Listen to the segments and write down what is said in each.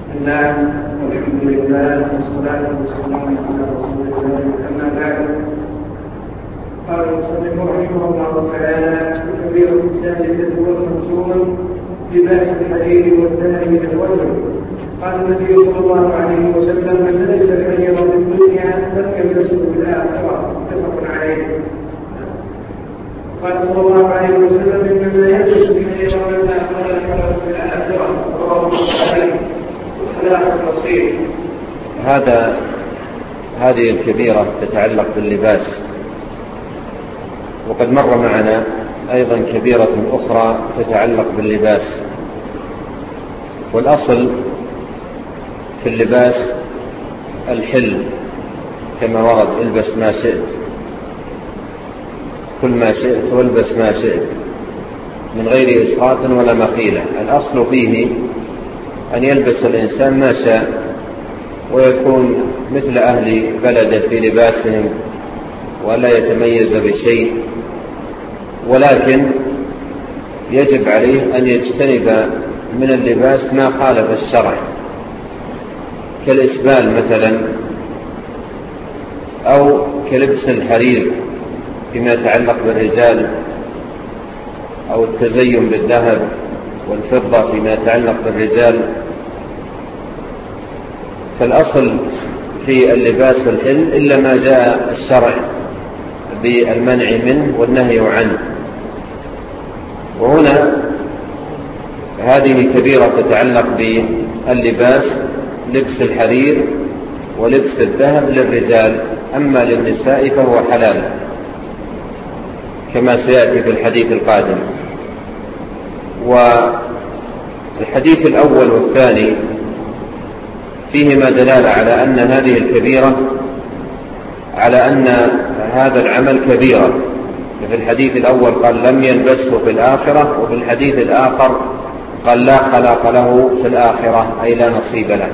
الله والحمد لله والصلاة والسلام على رسول الله. أما بعد، قال المصنف رحمه الله تعالى: الكبيرة الثالثة والخمسون لباس الحرير والذهب والوجه. قال النبي صلى الله عليه وسلم: من لبس الحرير في الدنيا لم يلبسه في الآخرة. متفق عليه. قال صلى الله عليه وسلم: إنما يلبس الحرير من آخر في الآخرة. رواه البخاري. هذه الكبيرة تتعلق باللباس، وقد مر معنا أيضا كبيرة أخرى تتعلق باللباس. والأصل في اللباس الحل، كما ورد: البس ما شئت، كل ما شئت، والبس ما شئت، من غير إسقاط ولا مخيلة. الأصل فيه أن يلبس الإنسان ما شاء، ويكون مثل أهل بلده في لباسهم، ولا يتميز بشيء، ولكن يجب عليه أن يجتنب من اللباس ما خالف الشرع، كالإسبال مثلا، أو كلبس الحرير فيما يتعلق بالرجال، أو التزين بالذهب والفضة فيما يتعلق بالرجال. فالأصل في اللباس الحل إلا ما جاء الشرع بالمنع منه والنهي عنه. وهنا هذه كبيرة تتعلق باللباس، لبس الحرير ولبس الذهب للرجال، أما للنساء فهو حلال كما سيأتي في الحديث القادم. والحديث الأول والثاني فيهما دلالة على أن هذه الكبيرة، على أن هذا العمل كبيرة. في الحديث الأول قال: لم يلبسه في الآخرة، وفي الحديث الآخر قال: لا خلاق له في الآخرة، أي لا نصيب له.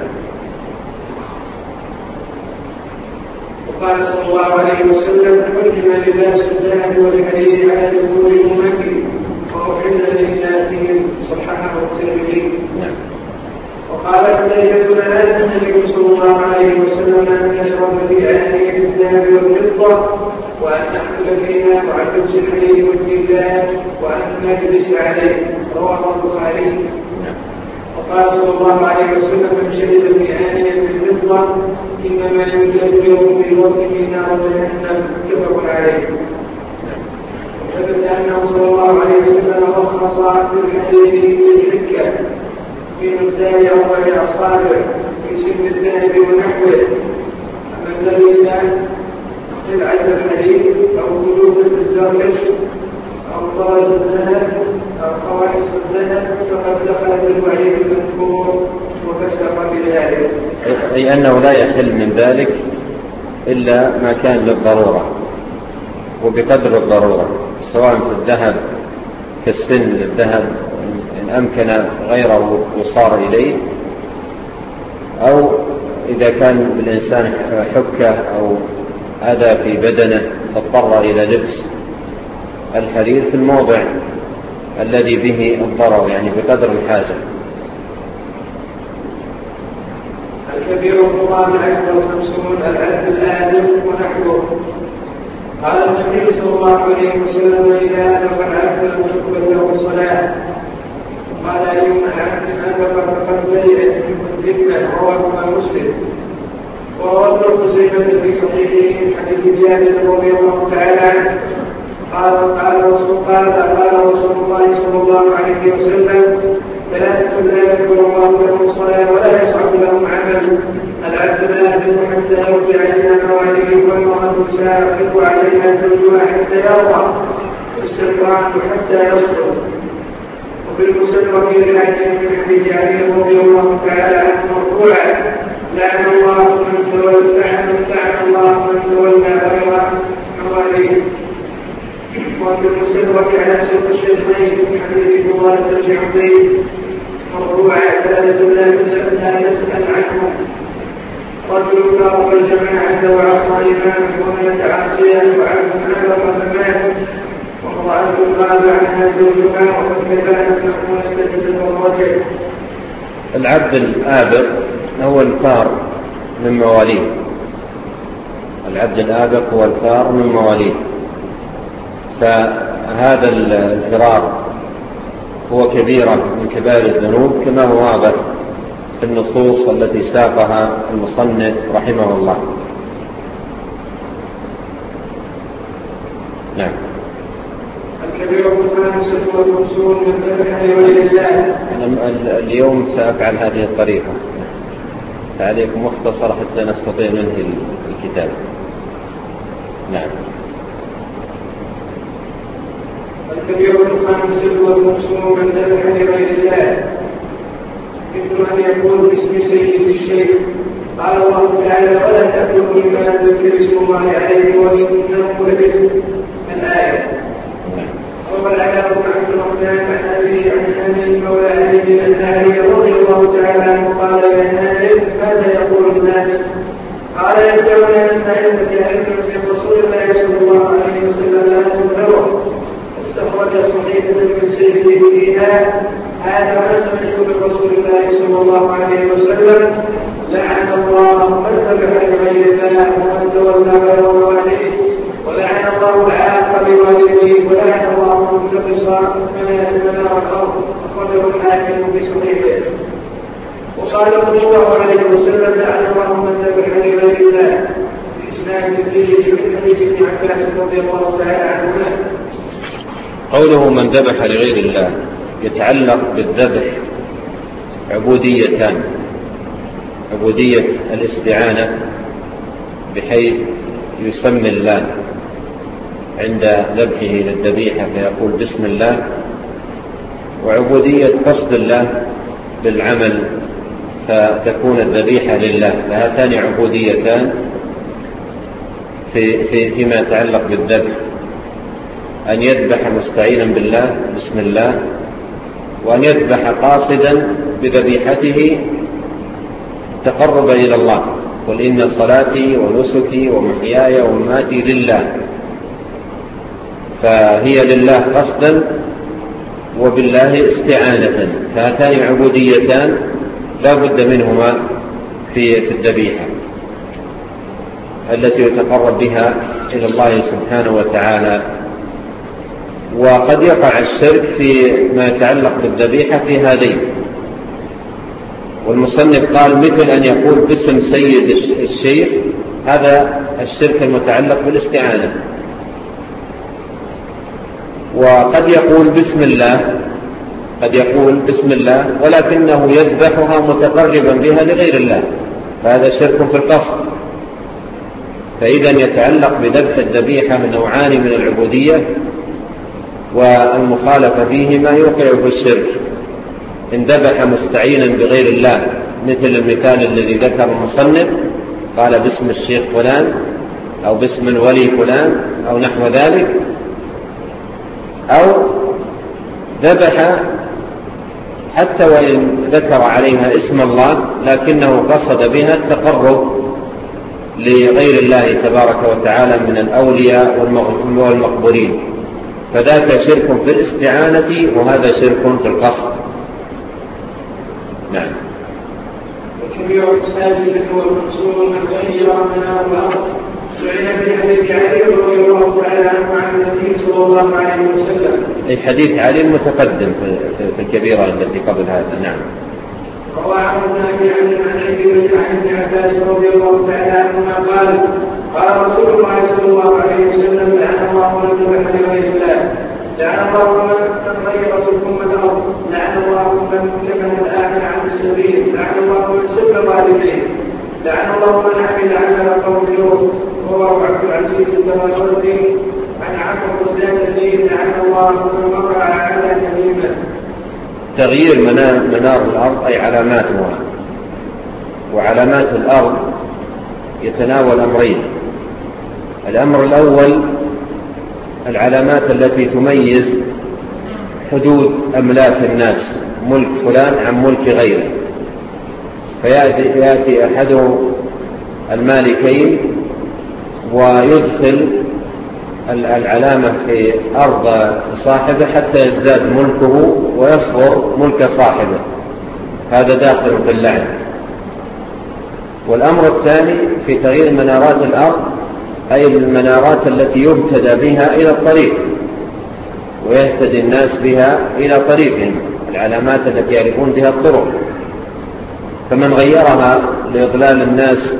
وقال صلى الله عليه وسلم: حرم لباس الذهب والحرير على ذكور أمتي وأحل لإناثهم. صححه الترمذي. وقال حذيفة: نهى النبي صلى الله عليه وسلم أن نشرب في آنية الذهب والفضة، وأن نحمل فيها وعن لبس الحرير والديباج، وأن نجلس عليه. رواه البخاري. وقال صلى الله عليه وسلم: من شرب في آنية الفضة إنما يجرجر في وجهه نار جهنم. متفق عليه. وثبت أنه صلى الله عليه وسلم رخص في الحرير بالحكة في مقدار 4 أصابع في سن الذهب ونحوه. أما الذي قطعة الحديد أو قلوب الزركش أو طرز الذهب أو قواعد الذهب فقد دخل بالوعيد المذكور وفسق بذلك، أي أنه لا يحل من ذلك إلا ما كان للضرورة وبقدر الضرورة، سواء في الذهب كالسن للذهب إن أمكن غيره وصار إليه، أو إذا كان بالإنسان حكة أو أذى في بدنه فاضطر إلى لبس الحرير في الموضع الذي به الضرر، يعني بقدر الحاجة. الكبير الرابع والخمسون العبد الآدم ونحوه. قال النبي صلى الله عليه وسلم: إذا أدرك العبد المشكل له الصلاة. قال: أيما عبد أدرك فقد برئت منه الذمة. رواه مسلم. وروى ابن خزيمة في صحيحه من حديث جابر رضي الله تعالى عنه قال رسول الله صلى الله عليه وسلم: 3 لا يقبل الله لهم صلاة ولا يصعد لهم عمل: العبد لا يهدم حتى يرجع إلى مواليه، والمرأة ساقط عليها زوجها حتى يرضى، والسكران حتى يصدر. وفي المسلم في الحديث من حديث علي رضي الله تعالى عنه مرفوعا: لعن الله من تولى غير مواليه. وفي المسلم على سوق الشيخين من حديث الله بن عبيد مرفوعا: 3 لا نسأل عنهم: رجل فارق الجماعة وعصى إمامه ومات عاصيا وعنه عبر فمات، وامرأة غاب عنها زوجها وقد كانت مأمونة بالرجل. العبد الآبق هو الفار من مواليه، العبد الآبق هو الفار من مواليه، فهذا الفرار هو كبيرة من كبائر الذنوب كما هو واضح في النصوص التي ساقها المصنف رحمه الله. نعم. الكبير الخامسة والخمسون من ذبح لغير الله. اليوم سأفعل هذه الطريقة، تعليق مختصر حتى نستطيع ننهي الكتاب. نعم. الكبير الخامسة والخمسون من ذبح لغير الله، مثل أن يقول باسم سيد الشيخ. قال الله تعالى: ولا تأكلوا مما لم يذكر اسم الله عليه وإنه لفسق. الآية. وقال عياض بن عبد الرحمن عن أبي عن أمين مولى علي بن الناري رضي الله تعالى عنه قال: يا ناري ماذا يقول الناس؟ قال: يدعون أن عندك علم من رسول الله صلى الله عليه وسلم لا تنكره. استخرج صحيفة من سيده فيها: هذا ما سمعت من رسول الله صلى الله عليه وسلم: لعن الله من ذبح لغير الله ومن تولى غير والده، ولعن الله العاق بوالديه، ولعن الله المنتقص منار الارض. اخرجه الحاكم بصحيحه. وقال صلى الله عليه وسلم: لعن الله من ذبح لغير الله، باسناد الجيش من حديث ابن عباس رضي الله تعالى عنهما. قوله من ذبح لغير الله يتعلق بالذبح عبوديتان: عبودية الاستعانة بحيث يسمي الله عند ذبحه للذبيحة فيقول بسم الله، وعبودية قصد الله بالعمل فتكون الذبيحة لله. فهاتان عبوديتان فيما يتعلق بالذبح: أن يذبح مستعينا بالله بسم الله، وأن يذبح قاصدا بذبيحته تقرب إلى الله. قل إن صلاتي ونسكي ومحياي ومماتي لله، فهي لله قصدا وبالله استعانة. فهاتان عبوديتان لا بد منهما في الذبيحة التي يتقرب بها إلى الله سبحانه وتعالى. وقد يقع الشرك فيما يتعلق بالذبيحة في هذين. والمصنف قال: مثل أن يقول باسم سيد الشيخ، هذا الشرك المتعلق بالاستعانة. وقد يقول بسم الله، قد يقول بسم الله ولكنه يذبحها متقربا بها لغير الله، فهذا شرك في القصد. فإذا يتعلق بذبح الذبيحة نوعان من العبودية، والمخالفة فيهما يوقع في الشرك. إن ذبح مستعينا بغير الله مثل المثال الذي ذكر المصنف، قال باسم الشيخ فلان أو باسم الولي فلان أو نحو ذلك، أو ذبح حتى وإن ذكر عليها اسم الله لكنه قصد بها التقرب لغير الله تبارك وتعالى من الأولياء والمقبولين، فذاك شرك في الاستعانة وهذا شرك في القصد. نعم. الكبير السادس والمقصود من غير منار الأرض، سئل في حديث علي رضي الله تعالى عنه عن النبي صلى الله عليه وسلم. الحديث علي متقدم في الكبيرة التي قبل هذا. نعم. روى عمرو بن عن ابن عباس رضي الله تعالى عنهما قال: قال رسول الله صلى الله عليه وسلم: لعن الله من ذبح لغير الله، لعن الله من غير ثم الارض، لعن الله من كمن الآخر عن السبيل، لعن الله من سب والديه، لعن الله من عمل عمل قوم لوط. رواه عبد العزيز الدراوردي عن عمرو بن زيد: لعن الله من وقع على تميمه. تغيير منار الأرض أي علاماتها، وعلامات الأرض يتناول أمرين: الأمر الأول العلامات التي تميز حدود أملاك الناس، ملك فلان عن ملك غيره، فيأتي أحد المالكين ويدخل العلامة في أرض صاحبه حتى يزداد ملكه ويصغر ملك صاحبه، هذا داخل في اللعن. والأمر الثاني في تغيير منارات الأرض، أي المنارات التي يهتدى بها إلى الطريق ويهتدي الناس بها إلى طريقهم، العلامات التي يعرفون بها الطرق. فمن غيرها لإضلال الناس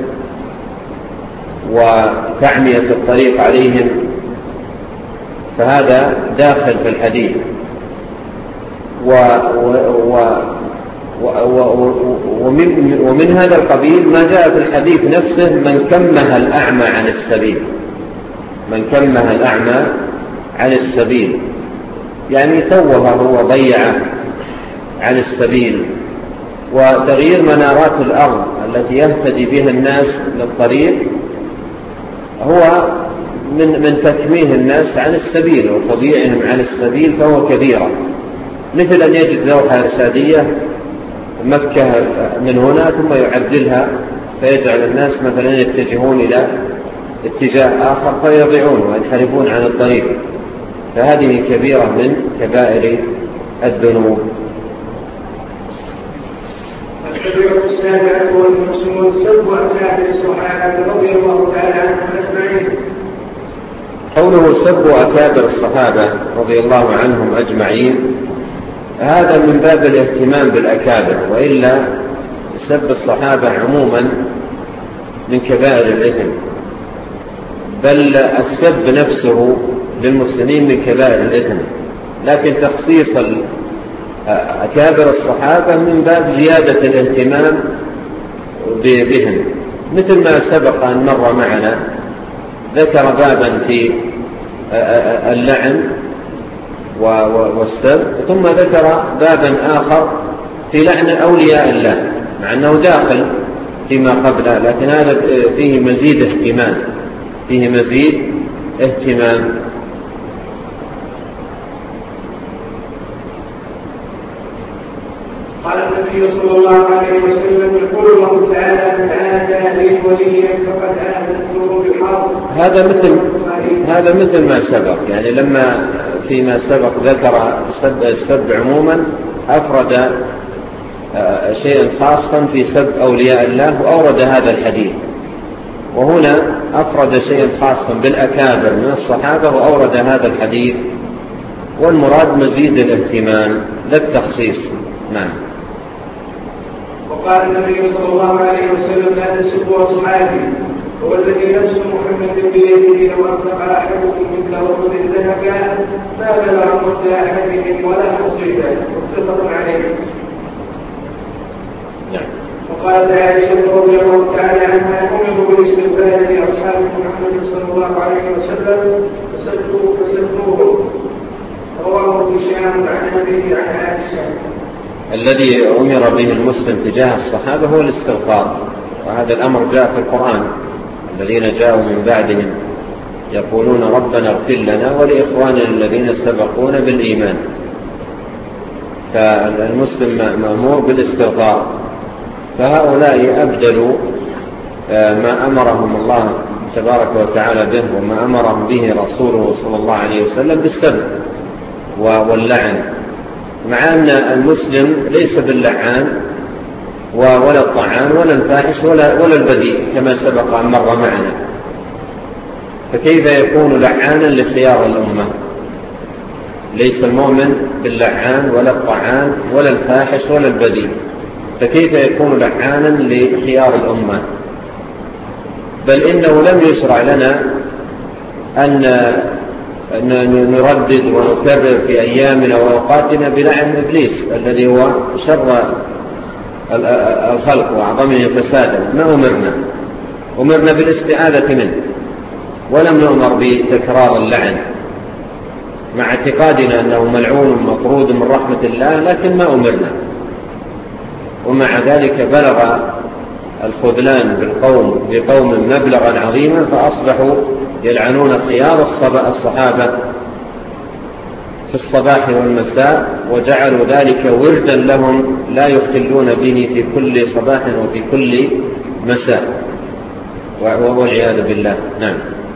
وتعمية الطريق عليهم فهذا داخل في الحديث. ومن هذا القبيل ما جاء في الحديث نفسه: من كمه الأعمى عن السبيل، من كمه الأعمى عن السبيل، يعني توهه وضيعه عن السبيل. وتغيير منارات الأرض التي يهتدي بها الناس للطريق هو من تكميه الناس عن السبيل وتضييعهم عن السبيل، فهو كبيرة، مثل أن يجد لوحة إرشادية مكة من هنا ثم يعدلها فيجعل الناس مثلا يتجهون إلى اتجاه آخر فيضيعون وينحرفون عن الطريق، فهذه كبيرة من كبائر الذنوب. الكبيرة السابعة والمسلمون سب أكابر الصحابة رضي الله تعالى عنهم أجمعين. قوله سب أكابر الصحابة رضي الله عنهم أجمعين هذا من باب الاهتمام بالأكابر، وإلا سب الصحابة عموما من كبائر الإثم، بل السب نفسه للمسلمين من كبائر الإثم، لكن تخصيص أكابر الصحابة من باب زيادة الاهتمام بهم، مثل ما سبق أن مر معنا ذكر بابا في اللعن والسب، ثم ذكر بابا آخر في لعن أولياء الله، مع أنه داخل فيما قبله، لكن هذا فيه مزيد اهتمام، فيه مزيد اهتمام. قال النبي صلى الله عليه وسلم: يقول الله تعالى: من عادى لي وليا فقد آذنته بالحرب. هذا مثل ما سبق، يعني لما فيما سبق ذكر السب عموما أفرد شيئا خاصا في سب أولياء الله وأورد هذا الحديث، وهنا أفرد شيئا خاصا بالأكابر من الصحابة وأورد هذا الحديث، والمراد مزيد الاهتمام لا التخصيص. نعم. وقال النبي صلى الله عليه وسلم: لا تسبوا أصحابي، هو الذي نفس محمد بيده لو أنفق أحدكم مثل أحد ذهبا ما بلغ مد أحدهم ولا نصيبا. متفق عليه. نعم. وقالت عائشة رضي الله تعالى عنها: أمروا بالاستغفار لأصحاب محمد صلى الله عليه وسلم فسبوه. رواه هشام عن أبيه عن عائشة. الذي أمر به المسلم تجاه الصحابة هو الاستغفار، وهذا الأمر جاء في القرآن: الذين جاءوا من بعدهم يقولون ربنا اغفر لنا ولإخواننا الذين سبقونا بالإيمان. فالمسلم مأمور بالاستغفار، فهؤلاء أبدلوا ما أمرهم الله تبارك وتعالى به وما أمرهم به رسوله صلى الله عليه وسلم بالسب واللعن، مع أن المسلم ليس باللعان ولا الطعان ولا الفاحش ولا البذيء كما سبق أن مر معنا، فكيف يكون لعانا لخيار الأمة؟ ليس المؤمن باللعان ولا الطعان ولا الفاحش ولا البذيء، فكيف يكون لعانا لخيار الأمة؟ بل إنه لم يشرع لنا أن نردد ونكرر في أيامنا وأوقاتنا بلعن إبليس الذي هو شر الخلق وأعظمهم فسادا. ما أمرنا بالاستعاذة منه، ولم نؤمر بتكرار اللعن، مع اعتقادنا أنه ملعون مطرود من رحمة الله، لكن ما أمرنا. ومع ذلك بلغ الخذلان بقوم مبلغا عظيما، فأصبحوا يلعنون خيار الصحابة في الصباح والمساء، وجعلوا ذلك وردا لهم لا يخلون به في كل صباح وفي كل مساء، والعياذ بالله. نعم.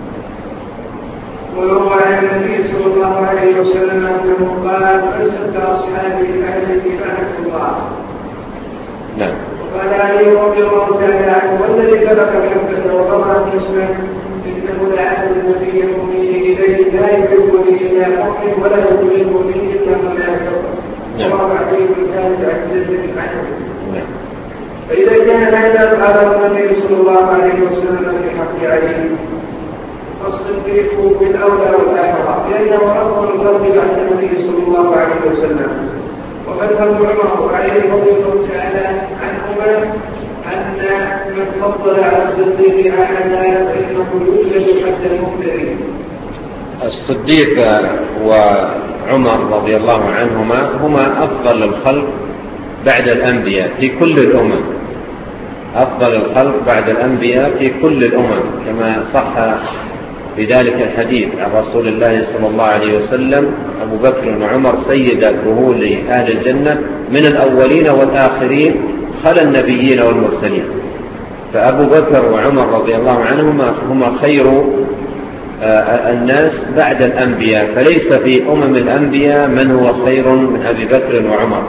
وروى عن النبي صلى الله عليه وسلم أنه قال: فسد أصحابي عليه لعنة الله. نعم. وقال علي رضي الله تعالى عنه: والذي سبق الحبة وضرع النسمة إنه لعهد النبي الأمي إليه لا يحبني إلا مؤمن ولا يظلمني إلا منافق. وضرع عليه الثالث عجزة عنه. فإذا كان هذا فعله النبي صلى الله عليه وسلم في حق علي فالصديق بالأولى والآخرة، لأنه أفضل الخلق بعد النبي صلى الله عليه وسلم. ومذهب عمر عليه رضي الله تعالى عنهما أن من فضل على الصديق أحدا فإنه يوجد حتى المفتري. الصديق وعمر رضي الله عنهما هما أفضل الخلق بعد الأنبياء في كل الأمم، أفضل الخلق بعد الأنبياء في كل الأمم، كما صح بذلك الحديث عن رسول الله صلى الله عليه وسلم: أبو بكر وعمر سيدا كهول أهل الجنة من الأولين والآخرين خلا النبيين والمرسلين. فأبو بكر وعمر رضي الله عنهما هما خير الناس بعد الأنبياء، فليس في أمم الأنبياء من هو خير من أبي بكر وعمر.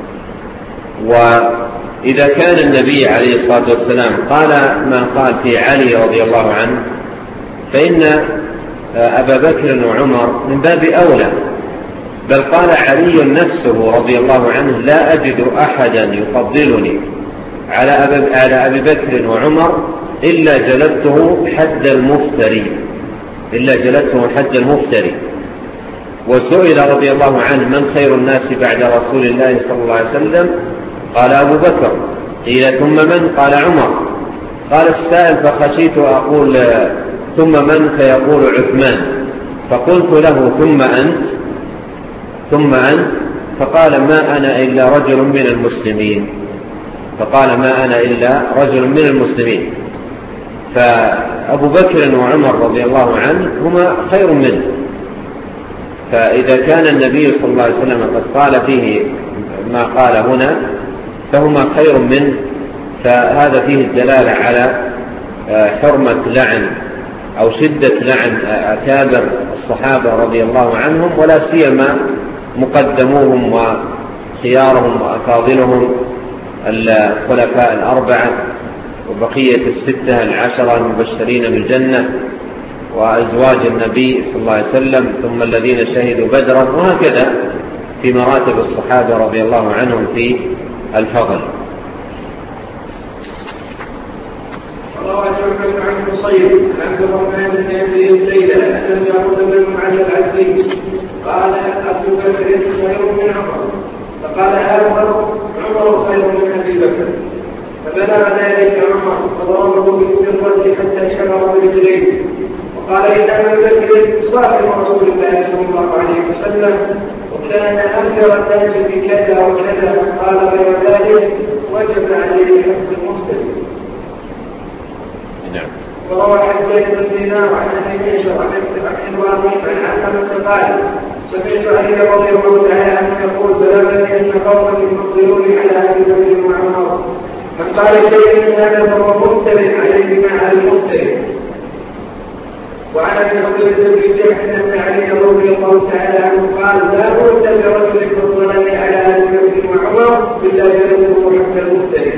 وإذا كان النبي عليه الصلاة والسلام قال ما قال في علي رضي الله عنه، فإن أبا بكر وعمر من باب أولى، بل قال علي نفسه رضي الله عنه: لا أجد أحدا يفضلني على أبي بكر وعمر إلا جلدته حد المفتري. وسئل رضي الله عنه: من خير الناس بعد رسول الله صلى الله عليه وسلم؟ قال: أبو بكر. قيل: ثم من؟ قال: عمر. قال السائل: فخشيت أقول ثم من؟ فيقول عثمان. فقلت له: ثم أنت؟ فقال: ما أنا إلا رجل من المسلمين. فأبو بكر وعمر رضي الله عنه هما خير منه. فإذا كان النبي صلى الله عليه وسلم قد قال فيه ما قال هنا فهما خير منه، فهذا فيه الدلالة على حرمة لعن أو شدة لعن أكابر الصحابة رضي الله عنهم، ولا سيما مقدموهم وخيارهم وأفاضلهم الخلفاء الأربعة وبقية الستة العشرة المبشرين بالجنة وأزواج النبي صلى الله عليه وسلم، ثم الذين شهدوا بدرا، وهكذا في مراتب الصحابة رضي الله عنهم في الفضل. روى جعفر عن حصين عن الرحمن بن ابي الليله ان ياخذ منهم على العزيز قال: ابو بكر خير من عمر. فقال عمر خير من ابي بكر. فبلغ ذلك عمر فضربه بالمرة حتى شبر برجليه وقال: إن أبا بكر صاحب رسول الله صلى الله عليه وسلم وكان أنكر الناس بكذا وكذا. قال: غير ذلك وجب عليه حفظ المختلف. وروى حجاج بن دينار عن ابي بشر عن ابراهيم عن علقمة قال: سمعت علي رضي الله تعالى عنه يقول: بلغني ان قوما يفضلوني على ابي بكر وعمر، من قال شيئا من هذا فهو مختلف عليه مع المختلف. وعن ابي عبيدة بن جحش ان علي رضي الله تعالى عنه قال: لا بد لرجل فضلني على ابي بكر وعمر الا جلسه حتى المختلف.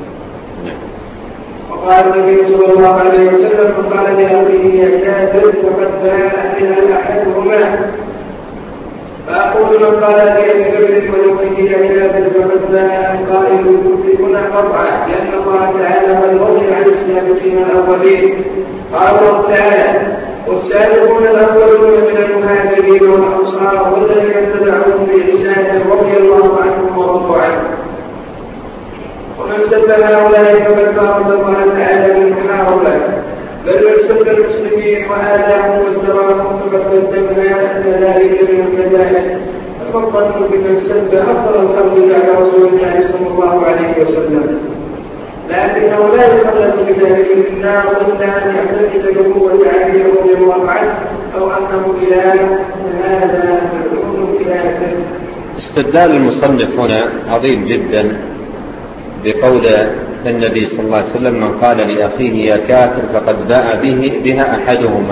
وقال النبي صلى الله عليه وسلم: من قال لأخيه يا كافر فقد باء بها أحدهما. فأقول: من قال لأبي بكر ولأخيه يا كافر فقد باء قائل الكفر هنا قطعا، لأن الله تعالى قد رضي عن السابقين الأولين. قال الله تعالى: والسابقون الأولون من المهاجرين والأنصار والذين اتبعوهم بإحسان رضي الله عنهم ورضوا عنه. ومن سب هؤلاء فقد بارز الله تعالى بالمحاربة، بل من سب المسلمين وآذاهم وازدراهم فقد قدمنا أن ذلك من الكبائر. فالظن بمن سب أفضل الخلق بعد رسول الله صلى الله عليه وسلم، لكنه لا يخلد بذلك في النار إلا أن يعتقد بقوة علي رضي الله عنه أو أنه إله. هذا الحكم إله. استدلال المصنف هنا عظيم جدا بقول النبي صلى الله عليه وسلم: من قال لأخيه يا كافر فقد باء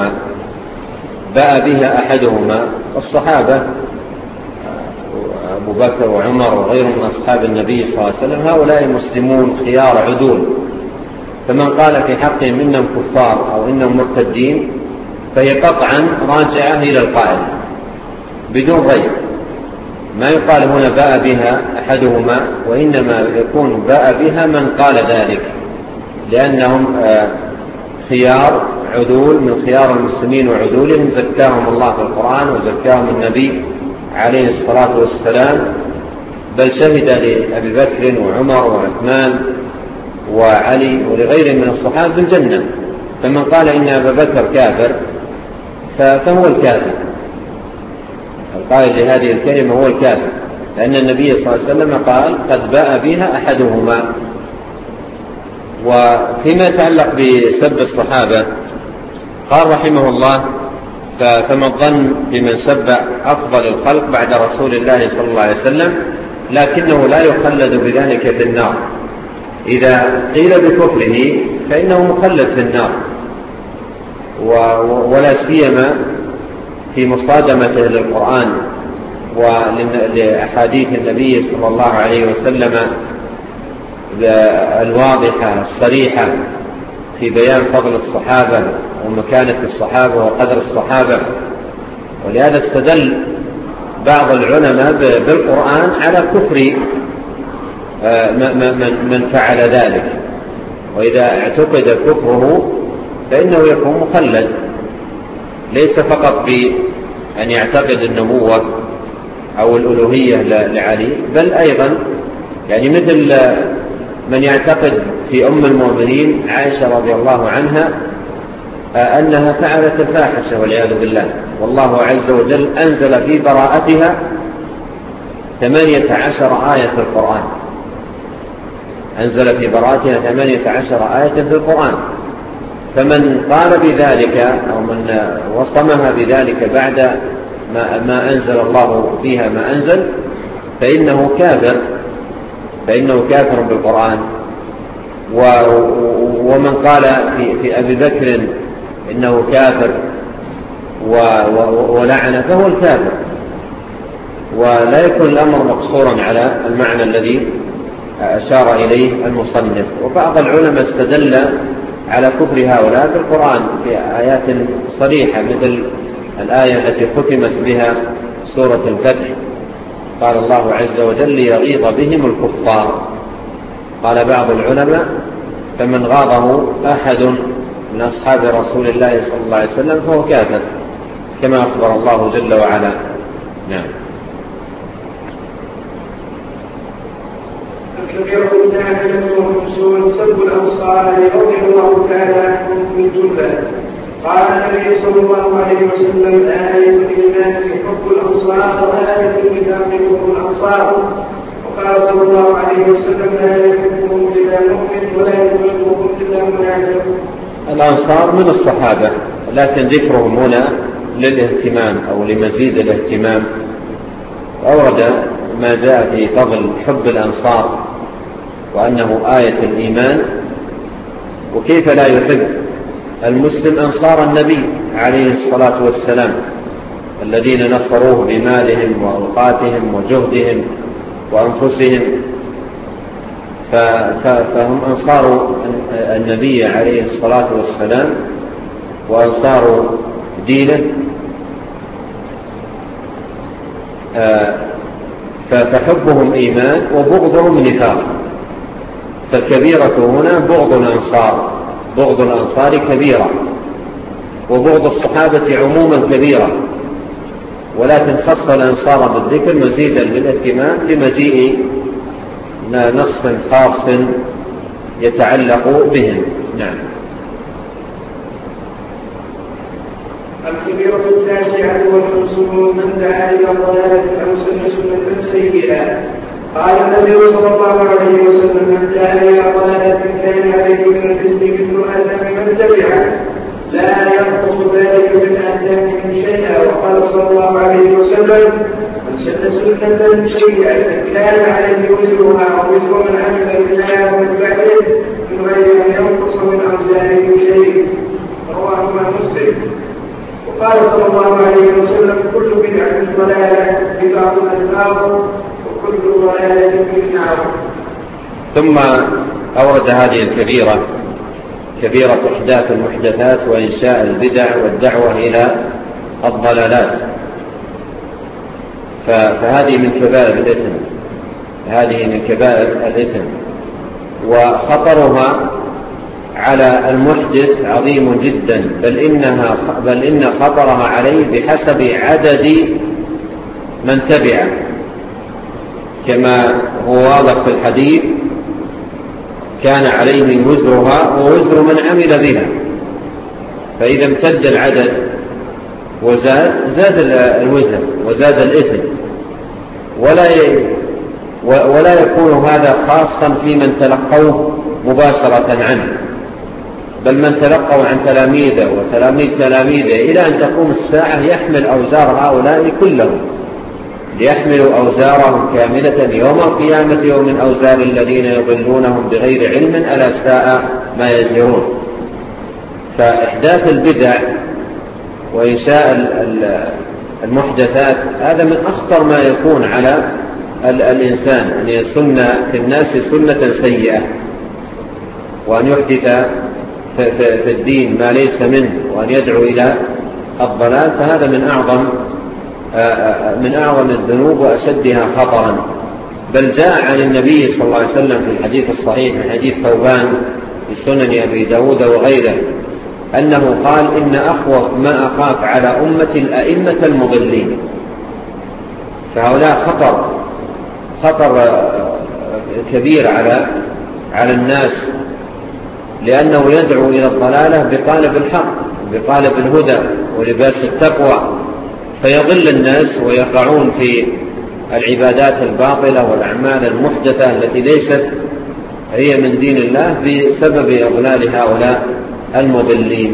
بها أحدهما. الصحابة أبو بكر وعمر وغيرهم من أصحاب النبي صلى الله عليه وسلم هؤلاء مسلمون خيار عدول، فمن قال في حقهم إنهم كفار أو إنهم مرتدين فهي قطعا راجعة إلى القائل بدون غير. ما يقال هنا باء بها أحدهما، وإنما يكون باء بها من قال ذلك، لأنهم خيار عدول من خيار المسلمين وعدولهم، زكاهم الله في القرآن وزكاهم النبي عليه الصلاة والسلام، بل شهد لأبي بكر وعمر وعثمان وعلي ولغيرهم من الصحابة بالجنة. فمن قال إن أبا بكر كافر فهو الكافر، القائل لهذه الكلمة هو الكافر، لأن النبي صلى الله عليه وسلم قال قد باء بها أحدهما. وفيما يتعلق بسب الصحابة قال رحمه الله: فما الظن بمن سب أفضل الخلق بعد رسول الله صلى الله عليه وسلم لكنه لا يخلد بذلك في النار؟ إذا قيل بكفره فإنه مخلد في النار، ولا سيما في مصادمته للقرآن ولأحاديث النبي صلى الله عليه وسلم الواضحة الصريحة في بيان فضل الصحابة ومكانة الصحابة وقدر الصحابة. ولهذا استدل بعض العلماء بالقرآن على كفر من فعل ذلك، وإذا اعتقد كفره فإنه يكون مخلد، ليس فقط بأن يعتقد النبوة أو الألوهية لعلي، بل أيضا يعني مثل من يعتقد في أم المؤمنين عائشة رضي الله عنها أنها فعلت الفاحشة والعياذ بالله، والله عز وجل أنزل في براءتها 18 آية في القرآن، أنزل في براءتها 18 آية في القرآن. فمن قال بذلك أو من وصمها بذلك بعد ما أنزل الله فيها ما أنزل فإنه كافر بالقرآن. ومن قال في أبي بكر إنه كافر ولعنه فهو الكافر، ولا يكون الأمر مقصورا على المعنى الذي أشار إليه المصنف. وبعض العلماء استدل على كفر هؤلاء بالقرآن في آيات صريحة، مثل الآية التي ختمت بها سورة الفتح، قال الله عز وجل: ليغيظ بهم الكفار. قال بعض العلماء: فمن غاضه أحد من أصحاب رسول الله صلى الله عليه وسلم فهو كافر، كما أخبر الله جل وعلا. نعم. الكبيرة الثامنة والخمسون سب الأنصار رضي الله تعالى عنهم من جملة. قال النبي صلى الله عليه وسلم: آية الإيمان حب الأنصار وآية النفاق حب الأنصار. وقال صلى الله عليه وسلم: لا يحبهم إلا مؤمن ولا يحبهم إلا منافق. الأنصار من الصحابة، لكن ذكرهم هنا للاهتمام أو لمزيد الاهتمام. أورد ما جاء في فضل حب الأنصار وأنه آية الإيمان، وكيف لا يحب المسلم أنصار النبي عليه الصلاة والسلام الذين نصروه بمالهم وأوقاتهم وجهدهم وأنفسهم، فهم أنصار النبي عليه الصلاة والسلام وأنصار دينه. فحبهم إيمان وبغضهم نفاق. فالكبيرة هنا بغض الأنصار، بغض الأنصار كبيرة، وبغض الصحابة عموما كبيرة، ولكن خص الأنصار بالذكر مزيدا للاهتمام لمجيء نص خاص يتعلق بهم. نعم. الكبيرة التاسعة والخمسون من دعا إلى ضلالة أو سن سنة سيئة. قال النبي صلى الله عليه وسلم: من دعا إلى ضلالة كان عليه من الإثم مثل آثام من تبعه، لا ينقص ذلك من آثامهم شيئا. وقال صلى الله عليه وسلم: من سن سنة سيئة كان عليه وزرها ووزر من عمل بها ومن بعده من غير أن ينقص من أوزارهم شيء. رواه مسلم. وقال صلى الله عليه وسلم: كل بدعة ضلالة، بدعة الأنهار ثم أورد هذه الكبيرة، كبيرة إحداث المحدثات وإنشاء البدع والدعوة إلى الضلالات. فهذه من كبائر الإثم، هذه من كبائر الإثم، وخطرها على المحدث عظيم جدا، بل إن خطرها عليه بحسب عدد من تبعه، كما هو واضح في الحديث: كان عليه وزرها ووزر من عمل بها. فإذا امتد العدد زاد الوزر وزاد الإثم، ولا يكون هذا خاصا في من تلقوه مباشرة عنه، بل من تلقوا عن تلاميذه وتلاميذ تلاميذه إلى أن تقوم الساعة يحمل أوزار هؤلاء كلهم، ليحملوا أوزارهم كاملة يوم القيامة ومن أوزار الذين يضلونهم بغير علم ألا ساء ما يزرون. فإحداث البدع وإنشاء المحدثات هذا من أخطر ما يكون على الإنسان، أن يسن في الناس سنة سيئة، وأن يحدث في الدين ما ليس منه، وأن يدعو إلى الضلال. فهذا من أعظم الذنوب وأشدها خطرا. بل جاء عن النبي صلى الله عليه وسلم في الحديث الصحيح من حديث ثوبان في سنن أبي داود وغيره أنه قال: إن أخوف ما أخاف على أمة الأئمة المضلين. فهؤلاء خطر كبير على الناس، لأنه يدعو إلى الضلالة بقالب الحق، بقالب الهدى ولباس التقوى، فيضل الناس ويقعون في العبادات الباطلة والأعمال المحدثة التي ليست هي من دين الله بسبب إضلال هؤلاء المضلين.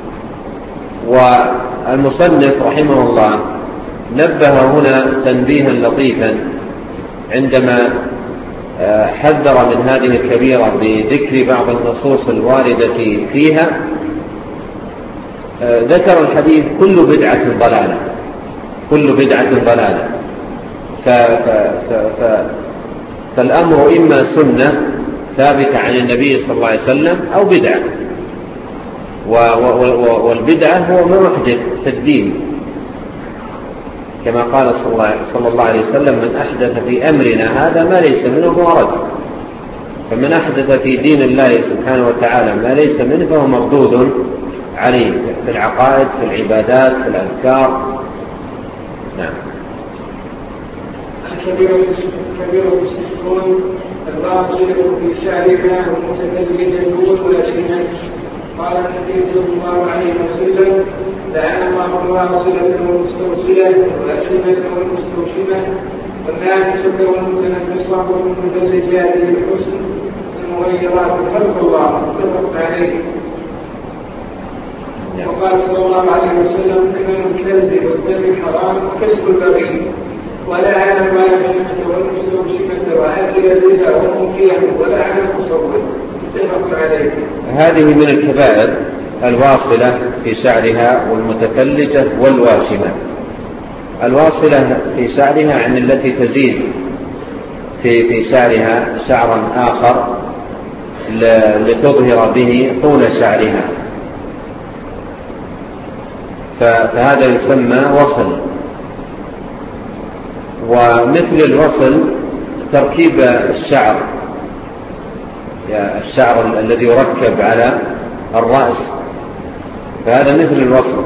والمصنف رحمه الله نبه هنا تنبيها لطيفا عندما حذر من هذه الكبيرة بذكر بعض النصوص الواردة فيها. ذكر الحديث: كل بدعة ضلالة، كل بدعة ضلالة. فالأمر إما سنة ثابتة عن النبي صلى الله عليه وسلم أو بدعة، والبدعة هو ما محدث في الدين، كما قال صلى الله عليه وسلم: من أحدث في أمرنا هذا ما ليس منه فهو رد. فمن أحدث في دين الله سبحانه وتعالى ما ليس منه فهو مردود عليه في العقائد، في العبادات، في الأذكار. نعم. كبيرة السكون الباطل في شعرها والمتكلم ولا شيء. قال النبي صلى الله عليه وسلم: لعن الله الواصلة والمستوصلة والأشمة والمستوشمة والنافسة والمتنفسة والمتزجات بالحسن المغيرات خلق الله. متفق عليه. وقال صلى الله عليه وسلم: ثمن الكلب والدم حرام وكسب البغي، ولعن الواشمة والمستوشمة وآكل الربا والمكيح ولعن المصور. متفق عليه. هذه من الكبائر الواصلة في شعرها والمتفلجة والواشمة. الواصلة في شعرها عن التي تزيد في شعرها شعرا آخر لتظهر به طول شعرها، فهذا يسمى وصل. ومثل الوصل تركيب الشعر الذي يركب على الرأس، فهذا مثل الوصل.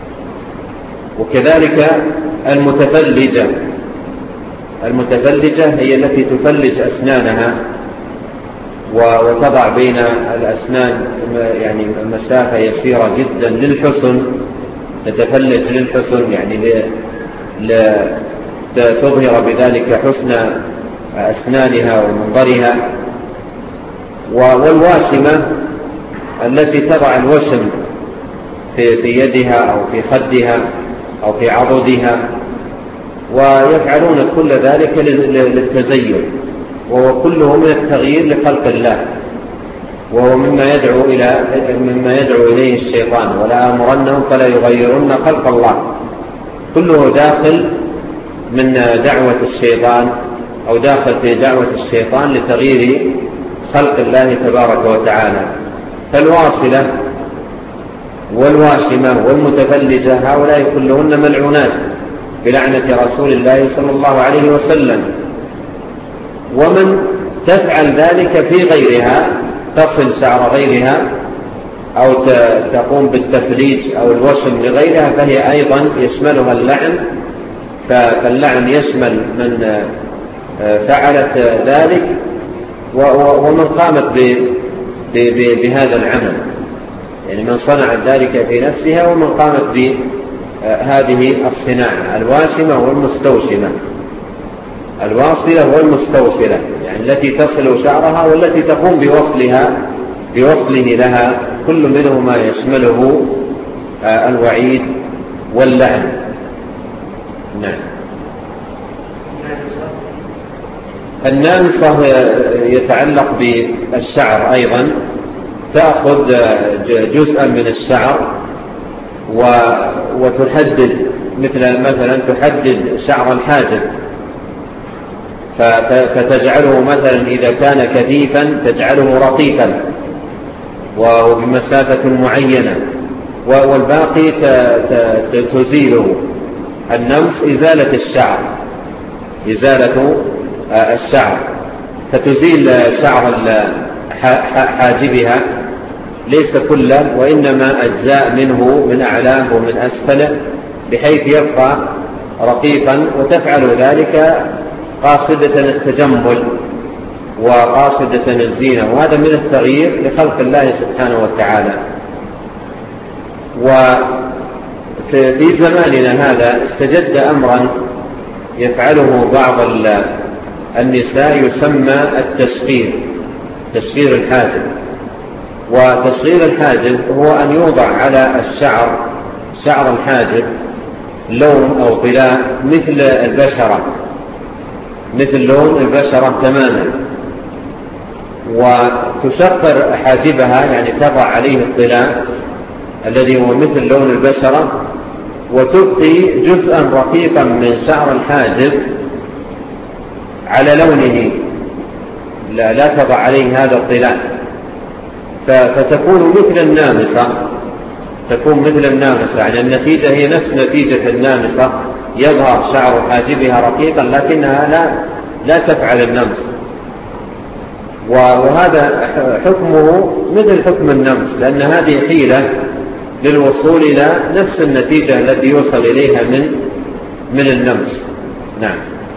وكذلك المتفلجة هي التي تفلج أسنانها وتضع بين الأسنان يعني مسافة يسيرة جدا للحسن، تتفلج للحسن، يعني تظهر بذلك حسن أسنانها ومنظرها. والواشمة التي تضع الوشم في يدها أو في خدها أو في عضدها، ويفعلون كل ذلك للتزين، وهو كله من التغيير لخلق الله، وهو مما يدعو إليه الشيطان: ولا أمرنهم فلا يغيرن خلق الله. كله داخل من دعوة الشيطان، أو داخل في دعوة الشيطان لتغيير خلق الله تبارك وتعالى. فالواصلة والواشمة والمتفلجة هؤلاء كلهن ملعونات بلعنة رسول الله صلى الله عليه وسلم. ومن تفعل ذلك في غيرها، تصل شعر غيرها أو تقوم بالتفليج أو الوشم لغيرها، فهي أيضا يشملها اللعن. فاللعن يشمل من فعلت ذلك ومن قامت بهذا العمل، يعني من صنعت ذلك في نفسها ومن قامت بهذه الصناعة الواشمة والمستوشمة، الواصلة والمستوصلة، يعني التي تصل شعرها والتي تقوم بوصله لها، كل منهما يشمله الوعيد واللعن. نعم. النامصة يتعلق بالشعر أيضا، تأخذ جزءا من الشعر وتحدد، مثلا تحدد شعر الحاجب، فتجعله مثلا إذا كان كثيفا تجعله رقيقا وبمسافة معينة، والباقي تزيله. النمص إزالة الشعر، إزالة الشعر، فتزيل شعر حاجبها، ليس كله وإنما أجزاء منه من أعلاه ومن أسفله، بحيث يبقى رقيقا، وتفعل ذلك قاصدة التجمل وقاصدة الزينة، وهذا من التغيير لخلق الله سبحانه وتعالى. وفي زماننا هذا استجد أمرا يفعله بعض النساء يسمى التشقير، تشقير الحاجب. وتشقير الحاجب هو أن يوضع على الشعر، شعر الحاجب، لون أو طلاء مثل البشرة، مثل لون البشرة تماما، وتشقر حاجبها، يعني تضع عليه الطلاء الذي هو مثل لون البشرة، وتبقي جزءا رقيقا من شعر الحاجب على لونه، لا تضع عليه هذا الطلاء، فتكون مثل النامصة، تكون مثل النامصة، يعني النتيجة هي نفس نتيجة النامصة، يظهر شعر حاجبها رقيقا لكنها لا تفعل النمص. وهذا حكمه مثل حكم النمص، لأن هذه حيلة للوصول إلى نفس النتيجة التي يوصل إليها من النمص. نعم.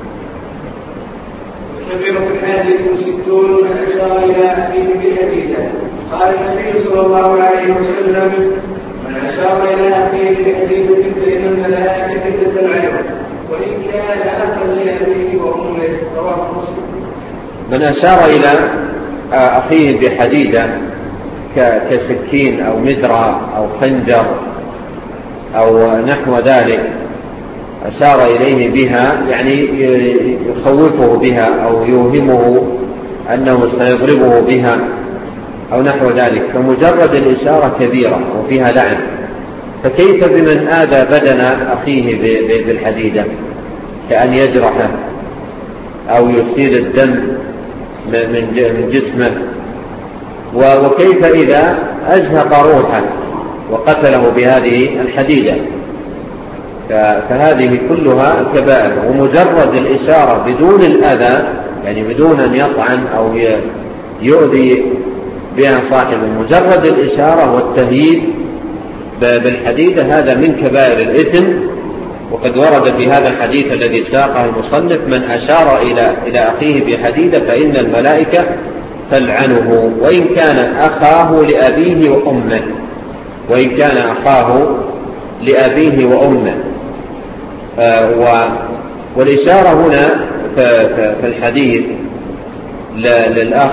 كبيرة الحادث 60 من أشار إلى أخيه بالحديثة. قال النبي صلى الله عليه وسلم: من أشار إلى أخيه بالحديثة فإن الملائكة تتبعه وإن كان أخا لأبيه وأمه. رواه مسلم. من أشار إلى أخيه بحديدة كسكين أو مدرى أو خنجر أو نحو ذلك، أشار إليه بها، يعني يخوفه بها أو يوهمه أنه سيضربه بها أو نحو ذلك، فمجرد الإشارة كبيرة وفيها لعن، فكيف بمن آذى بدن أخيه بالحديدة، كأن يجرحه أو يسيل الدم من جسمه، وكيف إذا أزهق روحه وقتله بهذه الحديدة، فهذه كلها كبائر. ومجرد الإشارة بدون الأذى، يعني بدون أن يطعن أو يؤذي بها صاحبه، مجرد الإشارة والتهييد بالحديدة هذا من كبائر الإثم. وقد ورد في هذا الحديث الذي ساقه المصنف: من أشار إلى أخيه بحديدة فإن الملائكة تلعنه وإن كان أخاه لأبيه وأمه، وإن كان أخاه لأبيه وأمه. والإشارة هنا في الحديث للأخ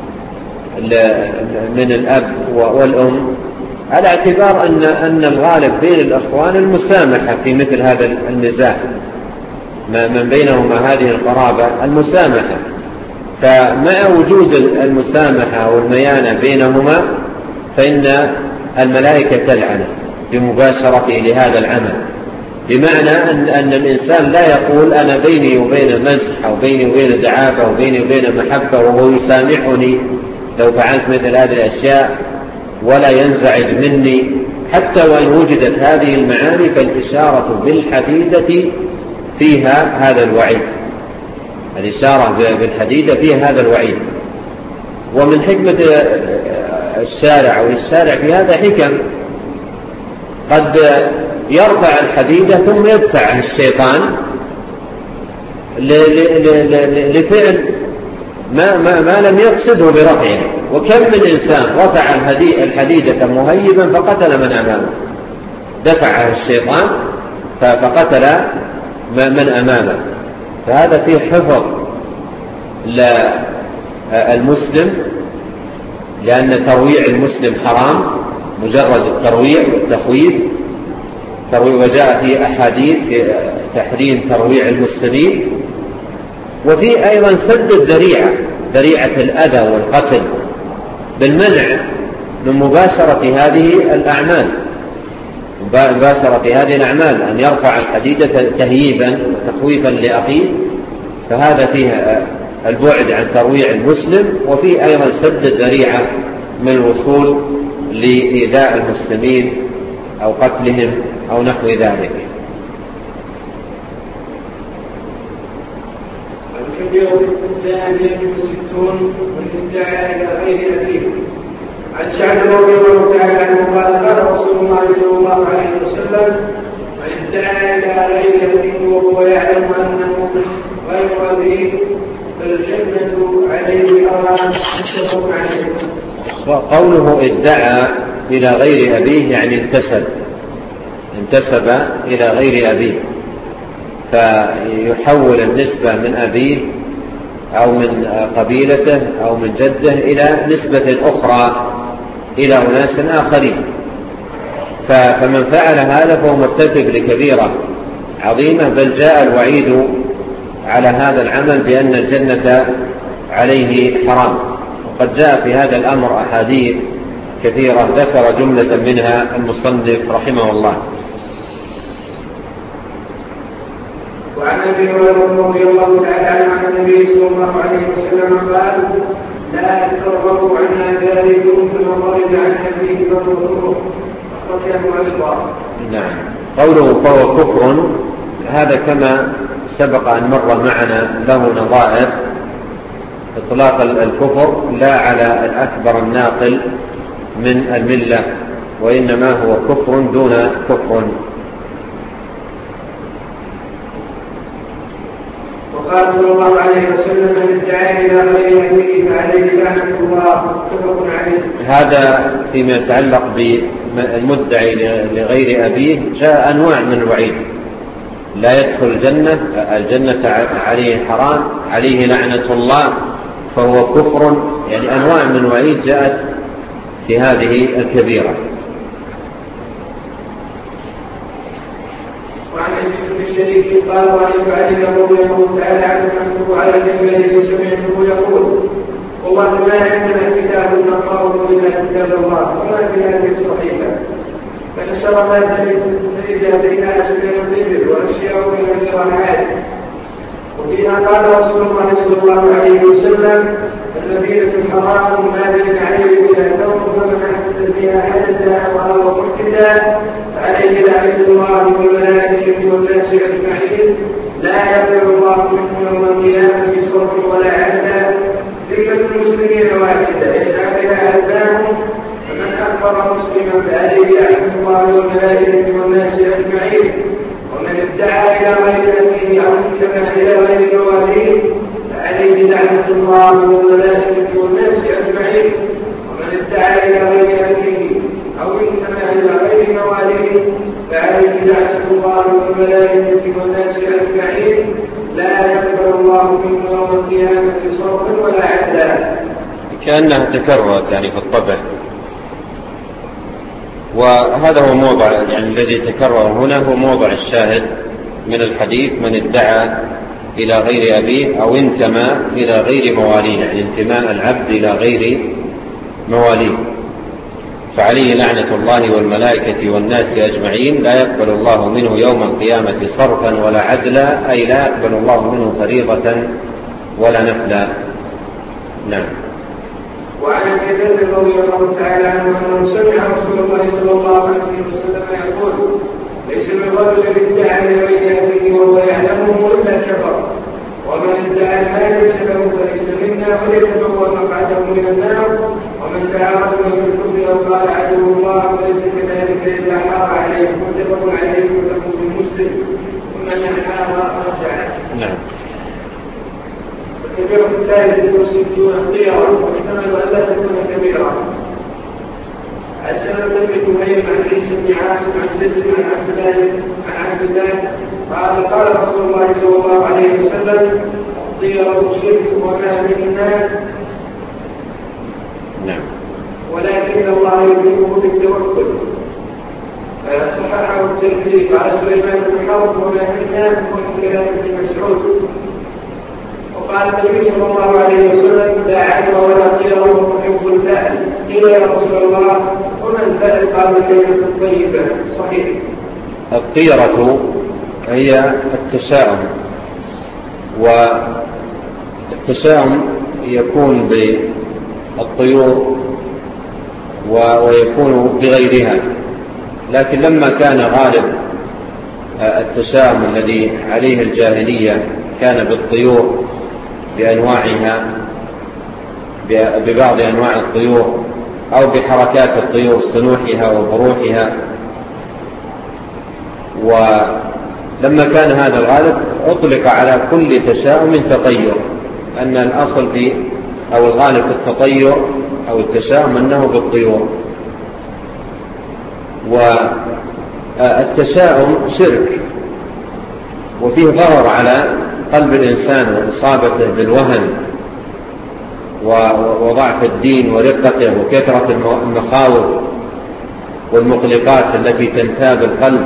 من الأب والأم على اعتبار أن الغالب بين الأخوان المسامحة في مثل هذا النزاع، من بينهما هذه القرابة المسامحة، فمع وجود المسامحة والميانة بينهما فإن الملائكة تلعنه بمباشرته لهذا العمل، بمعنى أن الإنسان لا يقول أنا بيني وبين مزح أو بيني وبين دعابة أو بيني وبين محبة وهو يسامحني لو فعلت مثل هذه الأشياء، ولا ينزعج مني. حتى وإن وجدت هذه المعاني فالإشارة بالحديدة فيها هذا الوعيد، الإشارة بالحديدة فيها هذا الوعيد. ومن حكمة الشارع أو الشارع في هذا حكم، قد يرفع الحديدة ثم يدفعها الشيطان لفعل ما لم يقصده برفعه. وكم من إنسان رفع الحديدة مهيبا فقتل من أمامه، دفعها الشيطان فقتل من أمامه. فهذا فيه حفظ للمسلم، لأن ترويع المسلم حرام، مجرد الترويع والتخويف. وجاء في أحاديث في تحريم ترويع المسلمين. وفي أيضا سد الذريعة، ذريعة الأذى والقتل، بالمنع من مباشرة هذه الأعمال، أن يرفع الحديدة تهييبا وتخويفا لأخيه. فهذا فيه البعد عن ترويع المسلم، وفيه أيضا سد الذريعة من الوصول لإيذاء المسلمين أو قتلهم أو نحو ذلك. الكبير الثاني 60 والادعاء إلى غير أبيه. عن سعد رضي الله تعالى عنه قال قال رسول الله صلى الله عليه وسلم: من ادعى إلى غير أبيه وهو يعلم أنه غير أبيه فالجنة عليه حرام. متفق عليه. وقوله ادعى إلى غير أبيه يعني انتسب إلى غير أبيه، فيحول النسبة من أبيه أو من قبيلته أو من جده إلى نسبة أخرى إلى أناس آخرين. فمن فعل هذا فهو مرتكب لكبيرة عظيمة، بل جاء الوعيد على هذا العمل بأن الجنة عليه حرام. وقد جاء في هذا الأمر أحاديث كثيرة، ذكر جملة منها المصنف رحمه الله. وعن ابي هريره رضي الله تعالى عنه عن النبي صلى الله عليه وسلم قال: لا ترغبوا عن آثاركم فمن رغب عن هديه فهو أخرجه أيضا. نعم. قوله فهو كفر، هذا كما سبق أن مر معنا له نظائر. إطلاق الكفر لا على الأكبر الناقل من الملة، وإنما هو كفر دون كفر. وقال صلى الله عليه وسلم: من ادعى إلى غير أبيه فعليه لعنة الله. متفق عليه. هذا فيما يتعلق بالمدعي لغير أبيه جاء أنواع من الوعيد: لا يدخل الجنة عليه حرام، عليه لعنة الله، فهو كفر. يعني أنواع من الوعيد جاءت في هذه الكبيرة. وعن ابن الشريك قال: وعن علي رضي الله تعالى عنه انه على جبل سمعته يقول: والله ما عندنا كتاب نقرأه الا كتاب الله وما في هذه الصحيفه، فنشر ما فإذا بينها أشياء الإبل وأشياء من الشرائع. وفيها قال رسول الله صلى الله عليه وسلم: المدينة الحرام ما بين عليه إلى ثوب، فمن أحدث فيها حدثا وهو محدثا فعليه لعنة الله والملائكة والناس أجمعين، لا يقبل الله منه يوم القيامة صرف ولا عدلا. ذمة المسلمين واحدة يسعى بها أذانهم، فمن أخبر مسلما فعليه لعنة الله والملائكة والناس أجمعين. ومن ادعى إلى غير أبيه أو انتمى إلى غير مواليه فعليه لعنة الله والملائكة والناس أجمعين. ومن ادعى إلى غير أبيه أو انتمى إلى غير مواليه فعليه لعنة الله والملائكة والناس أجمعين، لا يقبل الله منه يوم القيامة صرفا ولا عدلا. كأنها تكررت يعني في الطبع، وهذا هو موضع يعني الذي تكرر هنا هو موضع الشاهد من الحديث: من ادعى إلى غير أبيه أو انتمى إلى غير مواليه، يعني انتماء العبد إلى غير مواليه فعليه لعنة الله والملائكة والناس أجمعين، لا يقبل الله منه يوم القيامة صرفا ولا عدلا، أي لا يقبل الله منه فريضة ولا نفلا. نعم. وعن ابي ذر رضي الله تعالى عنه انه سمع رسول الله صلى الله عليه وسلم يقول: ليس من رجل ادعى بين اهله وهو يعلمه الا كفر، ومن ادعى ما ليس له فليس منا وليتبوأ مقعده من النار، ومن دعا رجلا بالكفر او قال عدو الله فليس كذلك الا حار عليه. متفق عليه وله مسلم. ثم نحاها رجعه. نعم. الكبيرة الثالث والستون خيرا، واحتمل أن لا تكون كبيرة. عن سلمة بن كهيل عن عيسى بن عاصم عن زيد بن عبد الله قال رسول الله صلى الله عليه وسلم: الطيرة شرك وما منا، ولكن الله يملكه بالتوكل. صححه الترمذي. قال سليمان بن حرب: وما منا ومن كلام ابن مسعود. وقال النبي صلى الله عليه وسلم: لا عدوى ولا طيرة ومحب الفأل. قيل: يا رسول الله وما الفأل؟ قال: الكلمة الطيبة. صحيح. الطيرة هي التشاؤم، والتشاؤم يكون بالطيور ويكون بغيرها، لكن لما كان غالب التشاؤم الذي عليه الجاهلية كان بالطيور بأنواعها، ببعض أنواع الطيور أو بحركات الطيور صنوحها وبروحها، ولما كان هذا الغالب أطلق على كل تشاؤم تطير، أن الأصل في أو الغالب في التطير أو التشاؤم أنه بالطيور. والتشاؤم شرك وفيه ضرر على قلب الإنسان وإصابته بالوهن وضعف الدين ورقته وكثرة المخاوف والمقلقات التي تنتاب القلب،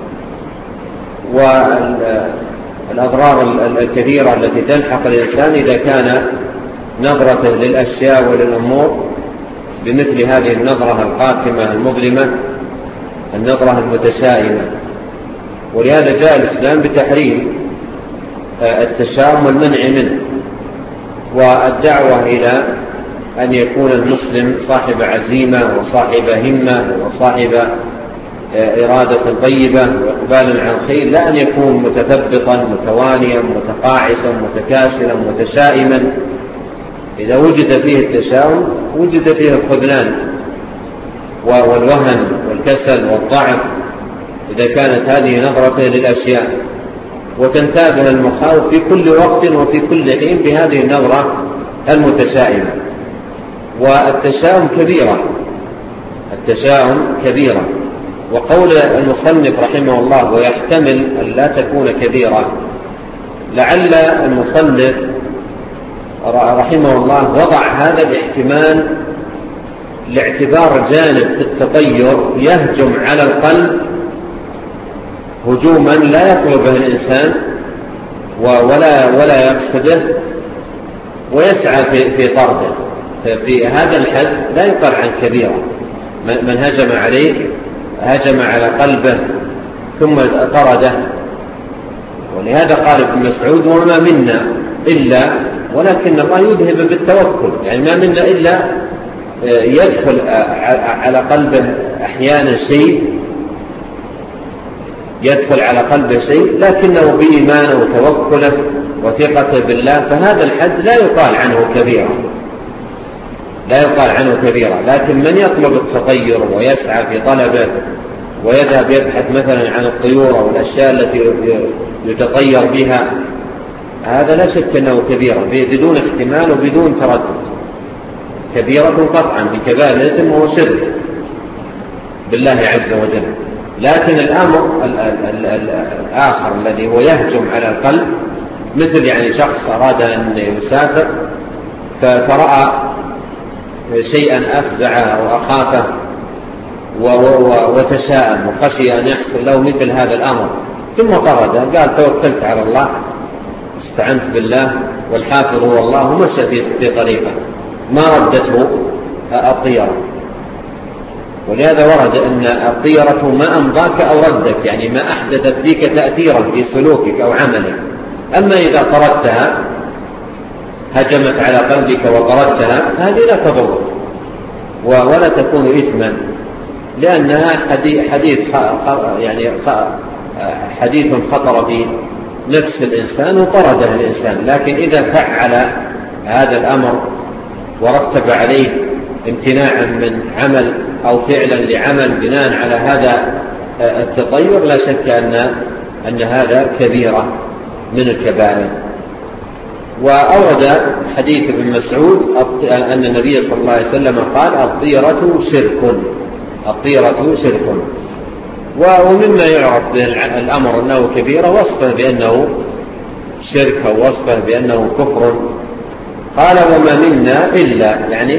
والأضرار الكثيرة التي تلحق الإنسان إذا كان نظرته للأشياء وللأمور بمثل هذه النظرة القاتمة المظلمة، النظرة المتشائمة. ولهذا جاء الإسلام بتحريم التشاؤم والمنع منه، والدعوة إلى أن يكون المسلم صاحب عزيمة وصاحب همة وصاحب إرادة طيبة وإقبال على الخير، لا أن يكون متثبطا متوانيا متقاعسا متكاسلا متشائما. إذا وجد فيه التشاؤم وجد فيه الخذلان والوهن والكسل والضعف، إذا كانت هذه نظرته للأشياء وتنتابه المخاوف في كل وقت وفي كل حين بهذه النظرة المتشائمة. والتشاؤم كبيرة، وقول المصنف رحمه الله ويحتمل أن لا تكون كبيرة، لعل المصنف رحمه الله وضع هذا الاحتمال لاعتبار جانب في التطير يهجم على القلب هجوما لا يطلبه الإنسان ولا يقصده ويسعى في طرده. ففي هذا الحد لا يقال عن كبيرة. من هجم عليه هجم على قلبه ثم طرده. ولهذا قال ابن مسعود: وما منا إلا، ولكن الله يذهب بالتوكل، يعني ما منا إلا يدخل على قلبه أحيانا شيء، يدخل على قلبه شيء لكنه بإيمانه وتوكله وثقته بالله، فهذا الحد لا يقال عنه كبيرة. لكن من يطلب التطير ويسعى في طلبه ويذهب يبحث مثلا عن الطيور أو الأشياء التي يتطير بها، هذا لا شك أنه كبيرة بدون احتمال وبدون تردد، كبيرة قطعا بكبائر الإثم وهو شرك بالله عز وجل. لكن الأمر الآخر الذي هو يهجم على القلب، مثل يعني شخص أراد أن يسافر فرأى شيئا أفزعه أو أخافه وتشاءم وخشي أن يحصل له مثل هذا الأمر، ثم طرده، قال: توكلت على الله، استعنت بالله، والحافظ هو الله، ومشى في طريقه، ما ردته الطيرة. ولهذا ورد أن الطيرة ما أمضاك أو ردك، يعني ما أحدثت فيك تأثيرا في سلوكك أو عملك. أما إذا طردتها هجمت على قلبك وطردتها، هذه لا تضر ولا تكون إثما، لأنها حديث خطر في نفس الإنسان وطرده الإنسان. لكن إذا فعل هذا الأمر ورتب عليه امتناعا من عمل أو فعلا لعمل بناء على هذا التطير، لا شك أن هذا كبيرة من الكبائر. وأورد حديث ابن مسعود أن النبي صلى الله عليه وسلم قال: الطيرة شرك. ومما يعرف بالأمر أنه كبيرة وصفه بأنه شرك أو وصفه بأنه كفر. قال: وما منا إلا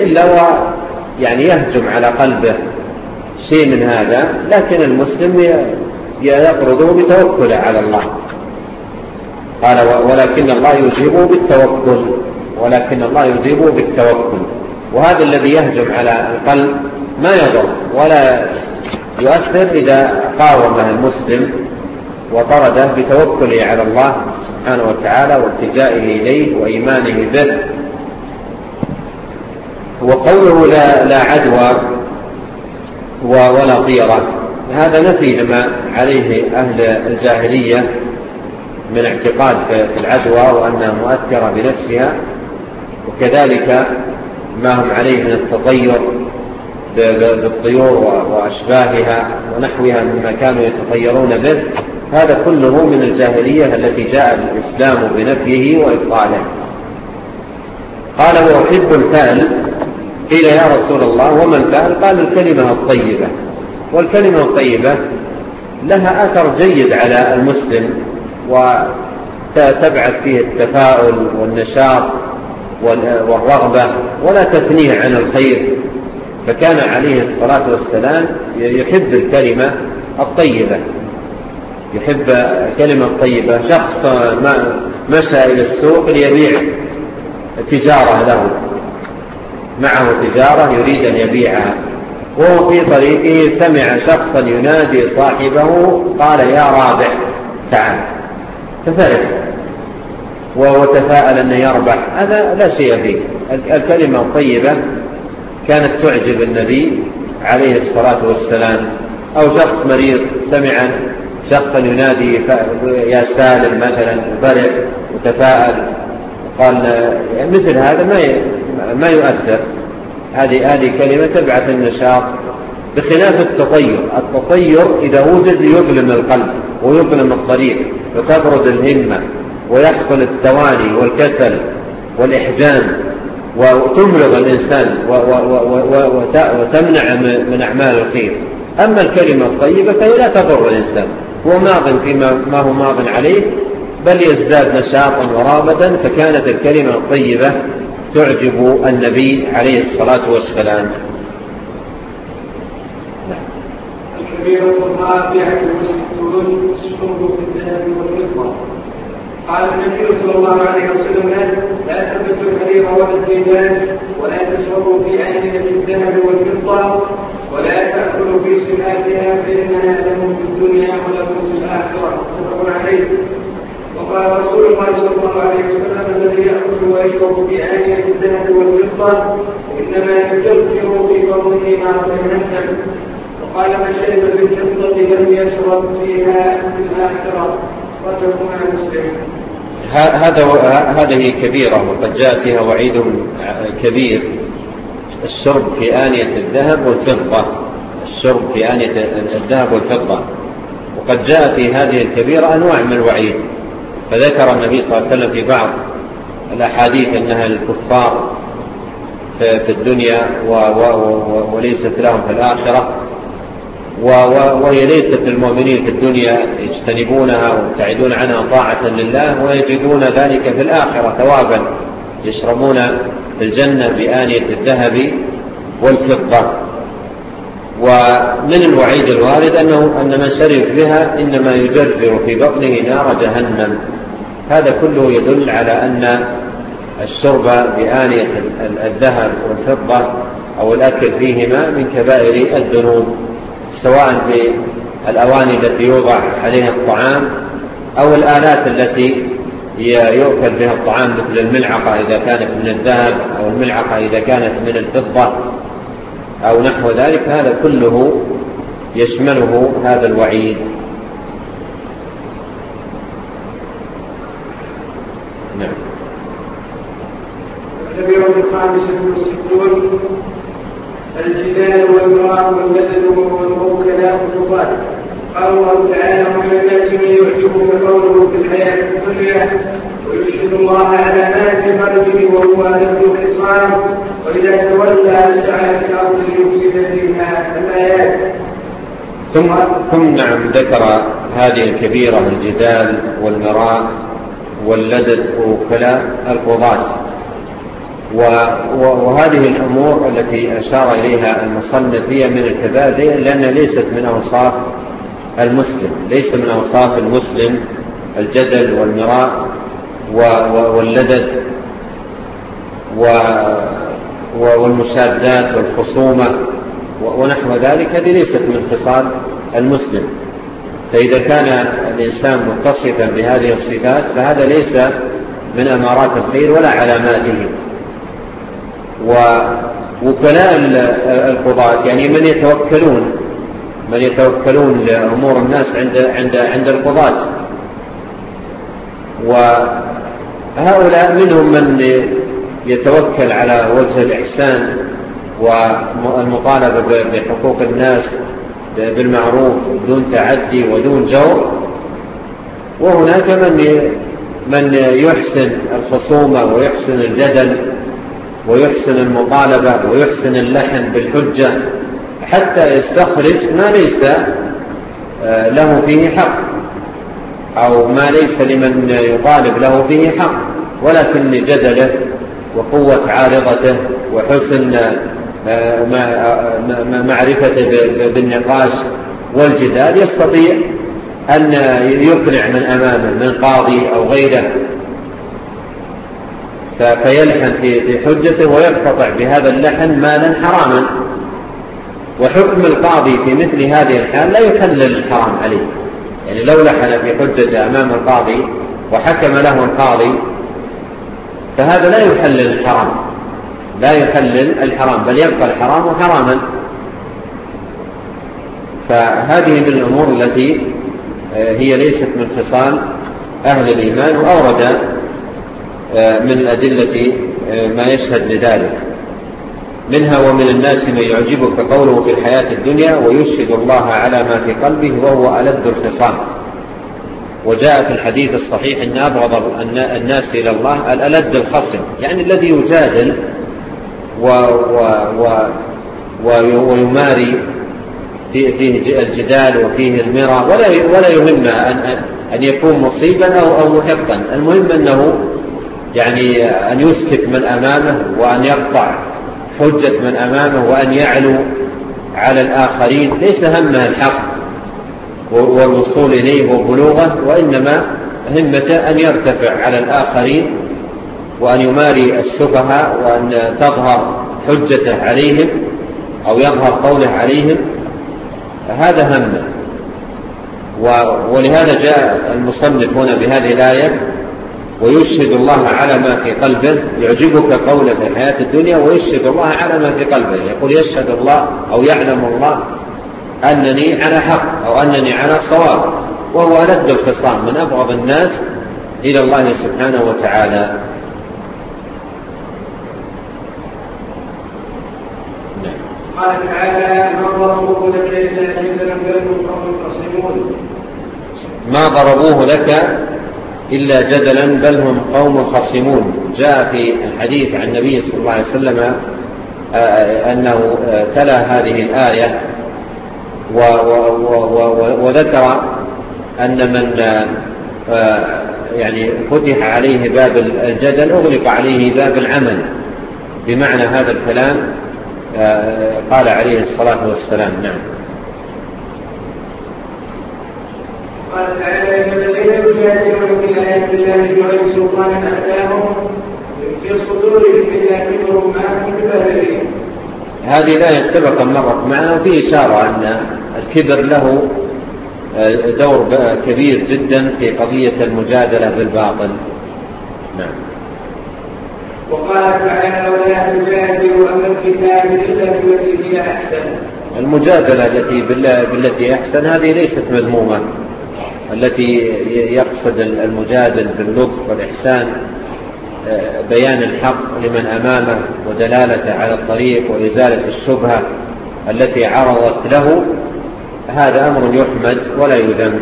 يهجم على قلبه شيء من هذا، لكن المسلم يطرده بتوكله على الله. قال: ولكن الله يجيبه بالتوكل. وهذا الذي يهجم على القلب ما يضر ولا يؤثر إذا قاومه المسلم وطرده بتوكله على الله سبحانه وتعالى والتجائه إليه وإيمانه به. وقوله لا عدوى ولا طيرة، هذا نفي لما عليه أهل الجاهلية من اعتقاد في العدوى وأنها مؤثرة بنفسها، وكذلك ما هم عليه من التطير بالطيور وأشباهها ونحوها مما كانوا يتطيرون به. هذا كله من الجاهلية التي جاء الإسلام بنفيه وإبطاله. قال: وأحب الفأل. قيل: يا رسول الله وما الفأل؟ قال: الكلمة الطيبة. والكلمة الطيبة لها أثر جيد على المسلم وتبعث فيه التفاؤل والنشاط والرغبة ولا تثنيه عن الخير. فكان عليه الصلاة والسلام يحب الكلمة الطيبة، يحب الكلمة الطيبة. شخص مشى إلى السوق ليبيع تجارة له، معه تجارة يريد أن يبيعها، وهو في طريقه سمع شخصا ينادي صاحبه قال: يا رابح تعال. ففرح وتفاءل أن يربح، هذا لا شيء فيه. الكلمة الطيبة كانت تعجب النبي عليه الصلاة والسلام. أو شخص مريض سمع شخصا ينادي يا سالم مثلا، فرح وتفاءل قال مثل هذا ما يؤثر. هذه كلمة تبعث النشاط، بخلاف التطير إذا وجد يظلم القلب ويظلم الطريق وتبرد الهمة ويحصل التواني والكسل والإحجام وتمرض الإنسان وتمنع من أعمال الخير. أما الكلمة الطيبة فهي لا تضر الإنسان، هو ماض فيما هو ماض عليه، بل يزداد نشاطا ورغبة. فكانت الكلمة الطيبة تعجب النبي عليه الصلاة والسلام. الكبيرة الرابعة المسلمون الشرب في الذهب والفضة. قال النبي صلى الله عليه وسلم: لا تلبسوا الحرير ولا الديدان، ولا تشربوا في آنية الذهب والفضة، ولا تأكلوا في سلاتها، فإنها لهم في الدنيا ولكم في الآخرة. متفق عليه. وقال رسول الله صلى الله عليه وسلم: الذي يأكل ويشرب في آنية الذهب والفضة إنما يجرجر في بطنه نار جهنم. وقال: من شرب في الفضة لم يشرب فيها في الآخرة. رجل مسلم. هذه كبيرة وقد جاء فيها وعيد كبير: الشرب في آنية الذهب والفضة. الشرب في آنية الذهب والفضة. وقد جاء في هذه الكبيرة أنواع من الوعيد. فذكر النبي صلى الله عليه وسلم في بعض الأحاديث أنها الكفار في الدنيا وليست لهم في الآخرة، وهي ليست للمؤمنين في الدنيا يجتنبونها ويبتعدون عنها طاعة لله، ويجدون ذلك في الآخرة ثوابا، يشربون في الجنة بآنية الذهب والفضة. ومن الوعيد الوارد أن من شرب بها إنما يجرجر في بطنه نار جهنم. هذا كله يدل على أن الشرب بآنية الذهب والفضة أو الأكل فيهما من كبائر الذنوب، سواء في الأواني التي يوضع عليها الطعام أو الآلات التي يؤكل بها الطعام مثل الملعقة إذا كانت من الذهب أو الملعقة إذا كانت من الفضة أو نحو ذلك، هذا كله يشمله هذا الوعيد. نعم. الكبيرة الخامسة والستون الجدال والمراء والبدل والموكلات والضباط. قال الله تعالى: ومن الناس من يعجبك قوله في الحياة الدنيا ويشهد الله على ما في قلبه وهو ألد الخصام وإذا تولى سعى في الأرض ليفسد فيها. الآيات. ثم نعم ذكر هذه الكبيرة: الجدال والمراء واللدد ووكلاء القضاة. وهذه الأمور التي أشار إليها المصنف هي من الكبائر، لأنها ليست من أوصاف المسلم، ليس من أوصاف المسلم الجدل والمراء واللدد والمشادات والخصومة ونحو ذلك، هذه ليست من خصال المسلم. فإذا كان الإنسان متصفا بهذه الصفات فهذا ليس من أمارات الخير ولا علاماته. ووكلاء القضاة يعني من يتوكلون لأمور الناس عند القضاة، وهؤلاء منهم من يتوكل على وجه الإحسان والمطالبة بحقوق الناس بالمعروف دون تعدي ودون جور، وهناك من يحسن الخصومة ويحسن الجدل ويحسن المطالبة ويحسن اللحن بالحجة حتى يستخرج ما ليس له فيه حق أو ما ليس لمن يطالب له فيه حق، ولكن لجدله وقوة عارضته وحسن معرفته بالنقاش والجدال يستطيع أن يقنع من أمامه من قاضي أو غيره، فيلحن في حجته ويقتطع بهذا اللحن مالا حراما. وحكم القاضي في مثل هذه الحال لا يحلل الحرام عليه، يعني لو لحن في حجته أمام القاضي وحكم له القاضي فهذا لا يحلل الحرام، لا يحلل الحرام، بل يبقى الحرام حراما. فهذه من الأمور التي هي ليست من خصال أهل الإيمان، وأورد من الأدلة ما يشهد لذلك، منها: ومن الناس من يعجبك قوله في الحياة الدنيا ويشهد الله على ما في قلبه وهو ألد الخصام. وجاء في الحديث الصحيح أن أبغض الناس إلى الله الألد الخصم، يعني الذي يجادل ويماري فيه الجدال وفيه المرى، ولا يهم أن يكون مصيبا أو محقا، المهم أنه يعني أن يسكت من أمامه وأن يقطع حجة من أمامه وأن يعلو على الآخرين، ليس همه الحق والوصول إليه وبلوغه، وإنما همته أن يرتفع على الآخرين وأن يماري السفهاء وأن تظهر حجته عليهم أو يظهر قوله عليهم، هذا همه. ولهذا جاء المصنف هنا بهذه الآية: ويشهد الله على ما في قلبه. يعجبك قوله في الحياة الدنيا ويشهد الله على ما في قلبه، يقول يشهد الله أو يعلم الله أنني على حق أو أنني على صواب، وهو ألد الخصام من أبغض الناس إلى الله سبحانه وتعالى. قال تعالى: ما ضربوه لك إلا جدلا بل هم خصمون. ما ضربوه لك إلا جدلا بل هم قوم خصمون. جاء في الحديث عن النبي صلى الله عليه وسلم أنه تلا هذه الآية وذكر أن من يعني فتح عليه باب الجدل أغلق عليه باب العمل، بمعنى هذا الكلام قال عليه الصلاة والسلام. نعم. قال تعالى: إن الذين يجادلون في آيات الله بغير سلطان أتاهم في صدورهم إلا كبر ما هم ببالغين. هذه الآية سبق مرت معنا، وفي إشارة أن الكبر له دور كبير جدا في قضية المجادلة بالباطل، نعم. وقال تعالى ولا تجادلوا أهل الكتاب إلا بالتي هي أحسن. المجادلة بالتي أحسن هذه ليست مذمومة، التي يقصد المجادل باللطف والإحسان بيان الحق لمن أمامه ودلالته على الطريق وإزالة الشبهة التي عرضت له، هذا أمر يحمد ولا يذم.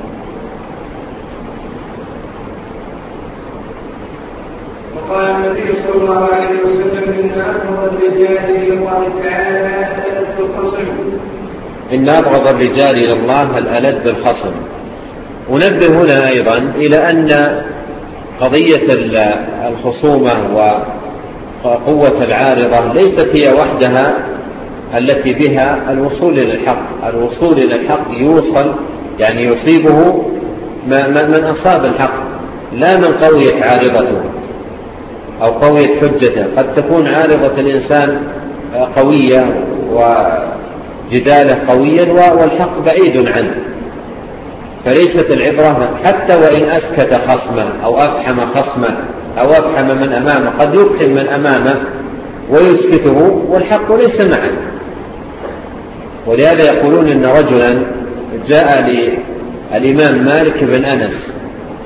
وقال النبي صلى الله عليه وسلم إن أبغض الرجال إلى الله تعالى الألد الخصم. إن أبغض الرجال إلى الله الألد الخصم. ونبه هنا أيضا إلى أن قضية الخصومة وقوة العارضة ليست هي وحدها التي بها الوصول إلى الحق. الوصول إلى الحق يوصل يعني يصيبه من أصاب الحق، لا من قوية عارضته أو قوية حجته. قد تكون عارضة الإنسان قوية وجداله قويا والحق بعيد عنه، فليست العبرة حتى وإن أسكت خصمه أو أفحم خصمه أو أفحم من أمامه، قد يفحم من أمامه ويسكته والحق ليس معه. ولهذا يقولون إن رجلا جاء للإمام مالك بن أنس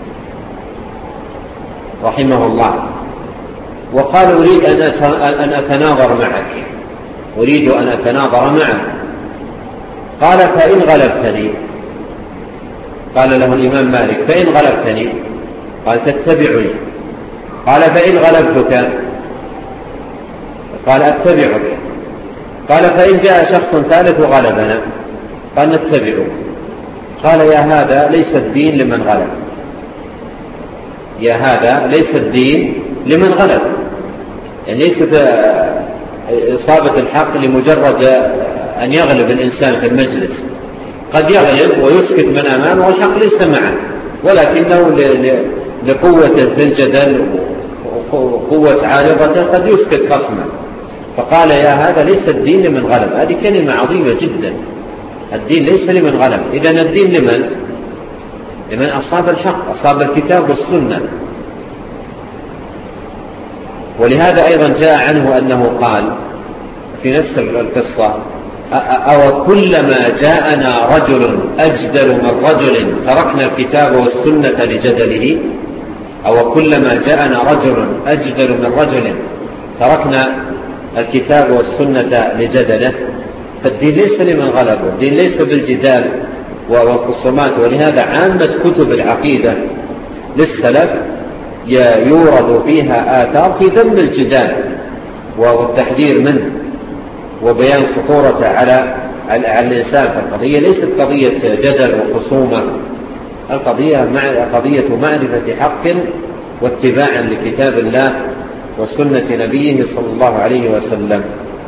رحمه الله وقال أريد أن أتناظر معك، أريد أن أتناظر معك. قال فإن غلبتني، قال له الإمام مالك فإن غلبتني، قال تتبعني. قال فإن غلبتك، قال أتبعك. قال فإن جاء شخص ثالث وغلبنا، قال نتبعه. قال يا هذا ليس الدين لمن غلب، يا هذا ليس الدين لمن غلب. يعني ليست إصابة الحق لمجرد أن يغلب الإنسان في المجلس، قد يغلب ويسكت من أمامه والحق ليس معه، ولكنه لقوة في الجدل وقوة عارضة قد يسكت خصمه. فقال يا هذا ليس الدين لمن غلب. هذه كلمة عظيمة جدا. الدين ليس لمن غلب. إذن الدين لمن أصاب الحق، أصاب الكتاب والسنة. ولهذا أيضا جاء عنه أنه قال في نفس القصة أو كلما جاءنا رجل أجدل من رجل تركنا الكتاب والسنة لجدله، أو كلما جاءنا رجل أجدل من رجل تركنا الكتاب والسنة لجدله. فالدين ليس لمن غلبه، الدين ليس بالجدال والخصومات. ولهذا عامة كتب العقيدة للسلف يورد فيها آثار في ذم الجدال والتحذير منه وبيان خطورته على الإنسان. فالقضية ليست قضية جدل وخصومة، القضية قضية معرفة حق واتباعا لكتاب الله وسنة نبيه صلى الله عليه وسلم.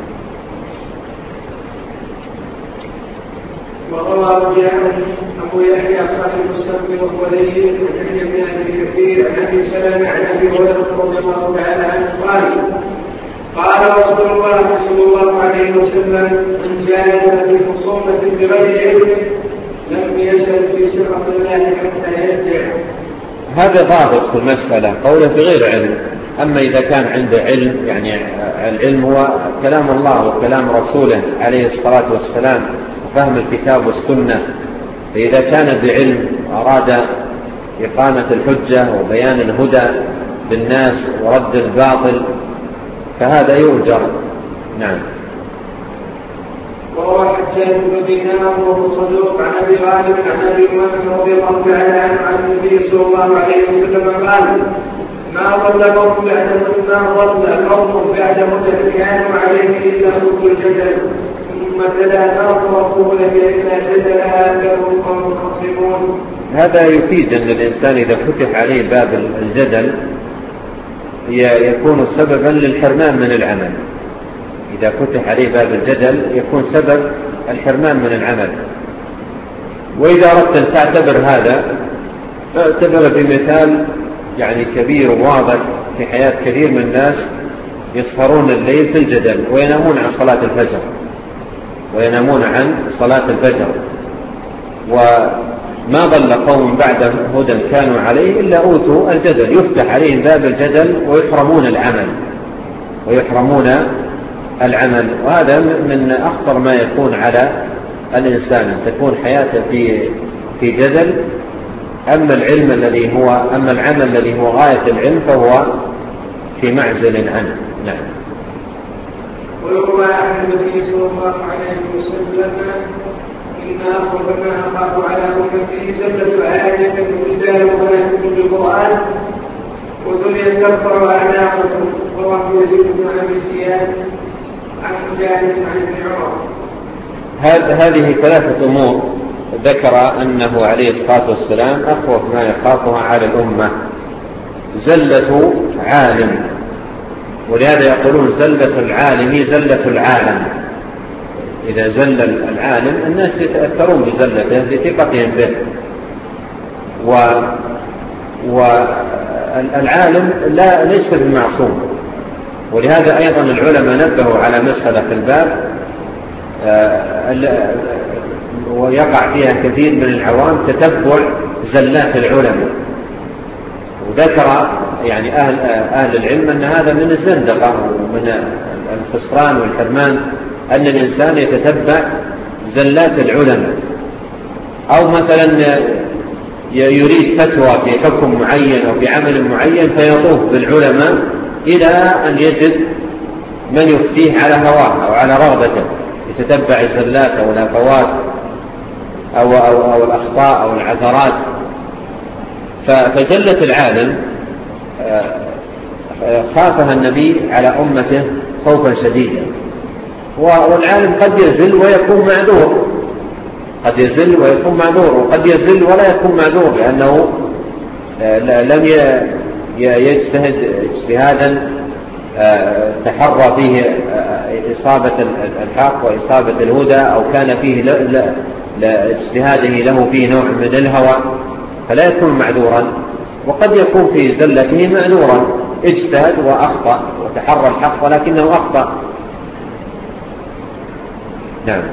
وروى أبو يحيى صاحب السبت وهو لين عن ابن أبي كثير عن أبي سلمة عن أبي هريرة رضي الله تعالى عنه قال رسول الله صلى الله عليه وسلم من جاهد في خصومة بغير علم لم يزل في سخط الله حتى يرجع. هذا ضابط في المسألة، قوله بغير علم. أما إذا كان عنده علم، يعني العلم هو كلام الله وكلام رسوله عليه الصلاة والسلام وفهم الكتاب والسنة، فإذا كان بعلم أراد إقامة الحجة وبيان الهدى بالناس ورد الباطل فهذا يؤجر. نعم. وروى حجاج بن دينار وهو صدوق عن ابي غالب عن ابي امامه رضي الله تعالى عنه عن النبي صلى الله عليه وسلم قال ما ضل قوم بعد مدة كانوا عليه الا صوت الجدل ثم تلا ناظرته الا جدلها لهم قوم خصمون. هذا يفيد ان الانسان اذا فتح عليه باب الجدل يكون سببا للحرمان من العمل. إذا فتح عليه باب الجدل يكون سبب الحرمان من العمل. وإذا أردت أن تعتبر هذا فاعتبر بمثال يعني كبير وواضح في حياة كثير من الناس يسهرون الليل في الجدل وينامون عن صلاة الفجر، ومن ما ضل قوم بعد هدى كانوا عليه إلا أوتوا الجدل، يفتح عليهم باب الجدل ويحرمون العمل. وهذا من أخطر ما يكون على الإنسان، أن تكون حياته في جدل. أما العمل الذي هو غاية العلم فهو في معزل عنه. نعم. ويروى عن النبي صلى الله عليه وسلم: إنا أخاف ما أخاف على أمتي زلة آية الرجال ولا يكتب القرآن وذل تكفر أعناقكم. رواه يزيد بن أبي زياد عن مجاهد عن ابن عمر. هذه ثلاثة أمور ذكر أنه عليه الصلاة والسلام أخوف ما يخافها على الأمة: زلة عالم، ولهذا يقولون زلة العالم زلة العالم. إذا زل العالم الناس يتأثرون بزلته لثقتهم به، والعالم ليس بمعصوم. ولهذا أيضا العلماء نبهوا على مسألة في الباب ويقع فيها كثير من العوام: تتبع زلات العلماء. وذكر يعني أهل العلم أن هذا من الزندقة ومن الخسران والحرمان، أن الإنسان يتتبع زلات العلماء، أو مثلا يريد فتوى في حكم معين أو في عمل معين فيطوف بالعلماء إلى أن يجد من يفتيه على هواه أو على رغبته، يتتبع الزلات أو الهفوات أو الأخطاء أو العثرات. فزلة العالم خافها النبي على أمته خوفا شديدا. والعالم قد يزل ويكون معذور، وقد يزل ولا يكون معذور، لأنه لم يجتهد اجتهادا تحرى فيه إصابة الحق وإصابة الهدى، أو كان فيه اجتهاده له فيه نوع من الهوى، فلا يكون معذورا. وقد يكون في زلته معذورا، اجتهد وأخطأ وتحرى الحق ولكنه أخطأ. نعم.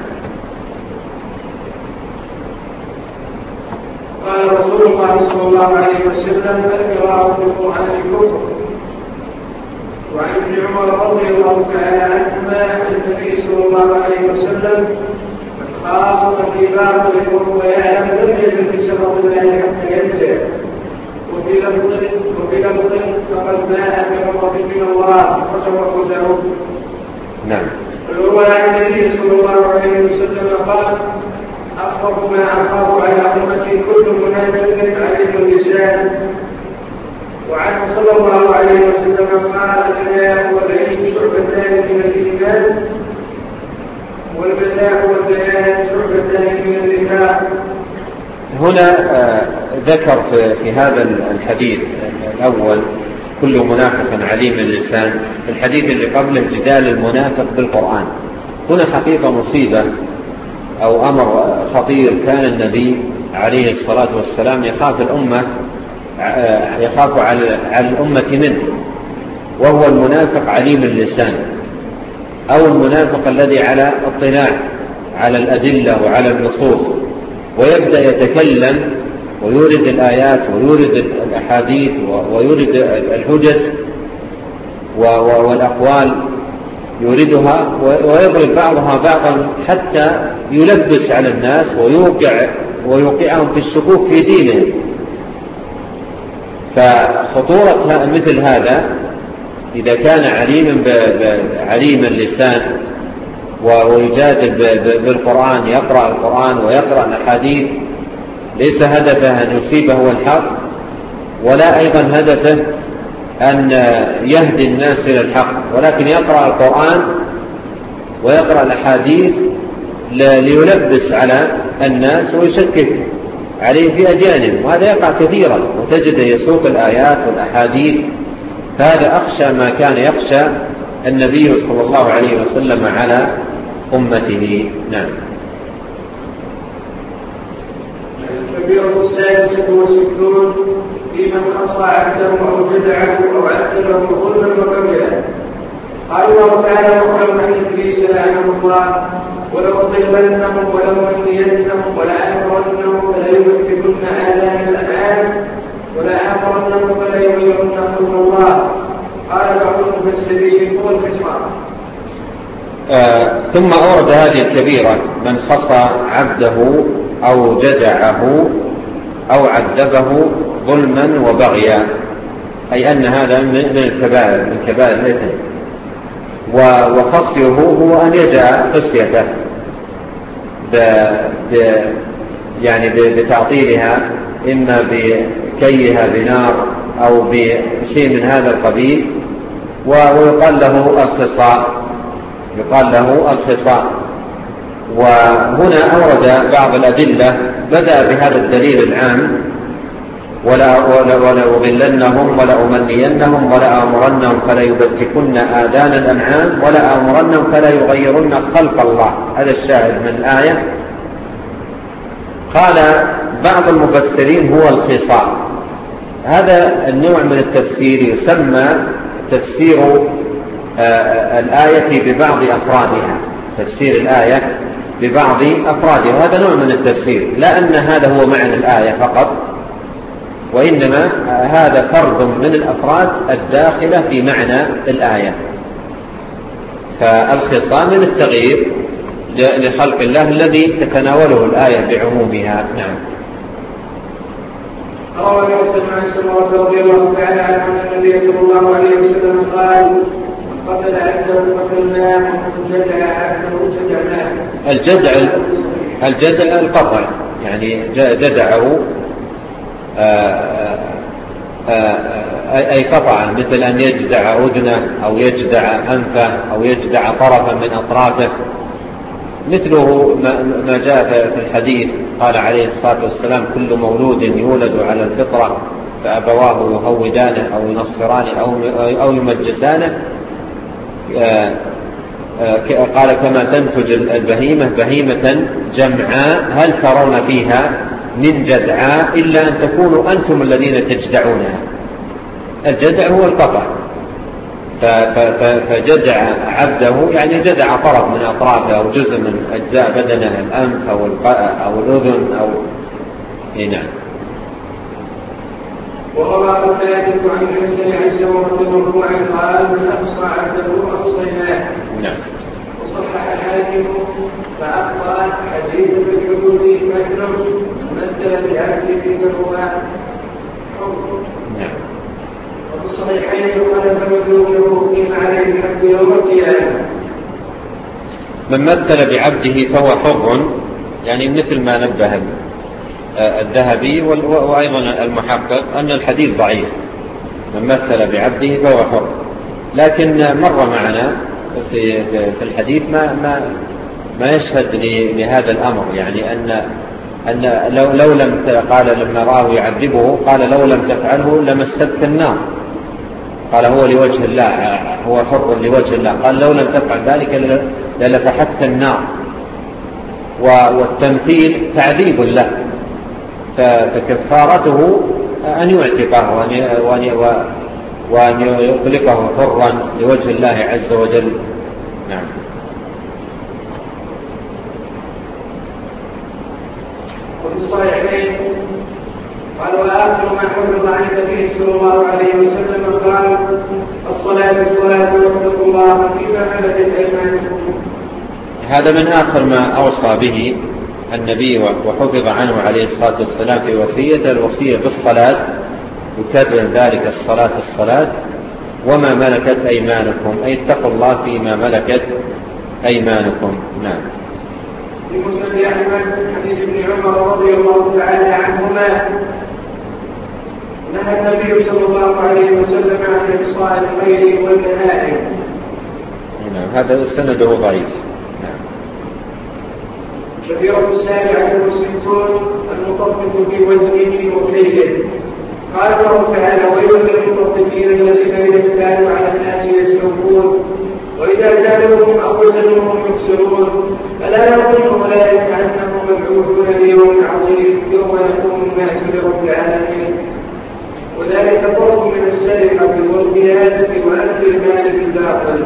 قال رسول الله صلى الله عليه وسلم: القراءة في القرآن كفر. وعن ابن عمر رضي الله تعالى عنهما عن النبي صلى الله عليه وسلم: خاصة في باطل ويعلم لم يزل في سبب الله حتى ينزل. وفي لفظ فقد ماء بغضب من الله فتوكل له. نعم. ويروى عن النبي صلى الله عليه وسلم قال: أخاف ما أخاف على أمتي كل منافق عليه اللسان. وعنه صلى الله عليه وسلم قال: الحياء والعلم شعبتان من الإيمان، والبلاء والبيان شعبتان من النفاق. هنا ذكر في هذا الحديث الأول كل منافق عليم اللسان. الحديث اللي قبله جدال المنافق بالقرآن. هنا حقيقة مصيبة أو أمر خطير، كان النبي عليه الصلاة والسلام يخاف على الأمة منه، وهو المنافق عليم اللسان، أو المنافق الذي على اطلاع على الأدلة وعلى النصوص، ويبدأ يتكلم ويورد الآيات ويورد الأحاديث ويورد الحجج والأقوال يوردها، ويضرب بعضها بعضا حتى يلبس على الناس ويوقعهم في الشكوك في دينهم. فخطورة مثل هذا إذا كان عليما اللسان ويجادل بالقرآن، يقرأ القرآن ويقرأ الأحاديث، ليس هدفه أن يصيبه الحق، ولا أيضا هدفه أن يهدي الناس إلى الحق، ولكن يقرأ القرآن ويقرأ الأحاديث ليلبس على الناس ويشكك عليه في أديانهم. وهذا يقع كثيرا، وتجد يسوق الآيات والأحاديث. فهذا أخشى ما كان يخشى النبي صلى الله عليه وسلم على أمته. نعم. الكبيرة السادسة والستون: في من أصى عبده أو جدعه أو عدله ظلما وكبيرا. قال الله تعالى: وقال عن إبليس لعنه الله ولأضلنهم ولأمنينهم ولآمرنهم فليبتكن رسول الله. قال بعض المفسرين هو الخصام. ثم أورد هذه الكبيرة: من خصى عبده أو جدعه أو عذبه ظلما وبغيا، أي أن هذا من الكبائر، من كبائر الإثم. وخصيه هو أن يجعل خصيته يعني بتعطيلها، إما بكيها بنار أو بشيء من هذا القبيل، ويقال له الخصاء، يقال له الخصاء. وهنا أورد بعض الأدلة، بدأ بهذا الدليل العام: ولأضلنهم ولأمنينهم ولآمرنهم فلا يبتكن آذان الأنعام ولآمرنهم فلا يغيرن خلق الله. هذا الشاهد من الآية. قال بعض المفسرين هو الخصاء. هذا النوع من التفسير يسمى تفسير الآية ببعض أفرادها، تفسير الآية ببعض أفرادها. وهذا نوع من التفسير، لا أن هذا هو معنى الآية فقط، وإنما هذا فرد من الأفراد الداخلة في معنى الآية. فالخصام من التغيير لخلق الله الذي تتناوله الآية بعمومها. نعم. روى مسلم عن سمرة رضي الله تعالى عنه أن النبي صلى الله عليه وسلم قال: من قتل عبده قتلناه ومن جدع عبده جدعناه. الجدع القطع، يعني جدعه أي قطعا، مثل أن يجدع أذنه أو يجدع أنفه أو يجدع طرفا من أطرافه. مثله ما جاء في الحديث، قال عليه الصلاة والسلام: كل مولود يولد على الفطرة فأبواه يهودانه أو ينصرانه أو يمجسانه. قال: كما تنتج البهيمة بهيمة جمعاء هل ترون فيها من جدعاء إلا أن تكونوا أنتم الذين تجدعونها. الجدع هو القطع. فجدع عبده يعني جدع طرف من أطرافه أو جزء من أجزاء بدنه، الأنف أو الأذن أو نعم. وروى قتادة عن الحسن عن سمرة مرفوعا قال: من أقصى عبده أقصيناه. نعم. وصحح الحاكم فأقوى حديث بالحدود مكرم مثل بعبده فهو حر. نعم. وفي الصحيحين قال: فمثله قيم عليه الحد يوم القيامة. من مثل بعبده فهو حر، يعني مثل ما نبه الذهبي وأيضا المحقق أن الحديث ضعيف. من مثل بعبده فهو حر، لكن مر معنا في الحديث ما يشهد لهذا الأمر، يعني أن لو لم قال لما رآه يعذبه قال: لو لم تفعله لمستك النار. قال: هو لوجه الله، هو حر لوجه الله. قال: لو لم تفعل ذلك للفحتك النار. والتمثيل تعذيب له، فكفارته أن يعتقه وأن يطلقه حرا لوجه الله عز وجل. نعم. وفي الصحيحين قال: وآخر ما حفظ عن النبي صلى الله عليه وسلم قال: الصلاة واتقوا الله فيما ملكت أيمانكم. هذا من آخر ما أوصى به النبي وحفظ عنه عليه الصلاة والسلام في وصيته، الوصية بالصلاة، يكرر ذلك: الصلاة وما ملكت أيمانكم، أي اتقوا الله فيما ملكت أيمانكم. نعم. في مسند أحمد حديث ابن عمر رضي الله تعالى عنهما نهى النبي صلى الله عليه وسلم عن إحصاء الخيل والبهائم. نعم. هذا سنده ضعيف. شفيرة السابعة والستون المطفف في وزنه وكيله. قال الله تعالى: ويل للمطففين الذين إذا اكتالوا على الناس يستوفون وإذا زادوهم أو وزنوهم يخسرون. ألا يظن أولئك أنهم مبعوثون ليوم عظيم يوم يقوم الناس لرب العالمين. وذلك فرق من السرقة والقيادة وأكل المال بالباطل.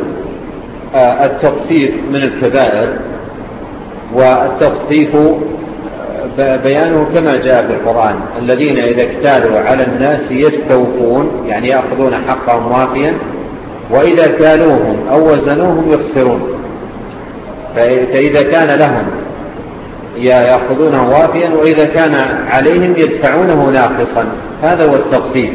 التطفيف من الكبائر، والتطفيف بيانه كما جاء في القرآن: الذين إذا اكتالوا على الناس يستوفون، يعني يأخذون حقهم وافيا، وإذا كالوهم أو وزنوهم يخسرون. فإذا كان لهم يأخذونه وافيا، وإذا كان عليهم يدفعونه ناقصا. هذا هو التطفيف.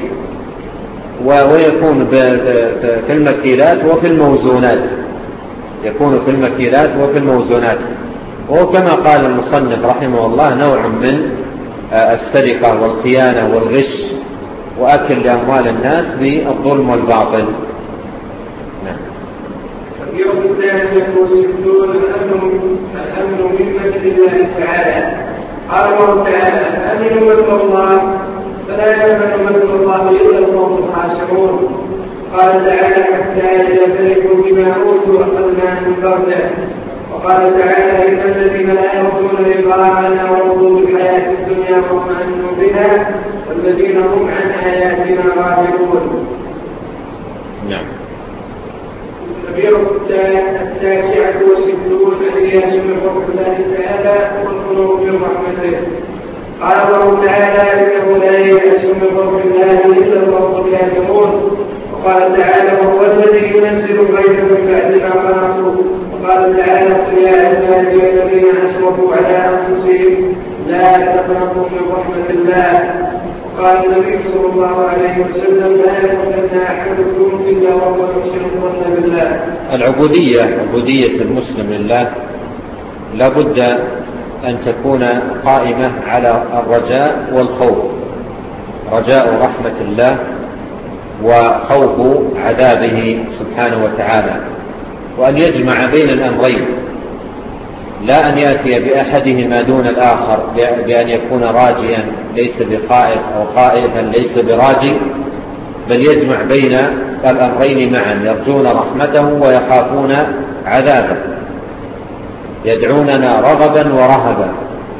ويكون في المكيلات وفي الموزونات، يكون في المكيلات وفي الموزونات. وكما قال المصنف رحمه الله: نوع من السرقة والخيانة والغش وأكل لأموال الناس بالظلم والباطل. نعم. يوم الثاني والستون الأمن من مكر الله تعالى. قال الله تعالى: أمن مكر الله فلا يأمن مكر الله إلا القوم الخاسرون. قال تعالى: حتى إذا فرحوا بما أوتوا أخذناهم بغتة. وقال تعالى: إن الذين لا يرجون لقاءنا ورضوا بالحياة الدنيا واطمأنوا بها والذين هم عن آياتنا غافلون. نعم. الكبيرة التاسعة والستون الياس من فضل الله تعالى والقنوط من رحمته. قال الله تعالى: إنه لا ييأس من فضل الله إلا القوم الكافرون. وقال تعالى: وهو الذي ينزل الغيث من بعد ما قنطوا. وقال تعالى: قل يا عبادي الذين أسرفوا على أنفسهم لا تقنطوا من رحمة الله. وقال النبي صلى الله عليه وسلم: لا يموتن أحدكم إلا وهو يحسن الظن بالله. عبودية المسلم لله لا بد أن تكون قائمة على الرجاء والخوف: رجاء رحمة الله وخوف عذابه سبحانه وتعالى، وأن يجمع بين الأمرين، لا أن يأتي بأحدهما دون الآخر، بأن يكون راجيا ليس بخائف أو خائفا ليس براجي، بل يجمع بين الأمرين معا: يرجون رحمته ويخافون عذابه، يدعوننا رغبا ورهبا.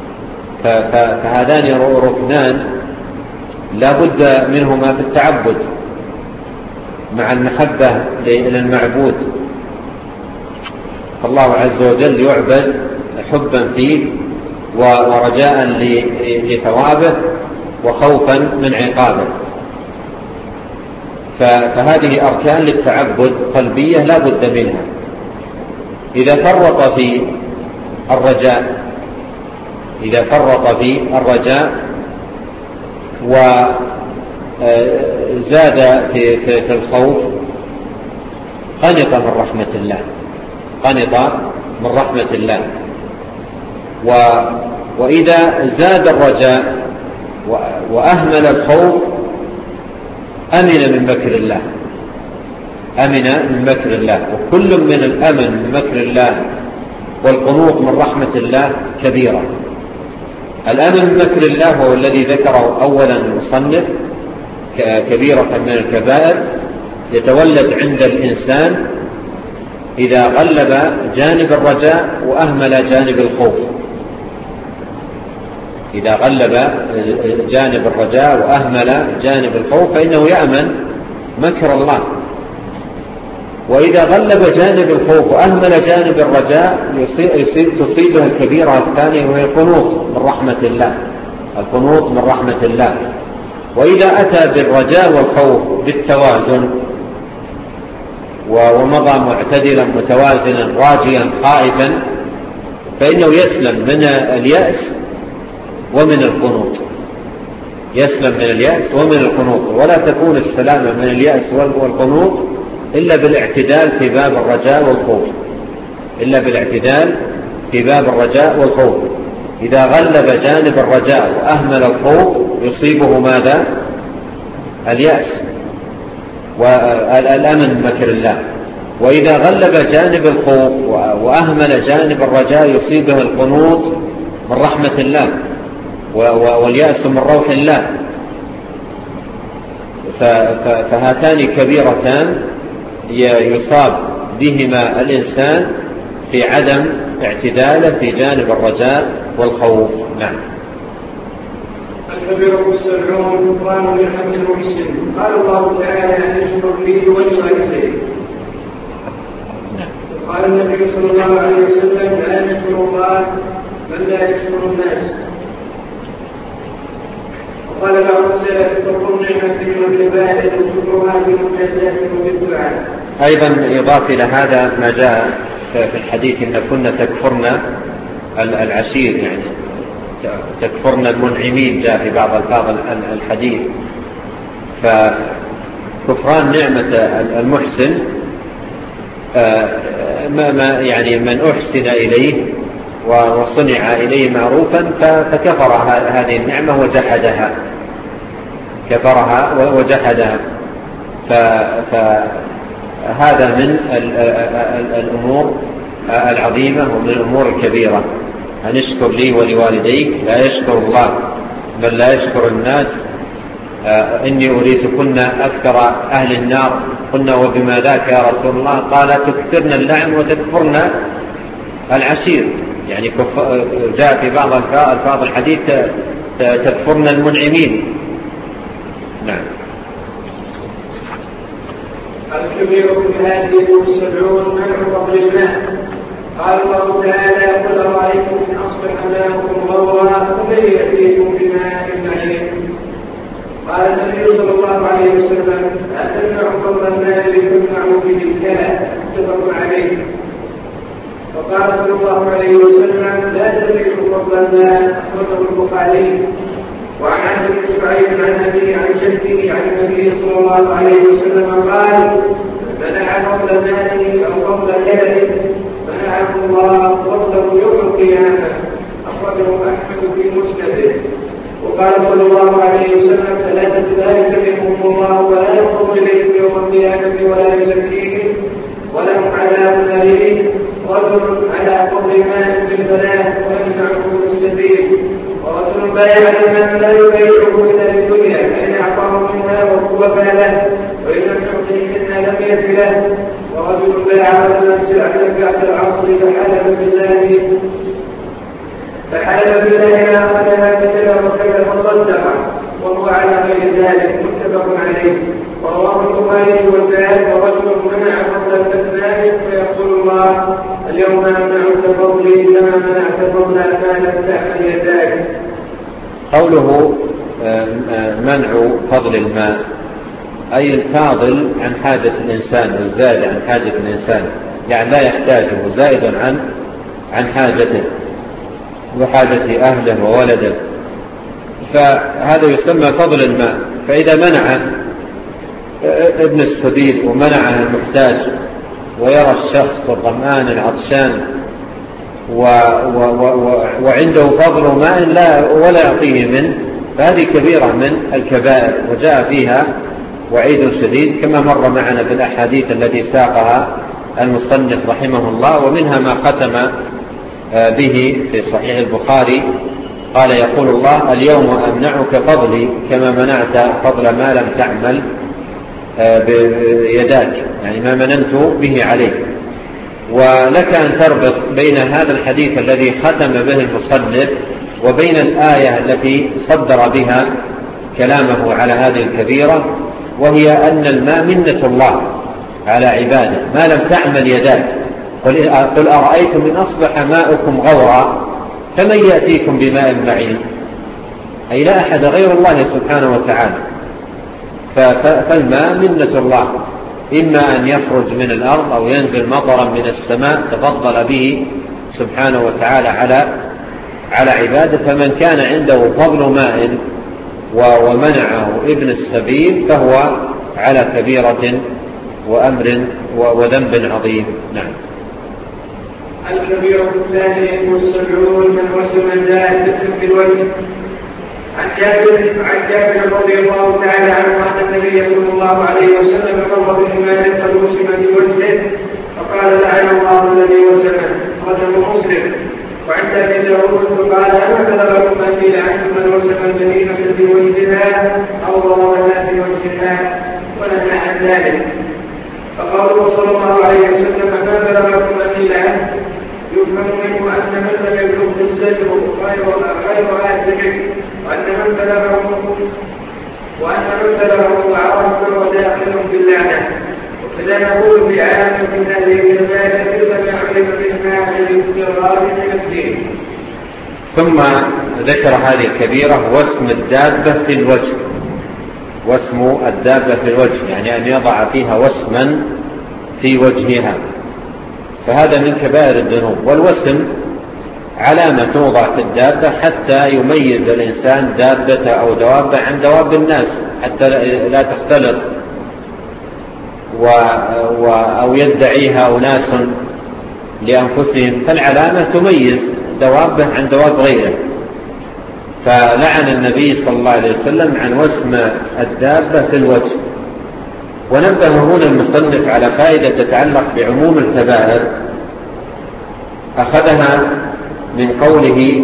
فهذان ركنان لا بد منهما في التعبد مع المحبة للمعبود. فالله عز وجل يعبد حبا فيه ورجاء لثوابه وخوفا من عقابه. فهذه أركان للتعبد قلبية لا بد منها. إذا فرط في الرجاء وزاد في الخوف قنط من رحمة الله. وإذا زاد الرجاء وأهمل الخوف أمن من مكر الله. وكل من الأمن من مكر الله والقنوط من رحمة الله كبيرة. الأمن من مكر الله هو الذي ذكره أولا المصنف كبيرة من الكبائر، يتولد عند الإنسان إذا غلب جانب الرجاء وأهمل جانب الخوف. إذا غلب جانب الرجاء وأهمل جانب الخوف فإنه يأمن مكر الله. وإذا غلب جانب الخوف وأهمل جانب الرجاء تصيبه الكبيرة الثانية، وهي القنوط من رحمة الله. وإذا أتى بالرجاء والخوف بالتوازن ومضى معتدلا متوازنا راجيا خائفا، فإنه يسلم من اليأس ومن القنوط. ولا تكون السلامة من اليأس والقنوط إلا بالاعتدال في باب الرجاء والخوف. إذا غلب جانب الرجاء وأهمل الخوف يصيبه ماذا؟ اليأس والأمن من مكر الله. وإذا غلب جانب الخوف وأهمل جانب الرجاء يصيبه القنوط من رحمة الله واليأس من روح الله. فهاتان كبيرتان يصاب بهما الإنسان في عدم اعتداله في جانب الرجاء والخوف. نعم. الكبيرة السبعون قال لحمد المحسن. قال الله تعالى: أن يشكر لي ولوالديه. قال النبي صلى الله عليه وسلم: لا يشكر الله من لا يشكر الناس. كفر نعمة والكبائر كفرها بالمجازات وبالدعاء. أيضا يضاف إلى هذا ما جاء في الحديث إن كنا تكفرن العشير، يعني تكفرن المنعمين، جاء في بعض الفاظ الحديث. فكفران نعمة المحسن يعني من أحسن إليه وصنع إليه معروفا فكفر هذه النعمة وجحدها، كفرها وجحدها. فهذا من الأمور العظيمة ومن الأمور الكبيرة. أن اشكر لي ولوالديك، لا يشكر الله بل لا يشكر الناس. إني أريتكن أكثر أهل النار. قلنا وبما ذاك يا رسول الله؟ قال تكثرن اللعن وتكفرن العشير، يعني جاء في بعض الفاظ الحديث تكفرن المنعمين. نعم. الكبير في هذه 70 منع فضل الماء. قال الله تعالى: قل أرأيتم إن أصبح ماؤكم غورا فمن يأتيكم بماء معين. قال النبي صلى الله عليه وسلم: لا تمنعوا فضل الماء لتمنعوا به الكلى، متفق عليه. وقال صلى الله عليه وسلم: لا تمنعوا فضل الماء، أخرجه البخاري. وعن عبد بن شعيب عن أبيه عن جده عن النبي صلى الله عليه وسلم قال: منع فضل الماء أو فضل كلى منعه الله فضله يوم القيامة، أخرجه أحمد في مسنده. وقال صلى الله عليه وسلم: ثلاثة لا يكلمهم الله ولا ينظر إليهم يوم القيامة ولا يزكيهم ولهم عذاب أليم، رجل على فضل ماء بالبنات ويمنعه بالسبيل، ورجل بايع الماء لا يبيعه إلا للدنيا، فإن أعطاه منها وهو له، وإن لم يعطه منها لم يأت له، ورجل بايع السلعة بعد العصر فحلف بالله ما أخذها كذا وكذا فصدق وهو على غير ذلك، متفق عليه. ورواه البخاري وسعد. ورجل منع فضل الماء فيقول الله: اليوم منعت فضلي كما منعت فضل ما لم تعمل يداك. قوله منع فضل الماء أي الفاضل عن حاجة الإنسان والزائد عن حاجة الإنسان، يعني لا يحتاجه، زائد عن حاجته وحاجة أهله وولده، فهذا يسمى فضل الماء. فإذا منع ابن السبيل ومنعه المحتاج ويرى الشخص الظمآن العطشان وعنده فضل ماء ولا يعطيه منه، فهذه كبيرة من الكبائر، وجاء فيها وعيد شديد كما مر معنا في الأحاديث التي ساقها المصنف رحمه الله. ومنها ما ختم به في صحيح البخاري، قال: يقول الله: اليوم أمنعك فضلي كما منعت فضل ما لم تعمل بيداك، يعني ما مننت به عليك. ولك أن تربط بين هذا الحديث الذي ختم به المصنف وبين الآية التي صدر بها كلامه على هذه الكبيرة، وهي أن الماء منة الله على عباده ما لم تعمل يداك. قل أرأيتم إن أصبح ماؤكم غورا فمن يأتيكم بماء معين، أي لا أحد غير الله سبحانه وتعالى. فالماء منة الله، إما أن يخرج من الأرض أو ينزل مطرا من السماء تفضل به سبحانه وتعالى على عباده. فمن كان عنده فضل ماء ومنعه ابن السبيل فهو على كبيرة وأمر وذنب عظيم. نعم. الكبيرة الثانية 70 من رسم ذات في الوجه. عن جابر رضي الله تعالى عنه أن النبي صلى الله عليه وسلم مر بحمار قد وسم بوجهه فقال: لعن الله الذي وسمه، رجل مسلم. وعن ابي داود قال: أما بلغكم أني لعنت من وسم البنين في وجهها أو ضربها في وجهها ونهى عن ذلك. فقالوا صلى الله عليه وسلم: ما بلغكم أني لعنت، يفهم منه أن من لم يبلغ الزجر غير آثم، وأن من بلغه عرف فهو داخل باللعنة. وكذا نقول بعامة هذه الكبائر إذا علم منها الاضطرار من الدين. ثم ذكر هذه الكبيرة واسم الدابة في الوجه، وسم الدابة في الوجه، يعني أن يضع فيها وسما في وجهها، فهذا من كبائر الذنوب. والوسم علامة توضع في الدابة حتى يميز الإنسان دابة أو دوابة عن دواب الناس، حتى لا تختلط أو يدعيها أناس لأنفسهم، فالعلامة تميز دوابة عن دواب غيره. فلعن النبي صلى الله عليه وسلم عن وسم الدابة في الوجه. ونبه هنا المصنف على فائدة تتعلق بعموم الكبائر أخذها من قوله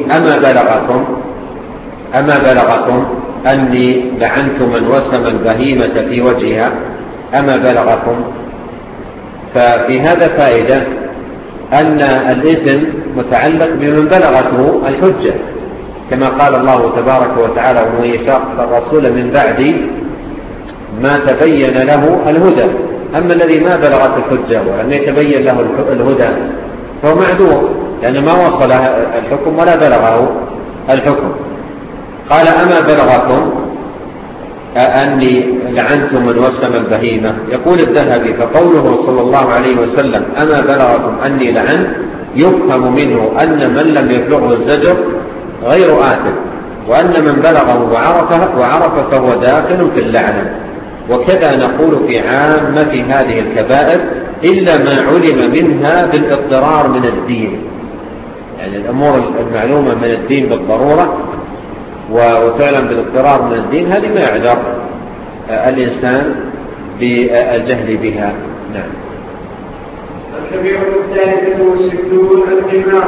أما بلغكم أني لعنت من وسم البهيمة في وجهها، أما بلغكم. ففي هذا فائدة أن الإثم متعلق بمن بلغته الحجة، كما قال الله تبارك وتعالى: ومن يشاقق الرسول من بعد ما تبين له الهدى. أما الذي ما بلغت الحجة ولم يتبين له الهدى فهو معذور، لأن ما وصل الحكم ولا بلغه الحكم. قال: أما بلغكم أني لعنت من وسم البهيمة. يقول الذهبي: فقوله صلى الله عليه وسلم أما بلغكم أني لعنت يفهم منه أن من لم يبلغه الزجر غير آثم، وأن من بلغه وعرف فهو داخل في اللعنة. وكذا نقول في عامة هذه الكبائر إلا ما علم منها بالاضطرار من الدين، يعني الأمور المعلومة من الدين بالضرورة وتعلم بالاضطرار من الدين، هذه ما يعذر الإنسان بالجهل بها. نعم. الكبيرة الثالثة والستون القمار.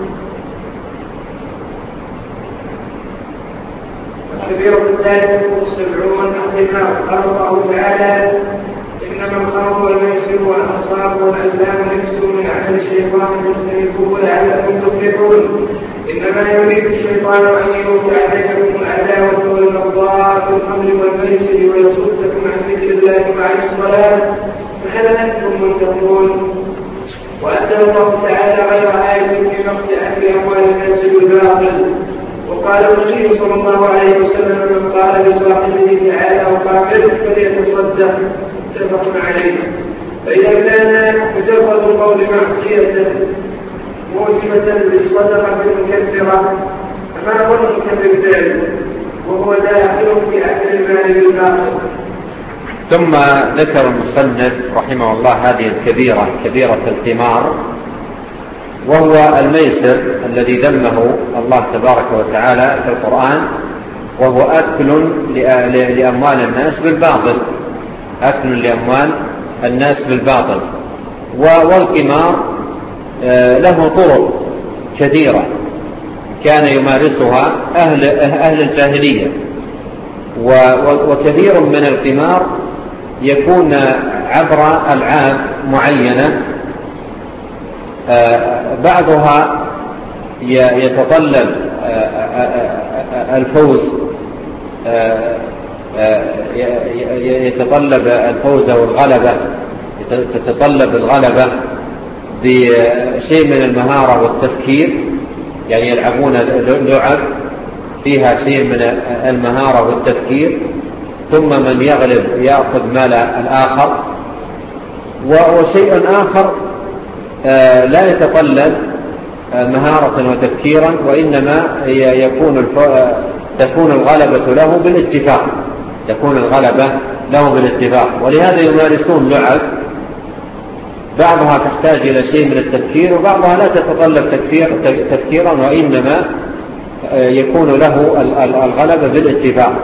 الكبيرة الثالثة والسبعون القمار. قال الله تعالى: إنما الخمر والميسر والأنصاب والأزلام رجس من عمل الشيطان فاجتنبوه لعلكم تفلحون. إنما يريد الشيطان أن يوقع بينكم العداوة والبغضاء في الخمر والميسر ويصدكم عن ذكر الله وعن الصلاة فهل أنتم منتهون؟ وأنزل الله تعالى غير آية في وقت أكل أموال الناس بالباطل. وقال الرسول صلى الله عليه وسلم: من قال لصاحبه تعالى وقابله فليتصدق، متفق عليه. فإذا كان مجرد القول معصية موجبة للصدقة المكفرة فما هو المكفر ذلك وهو داخل في أكل المال بالباطل؟ ثم ذكر المصنف رحمه الله هذه الكبيرة، كبيرة القمار، وهو الميسر الذي ذمه الله تبارك وتعالى في القرآن، وهو أكل لأموال الناس بالباطل، أكل لأموال الناس بالباطل. والقمار له طرق كثيرة كان يمارسها أهل الجاهلية، وكثير من القمار يكون عبر ألعاب معينة، بعضها يتطلب الفوز والغلبة، تتطلب الغلبة بشيء من المهارة والتفكير، يعني يلعبون لعب فيها شيء من المهارة والتفكير، ثم من يغلب يأخذ مال الآخر. وشيء آخر لا يتطلب مهارة وتفكيرا، وإنما تكون الغلبة له بالاتفاق، تكون الغلبة له بالاتفاق. ولهذا يمارسون لعب بعضها تحتاج إلى شيء من التفكير، وبعضها لا تتطلب تفكيرا، وإنما يكون له الغلبة بالاتفاق.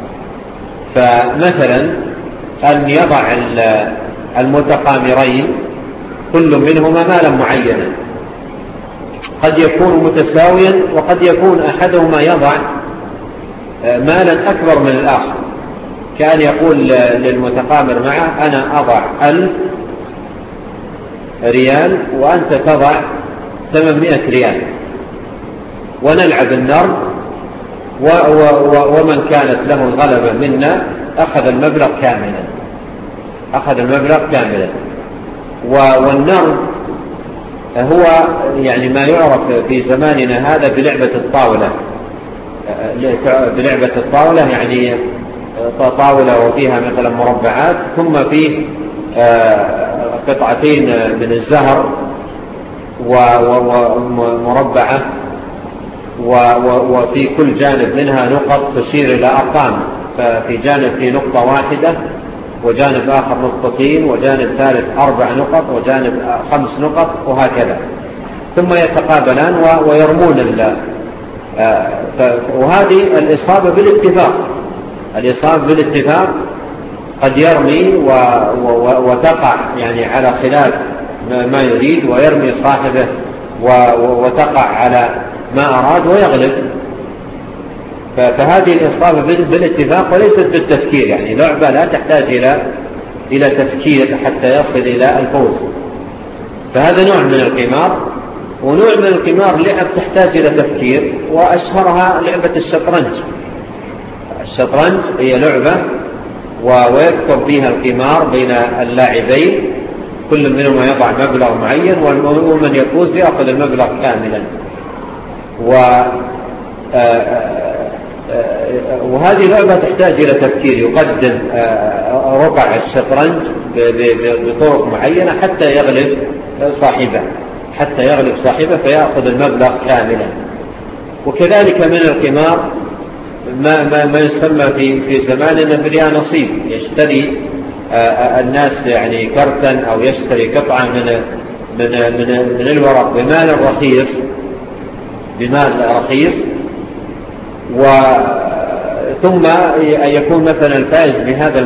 فمثلا أن يضع المتقامرين كل منهما مالا معينا، قد يكون متساويا وقد يكون أحدهما يضع مالا أكبر من الآخر، كأن يقول للمتقامر معه: أنا أضع 1000 ريال وأنت تضع 800 ريال، ونلعب النرد، ومن كانت له الغلبة منا أخذ المبلغ كاملا. والنرد هو يعني ما يعرف في زماننا هذا بلعبة الطاولة، يعني طاولة وفيها مثلا مربعات، ثم فيه قطعتين من الزهر ومربعة، وفي كل جانب منها نقط تشير إلى أرقام، ففي جانب في نقطة واحدة، وجانب آخر نقطتين، وجانب ثالث 4 نقط، وجانب 5 نقط، وهكذا. ثم يتقابلان ويرمون وهذه الإصابة بالاتفاق. الإصابة بالاتفاق قد يرمي وتقع يعني على خلاف ما يريد، ويرمي صاحبه وتقع على ما أراد ويغلب. فهذه الإصابة بالاتفاق وليست بالتفكير، يعني لعبة لا تحتاج إلى تفكير حتى يصل إلى الفوز. فهذا نوع من القمار. ونوع من القمار لعب تحتاج إلى تفكير، وأشهرها لعبة الشطرنج. الشطرنج هي لعبة ويكتب فيها القمار بين اللاعبين، كل منهم يضع مبلغ معين، ومن يفوز يأخذ المبلغ كاملا. وهذه لعبة تحتاج إلى تفكير، يقدم رقع الشطرنج بطرق معينة حتى يغلب صاحبه فيأخذ المبلغ كاملا. وكذلك من القمار ما يسمى في زماننا باليانصيب، يشتري الناس يعني كرتا أو يشتري قطعة من الورق بمال رخيص، ثم يكون مثلا الفائز بهذا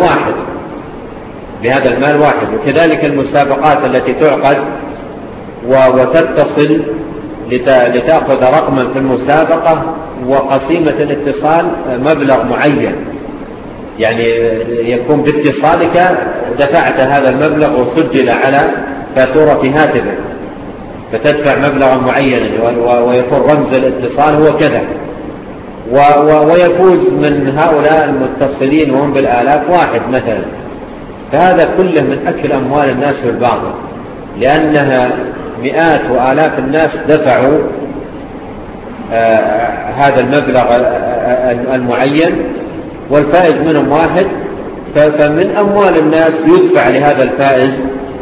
المال واحد. وكذلك المسابقات التي تعقد وتتصل لتأخذ رقما في المسابقة، وقسيمة الاتصال مبلغ معين، يعني يكون باتصالك دفعت هذا المبلغ وسجل على فاتورة هاتفك، فتدفع مبلغا معينا ويكون رمز الاتصال هو كذا، ويفوز من هؤلاء المتصلين وهم بالآلاف واحد مثلا. فهذا كله من أكل أموال الناس بالباطل، لأنها مئات وآلاف الناس دفعوا هذا المبلغ المعين، والفائز منهم واحد، فمن أموال الناس يدفع لهذا الفائز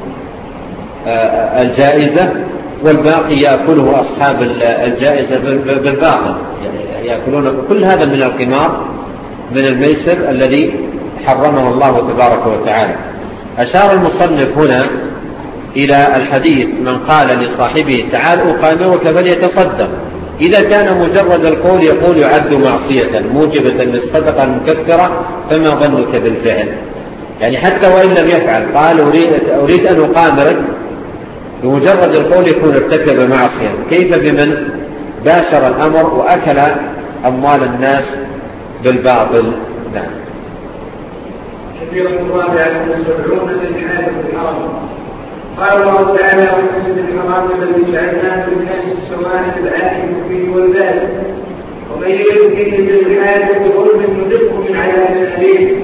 الجائزة، والباقي يأكله أصحاب الجائزة بالباطل، يعني يأكلون. كل هذا من القمار، من الميسر الذي حرمه الله تبارك وتعالى. أشار المصنف هنا إلى الحديث: من قال لصاحبه تعال أقامرك فليتصدق. إذا كان مجرد القول يقول يعد معصية موجبة للصدقة المكفرة، فما ظنك بالفعل؟ يعني حتى وإن لم يفعل، قال أريد أن أقامرك، بمجرد القول يكون ارتكب معصية، كيف بمن باشر الأمر وأكل أموال الناس بالباطل؟ نعم. كثيرا الرابعة والسبعون للحاج الحرام. قال الله تعالى: والمسجد الحرام الذي جعلناه للناس سواء العاكف فيه والباد، ومن يرد فيه بالحاج بظلم نذقه من عذاب أليم.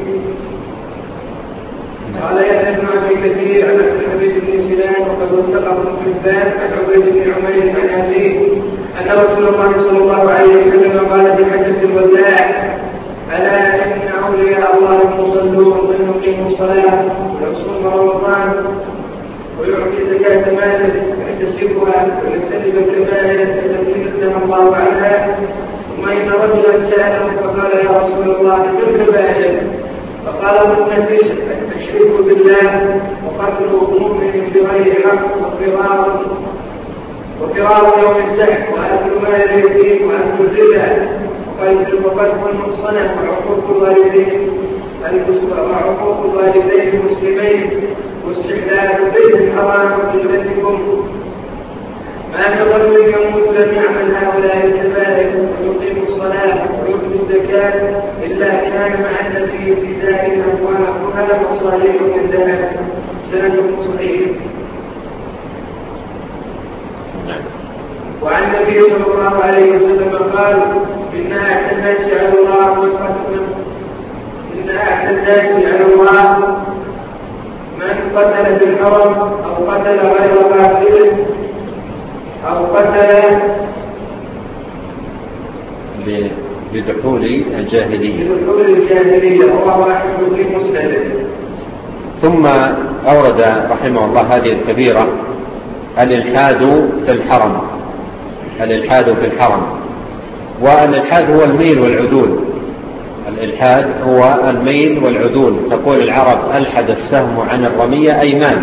قال يحيى بن ابي كثير عن حبيب بن سنان وقد وثقه ابن حبان عن عبيد بن عمير عن ابيه ان رسول الله صلى الله عليه وسلم قال في حجة الوداع: الا ان اولياء الله المصلون من يقيموا الصلاه ويصوم رمضان ويعطي زكاة ماله ويحتسبها ويجتنب الكبائر التي نهى الله عنها. ثم ان رجلا ساله فقال: يا رسول الله ما الكبائر؟ فقال: ان الشرك بالله وقتل مؤمن بغير حق وفرار يوم الزحف واكل مال اليتيم واكل الربا وقذف المحصنه وعقوق الوالدين المسلمين واستحلال بيت الحرام بذمتكم. ما من رجل يموت لم يعمل هؤلاء الكبائر ويقيم الصلاه ويؤتي الزكاه الا كان مع النبي في ذلك ونحوها مصالح من ذلك. سند صحيح. وعن النبي صلى الله عليه وسلم قال: إن أعتى الناس على الله من قتل بالحرم أو قتل غير قاتل أو قتل بدخول الجاهلية. بدخول الجاهلية رواه أحمد في مسنده. ثم أورد رحمه الله هذه الكبيرة: الإلحاد في الحرم. الإلحاد في الحرم، والإلحاد هو الميل والعدول. الإلحاد هو الميل والعدول. تقول العرب: ألحد السهم عن الرمية، أي مال.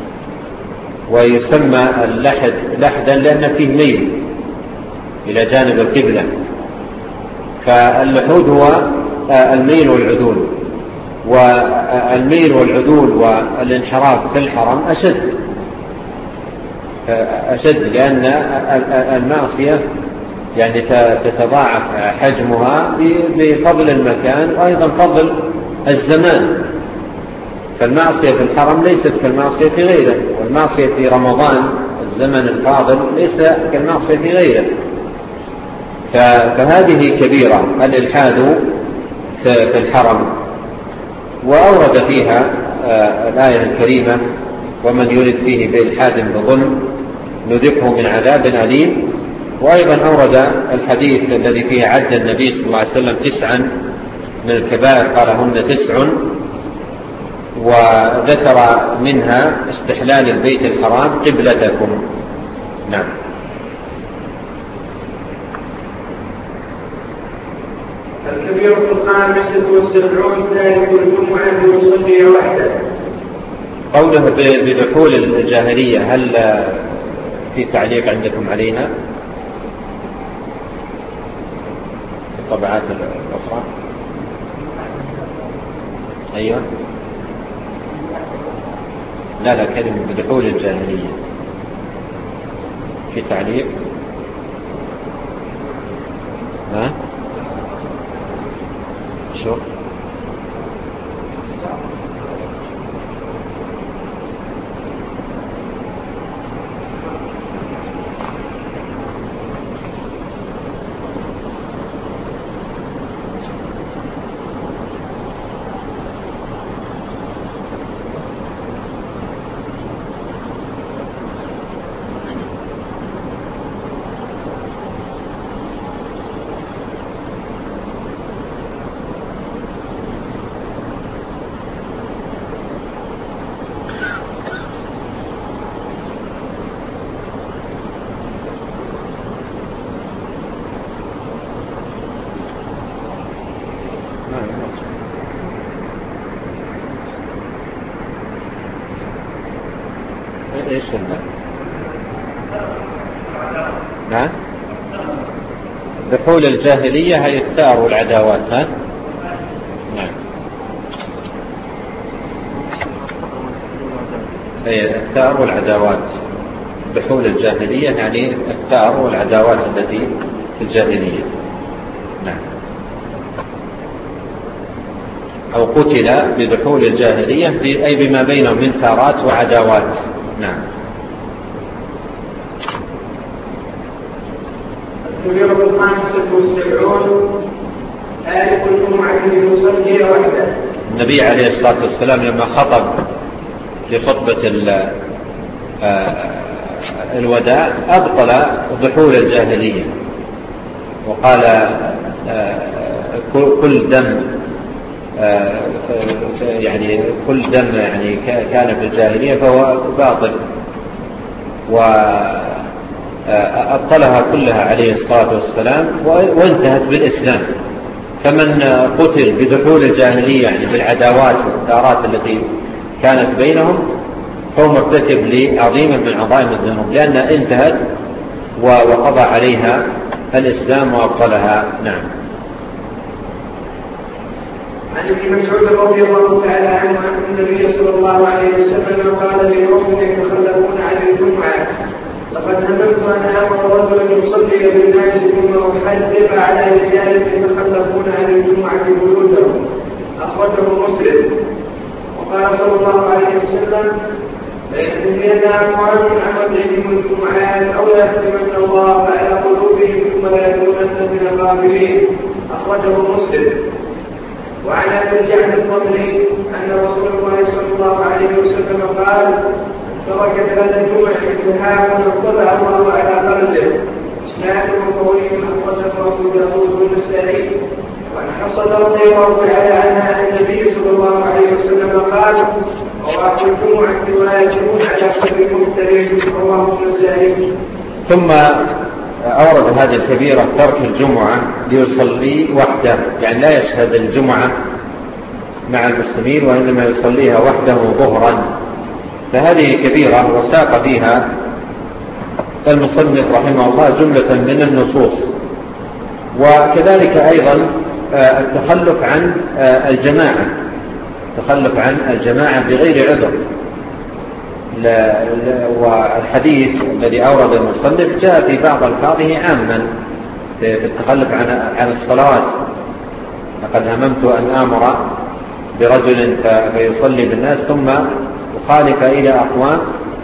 ويسمى اللحد لحدا لأن فيه ميل إلى جانب القبلة. فاللحود هو الميل والعدول، والميل والعدول والانحراف في الحرم أشد لأن المعصية يعني تتضاعف حجمها بفضل المكان وأيضا فضل الزمان. فالمعصية في الحرم ليست كالمعصية في غيره، والمعصية في رمضان الزمن الفاضل ليس كالمعصية في غيره. فهذه كبيرة، الإلحاد في الحرم. وأورد فيها الآية الكريمة: ومن يرد فيه بإلحاد بظلم نذقه من عذاب أليم. وأيضا أورد الحديث الذي فيه عد النبي صلى الله عليه وسلم 9 من الكبائر، قال: هن 9، وذكر منها استحلال البيت الحرام قبلتكم. نعم. الكبيرة 75 تارك الجمعة يصلي وحده. قوله بدخول الجاهلية، هل في تعليق عندكم عليها في الطبعات الأخرى؟ أيوة. لا كلمة بدخول الجاهلية في تعليق. ها شو ايش المعنى؟ نعم. دخول الجاهلية هي الثار والعداوات. ها؟ نعم. هي الثار والعداوات. دخول الجاهلية يعني الثار والعداوات التي في الجاهلية. نعم. أو قتل بدخول الجاهلية أي بما بينهم من ثارات وعداوات. نعم. الكبيرة 75 تارك الجمعة يصلي وحده. النبي عليه الصلاة والسلام لما خطب في خطبة الوداع أبطل دخول الجاهلية، وقال: كل دم يعني كل دم يعني كان في الجاهلية فهو باطل، وأبطلها كلها عليه الصلاة والسلام وانتهت بالإسلام. فمن قتل بدخول الجاهلية يعني بالعداوات والثارات التي كانت بينهم فهو مرتكب لعظيم من عظائم الذنوب، لأنها انتهت وقضى عليها الإسلام وأبطلها. نعم. عن ابن مسعود رضي الله تعالى عنه أن النبي صلى الله عليه وسلم قال لقوم يتخلفون عن الجمعة: لقد هممت أن آمر رجلا يصلي بالناس ثم أحدث على رجال يتخلفون عن الجمعة بيوتهم. أخرجه مسلم. وقال صلى الله عليه وسلم: ليحتمين أموال عن وجههم الجمعات أو يحتمن الله على قلوبهم ثم لا يكونن من الغافلين. أخرجه مسلم. وعن ابي الجعد الفضلي ان رسول الله صلى الله عليه وسلم قال: ترك 3 جمع انتهاء وطلع الله على قلبه. اسناده قوي. اخرجه ابو داود والنسائي وعن حفصة رضي الله تعالى عنها أن النبي صلى الله عليه وسلم قال: وأهل الجمعة ولا يجمعون على قدر مختلف، رواه النسائي. ثم أورد هذه الكبيرة ترك الجمعة ليصلي وحده، يعني لا يشهد الجمعة مع المسلمين وإنما يصليها وحده ظهرا، فهذه كبيرة وساق فيها المصنف رحمه الله جملة من النصوص. وكذلك أيضا التخلف عن الجماعة، التخلف عن الجماعة بغير عذر. والحديث الذي أورد المصنف جاء في بعض ألفاظه عاما في التخلف عن الصلوات: لقد هممت أن آمر برجل فيصلي بالناس ثم أخالف إلى أقوام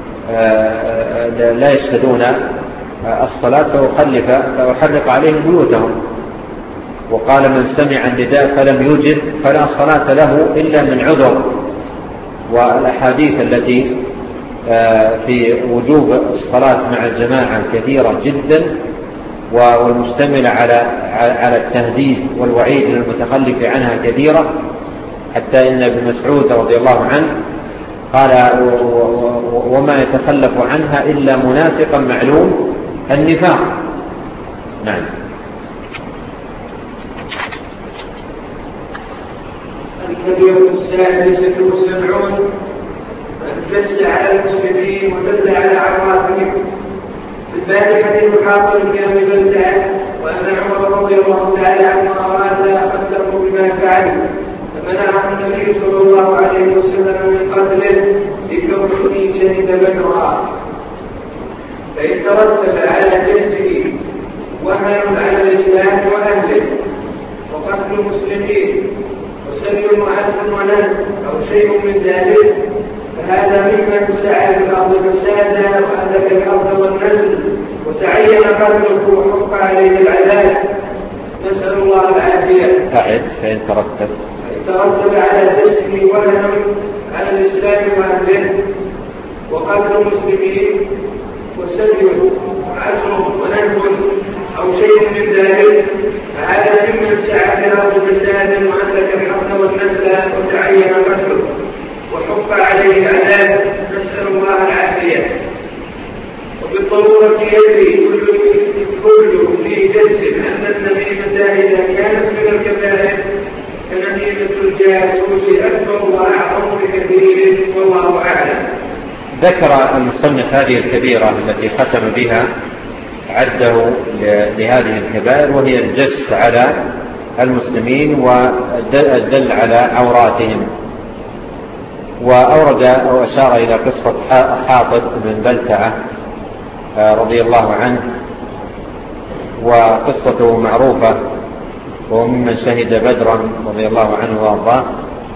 لا يشهدون الصلاة فأحرق عليهم بيوتهم. وقال: من سمع النداء فلم يجب فلا صلاة له إلا من عذر. والأحاديث التي في وجوب الصلاة مع الجماعة كثيرة جدا، والمشتملة على التهديد والوعيد للمتخلف عنها كثيرة، حتى إن ابن مسعود رضي الله عنه قال: وما يتخلف عنها إلا منافقا معلوم النفاق. نعم. الكبير السادسة والسبعون: جس على المسلمين ودل على عوراتهم. في الباب حديث حاطب كامل الدعاء، وأن عمر رضي الله تعالى عنه أراد أخذه بما فعل، فمنعه النبي صلى الله عليه وسلم من قتله لكونه شهد بدرا. فإن ترتب على جسده وهن على الإسلام وأهله وقتل المسلمين وسبي معز ونهب أو شيء من ذلك، فهذا ممن سعى في الأرض فسادا وأهلك الأرض والنسل وتعين قتله وحق عليه العذاب، نسأل الله العافية. فإن ترتب على جسمه وهن على الإسلام وأهله وقتل المسلمين وسبي عزم ونهب أو شيء من ذلك، فهذا ممن سعى في الأرض فسادا وأهلك الأرض والنسل وتعين قتله وحق عليه العذاب، نسأل الله العافية. وبالضرورة يدري كل في جسد أن النميمة إذا كانت من الكبائر فنميمة الجاسوس أكبر وأعظم بكثير، والله أعلم. ذكر المصنف هذه الكبيرة التي ختم بها، عده لهذه الكبائر، وهي الجس على المسلمين والدل على عوراتهم. وأورد أو أشار إلى قصة حاطب بن بلتعة رضي الله عنه، وقصته معروفة، وهو ممن شهد بدرا رضي الله عنه وأرضاه.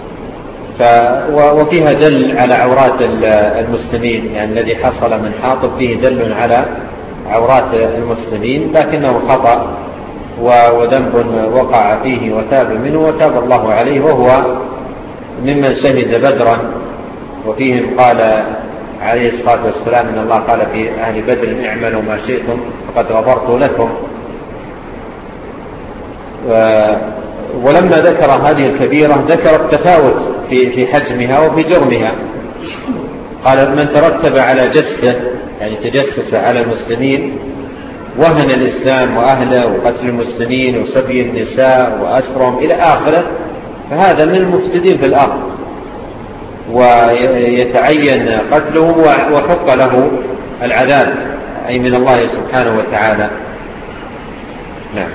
وفيها دل على عورات المسلمين، يعني الذي حصل من حاطب فيه دل على عورات المسلمين، لكنه خطأ وذنب وقع فيه وتاب منه وتاب الله عليه، وهو ممن شهد بدرا. وفيهم قال عليه الصلاة والسلام إن الله قال في أهل بدر: اعملوا ما شئتم فقد غفرت لكم. ولما ذكر هذه الكبيرة ذكر التفاوت في حجمها وفي جرمها. قال: من ترتب على جسه، يعني تجسس على المسلمين، وهن الإسلام وأهله وقتل المسلمين وسبي النساء وأسرهم إلى آخره، فهذا من المفسدين في الأرض، ويتعين قتله وحق له العذاب، أي من الله سبحانه وتعالى. نعم.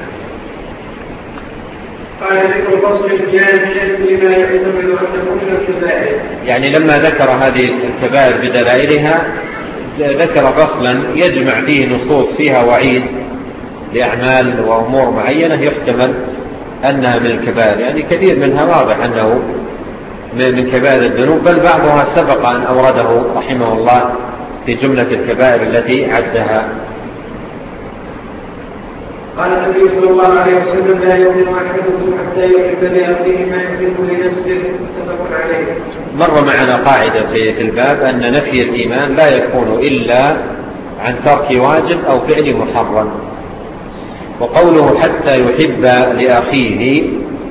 قال: ذكر فصل الجامع لما يحتمل أن تكون الكبائر. يعني لما ذكر هذه الكبائر بدلائلها ذكر فصلا يجمع فيه نصوص فيها وعيد لأعمال وأمور معينة يحتمل أنها من الكبائر، يعني كثير منها واضح أنه من كبائر الذنوب، بل بعضها سبق أن أورده رحمه الله في جملة الكبائر التي عدها. قال النبي صلى الله عليه وسلم: لا يؤمن أحدكم حتى يحب لأخيه ما يحب لنفسه، متفق عليه. مر معنا قاعدة في الباب أن نفي الإيمان لا يكون إلا عن ترك واجب أو فعل محرم. وقوله حتى يحب لأخيه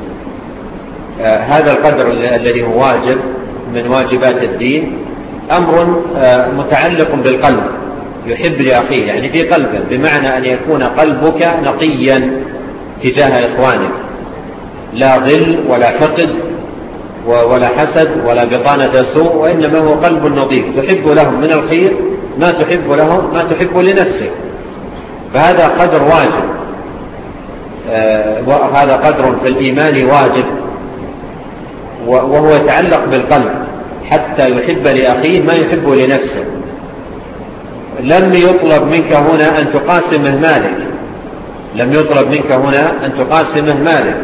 هذا القدر الذي هو واجب من واجبات الدين أمر متعلق بالقلب، يحب لأخيه يعني في قلبه، بمعنى أن يكون قلبك نقيا تجاه إخوانك، لا غل ولا حقد ولا حسد ولا بطانة سوء، وإنما هو قلب نظيف تحب لهم من الخير ما تحب لهم ما تحب لنفسك. فهذا قدر واجب، وهذا قدر في الإيمان واجب، وهو يتعلق بالقلب حتى يحب لأخيه ما يحب لنفسه. لم يطلب منك هنا أن تقاسمه مالك، لم يطلب منك هنا أن تقاسمه مالك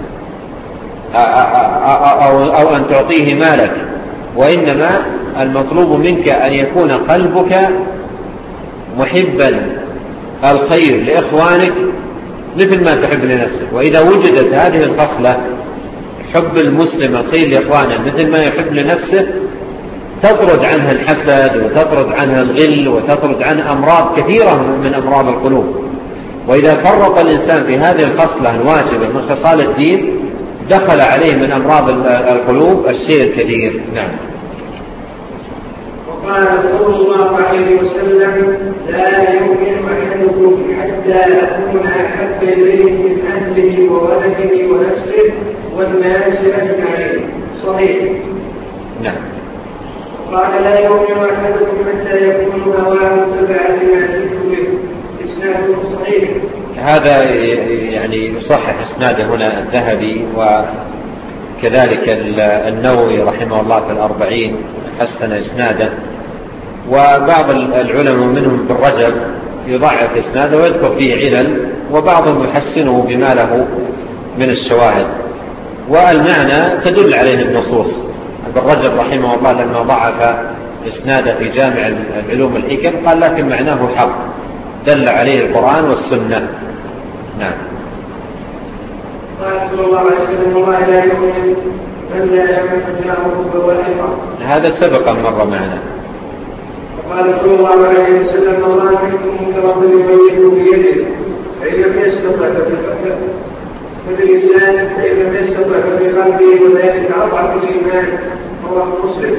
أو أن تعطيه مالك، وإنما المطلوب منك أن يكون قلبك محبا الخير لإخوانك مثل ما تحب لنفسك. وإذا وجدت هذه الخصلة حب المسلم الخير لإخوانه مثل ما يحب لنفسه تطرد عنها الحسد وتطرد عنها الغل وتطرد عنها أمراض كثيرة من أمراض القلوب. وإذا فرط الإنسان في هذه الخصلة الواجبة من خصال الدين دخل عليه من أمراض القلوب الشيء الكثير. نعم. وقال صلى الله عليه وسلم: لا يؤمن أحدكم حتى أكون أحب إليه من أهله وولده ونفسه والناس أجمعين. صحيح. نعم. قال: لا يؤمن أحدكم حتى يكون هواه تبعا لما جئت به. إسناده صحيح. هذا يعني يصحح إسناده هنا الذهبي، وكذلك النووي رحمه الله في الأربعين حسن إسناده، وبعض العلماء منهم بالرجب يضعف إسناده ويذكر فيه علل، وبعضهم يحسنه بما له من الشواهد، والمعنى تدل عليه النصوص. بالرجب رحمه الله لما ضعف إسناده في جامع العلوم الحكم قال: لكن معناه حق دل عليه القرآن والسنة. نعم. قال صلى الله عليه وسلم: الله لا يؤمن من لا يؤمن جاره بوائقه. هذا سبق مرة معنا. وقال صلى الله عليه وسلم: الله منكم كرجل يميت بيده فإن لم يستطع فبلسانه فإن لم يستطع فبقلبه وذلك أضعف الإيمان. رواه مسلم.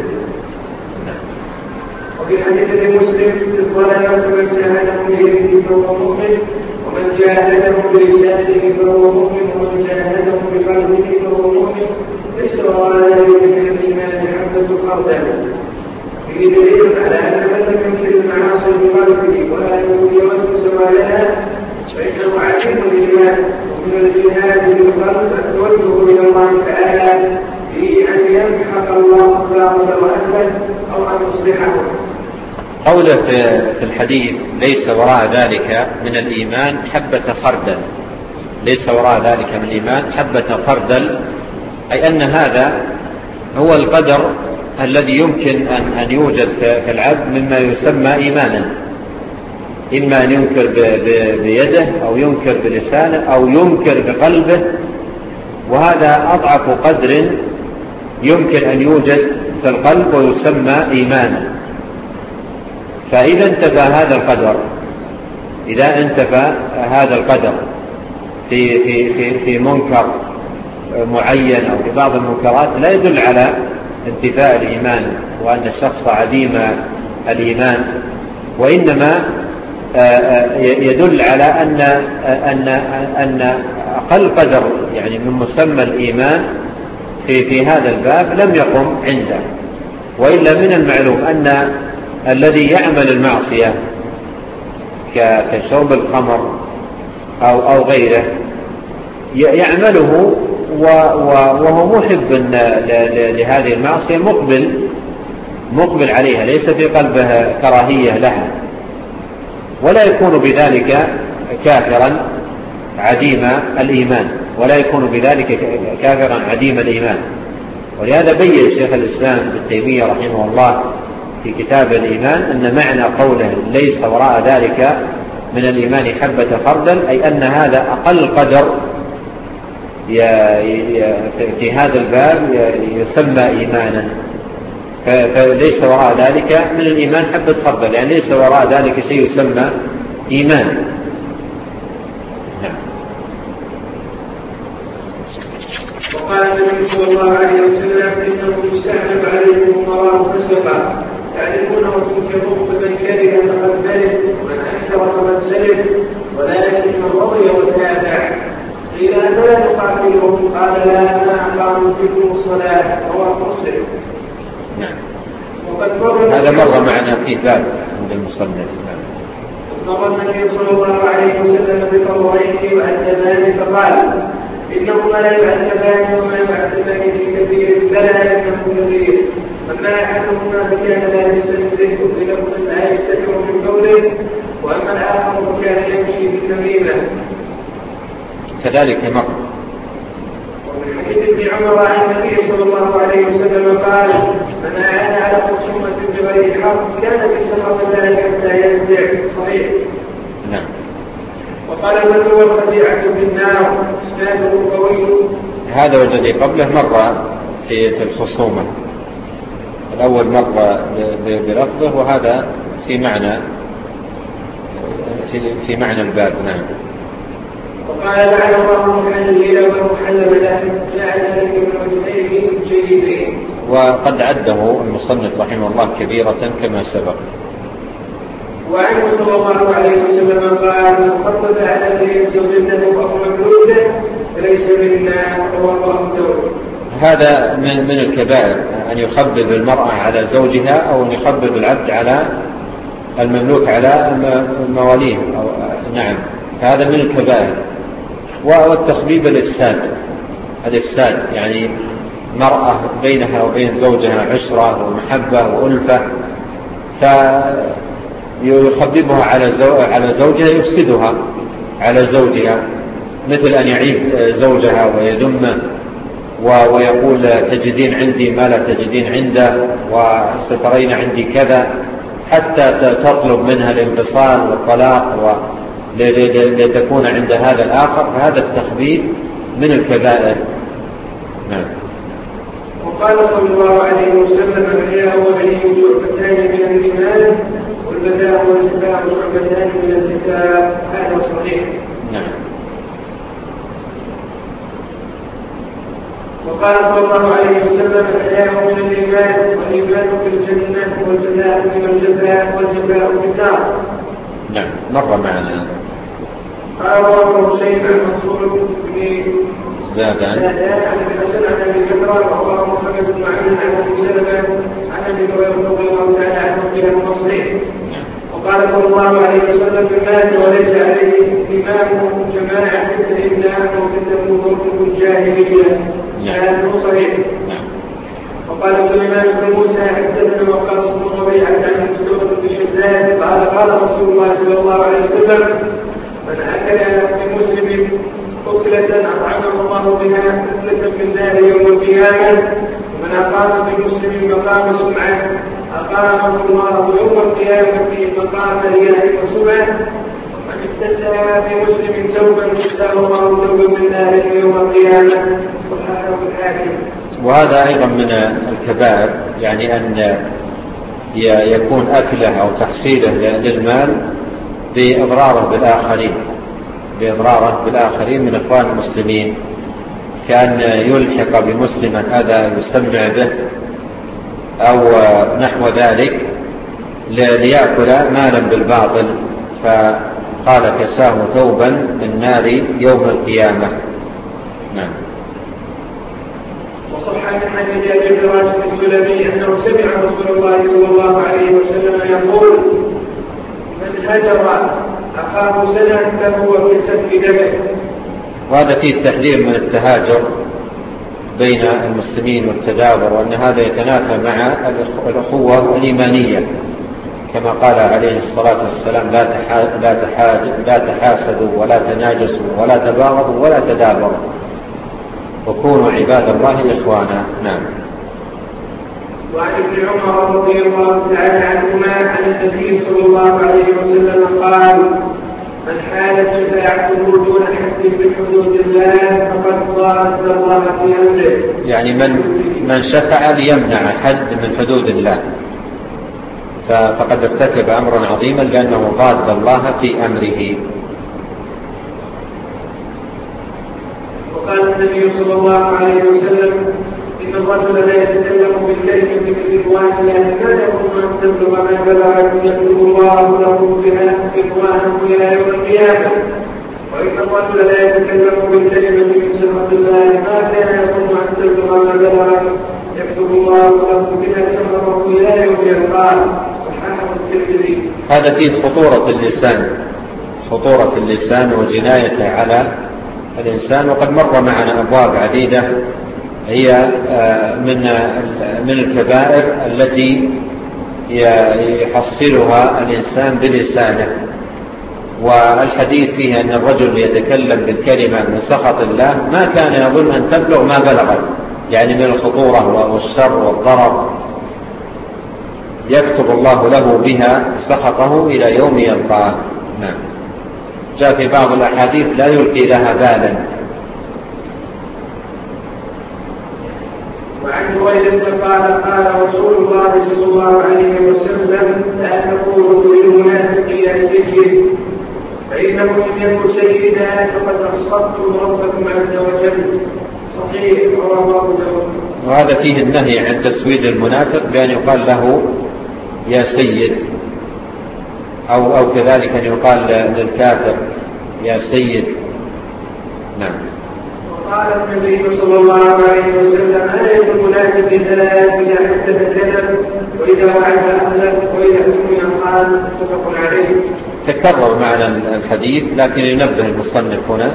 وفي حديث مسلم: الظلمة من جاهدهم بيده فهو مؤمن، ومن جاهدهم بلسانه فهو مؤمن، ومن جاهدهم بقلبه فهو مؤمن، ليس وراء ذلك من الإيمان حبة خردل. فيه دليل على أن من لم ينكر المعاصي بقلبه ولا يود زوالها فإنه عديم الإيمان. ومن الجهاد بالقلب التوجه إلى الله تعالى في أن يمحق الله الباطل وأهله أو أن يصلحه. قوله في الحديث: ليس وراء ذلك من الإيمان حبة خردل، ليس وراء ذلك من الإيمان حبة خردل، أي أن هذا هو القدر الذي يمكن أن يوجد في العبد مما يسمى إيمانا، إما أن ينكر بيده أو ينكر بلسانه أو ينكر بقلبه، وهذا أضعف قدر يمكن أن يوجد في القلب ويسمى إيمانا. فإذا انتفى هذا القدر، إذا انتفى هذا القدر في منكر معين أو في بعض المنكرات لا يدل على انتفاء الإيمان وأن الشخص عديم الإيمان، وإنما يدل على أن أقل قدر يعني من مسمى الإيمان في هذا الباب لم يقم عنده. وإلا من المعلوم أن الذي يعمل المعصية كشرب الخمر أو غيره يعمله وهو محب لهذه المعصية، مقبل عليها، ليس في قلبه كراهية لها، ولا يكون بذلك كافرا عديم الإيمان، ولا يكون بذلك كافرا عديم الإيمان. ولهذا بين شيخ الإسلام ابن تيمية رحمه الله في كتاب الإيمان أن معنى قوله ليس وراء ذلك من الإيمان حبة خردل، أي أن هذا أقل قدر في هذا الباب يسمى إيمانا. فليس وراء ذلك من الإيمان حبة خردل، يعني ليس وراء ذلك شيء يسمى إيمان. وقال النبي صلى الله عليه وسلم إنه يستحب عليكم الله فسقا تعرفونه وتنكرون فمن كره فقد بلد ومن أنكر فقد سلم ولكن من رضي وتابع قيل لا نقاتلهم قال لا ما أقاموا فيكم الصلاة رواه مسلم. هذا مر معنا في باب عند المصنف. مر النبي صلى الله عليه وسلم بقولين وأدبان فقال إنهما لا يعتبان وما يعتبان في كثير فلا يفهم كثير أما أحدهما فكان لا يستنزه بلفظ لا يستتر من قوله وأما الآخر فكان يمشي بالنميمة. كذلك مر. ومن حديث ابن عمر عن النبي صلى الله عليه وسلم قال من أعان على خصومة بغير حق كان في سخط الله حتى ينزع. صحيح. نعم. وقال من هو الخديعة بالنار اسناده قوي. هذا والذي قبله مر في الخصومة. الأول مر بلفظه وهذا في معنى الباب. نعم. وقال لعن الله المحلل والمحلل له جعل ذلك من وجهين جيدين. وقد عده المصنف رحمه الله كبيرة كما سبق. وعنه صلى الله عليه وسلم قال من خطب على ذي زوجته أو مملوكه فليس منا رواه أبو داود. هذا من الكبائر أن يخبب المرأة على زوجها أو أن يخبب العبد على المملوك على مواليه. نعم هذا من الكبائر. والتخبيب الإفساد يعني مرأة بينها وبين زوجها عشرة ومحبة وألفة فيخببها على زوجها يفسدها على زوجها مثل أن يعيب زوجها ويذمه ويقول تجدين عندي ما لا تجدين عنده وسترين عندي كذا حتى تطلب منها الانفصال والطلاق لتكون عند هذا الآخر. فهذا التخبيب من الكبائر. نعم. وقال صلى الله عليه وسلم الحياء والعلم شعبتان من الإيمان والبذاء والجفاء شعبتان من الكتاب. هذا صحيح. نعم. وقال صلى الله عليه وسلم الحياء من الإيمان والإيمان في الجنة والجزاء من الجزاء والجزاء في النار. نعم مر معنا. قال الله شيء عن منصور بن زادان عن ابن حسن عن ابي بكر ورواه محمد بن عمرو عن ابي سلمة عن ابي هريرة رضي الله تعالى عنه في المصري. وقال صلى الله عليه وسلم من مات وليس عليه إمامه جماعة فإنها موتته موت الجاهلية. كان صحيح. وقال سليمان بن موسى حدثنا وقال صلى الله عليه عن مسعود بن شداد قال رسول الله صلى الله عليه وسلم من أكل بمسلم أكلة أطعمه الله بها أكلة من نار يوم القيامة ومن أقام بمسلم مقام سمعة أقامه الله يوم القيامة مقام رياء وسمعة ومن اكتسى بمسلم ثوبا كساه الله ثوبا من نار يوم القيامة. صححه الحاكم. وهذا أيضا من الكبائر يعني أن يكون أكله أو تحصيله للمال بإضراره بالآخرين من إخوان المسلمين كأن يلحق بمسلما هذا يسمع به أو نحو ذلك ليأكل مالا بالباطل فقال كساه ثوبا من نار يوم القيامة. نعم. وصح عن حديث ابي هريره السلمي انه سمع رسول الله صلى الله عليه وسلم يقول من هجر اخاه سنه فهو في سفك دمه. وهذا فيه التحذير من التهاجر بين المسلمين والتدابر وأن هذا يتنافى مع الأخوة الإيمانية كما قال عليه الصلاة والسلام لا تحاسدوا ولا تناجسوا ولا تباغضوا ولا تدابروا وكونوا عباد الله إخوانا. نعم. وعن ابن عمر رضي الله تعالى عنهما عن النبي صلى الله عليه وسلم قال من حالت شفاعته دون حد من حدود الله فقد ضاد الله في أمره. يعني من شفع ليمنع حد من حدود الله فقد ارتكب أمرا عظيما لأنه ضاد الله في أمره. وقال النبي صلى الله عليه وسلم: إن الرجل لا يتكلم بالكلمة من رضوان الله ما يظن أن تبلغ ما بلغت يكتب الله له بها رضوانه إلى يوم القيامة. وإن الرجل لا يتكلم بالكلمة من سخط الله ما كان يظن أن تبلغ ما بلغت يكتب الله له بها سخطه إلى يوم يلقاه. صححه الترمذي. هذا فيه خطورة اللسان وجنايته على الإنسان، وقد مر معنا أبواب عديدة هي من الكبائر التي يحصلها الإنسان بلسانه. والحديث فيه أن الرجل يتكلم بالكلمة من سخط الله ما كان يظن أن تبلغ ما بلغت، يعني من الخطورة والشر والضرر، يكتب الله له بها سخطه إلى يوم يلقاه. نعم. جاء في بعض الأحاديث: لا يلقي لها بالا. وعن هريرة قال رسول الله صلى الله عليه وسلم: لا تقولوا للمنافق يا سيد، فإنه إن يكن سيدا فقد أسخطتم ربكم عز وجل. صحيح، رواه أبو داود. وهذا فيه النهي عن تسويد المنافق بأن يقال له يا سيد، أو كذلك أن يقال للكافر يا سيد. نعم. وقال النبي صلى الله عليه وسلم: آية المنافق ثلاث: إذا حدث كذب، وإذا وعد أخلف، وإذا اؤتمن خان. متفق عليه. تكرر معنا الحديث، لكن ينبه المصنف هنا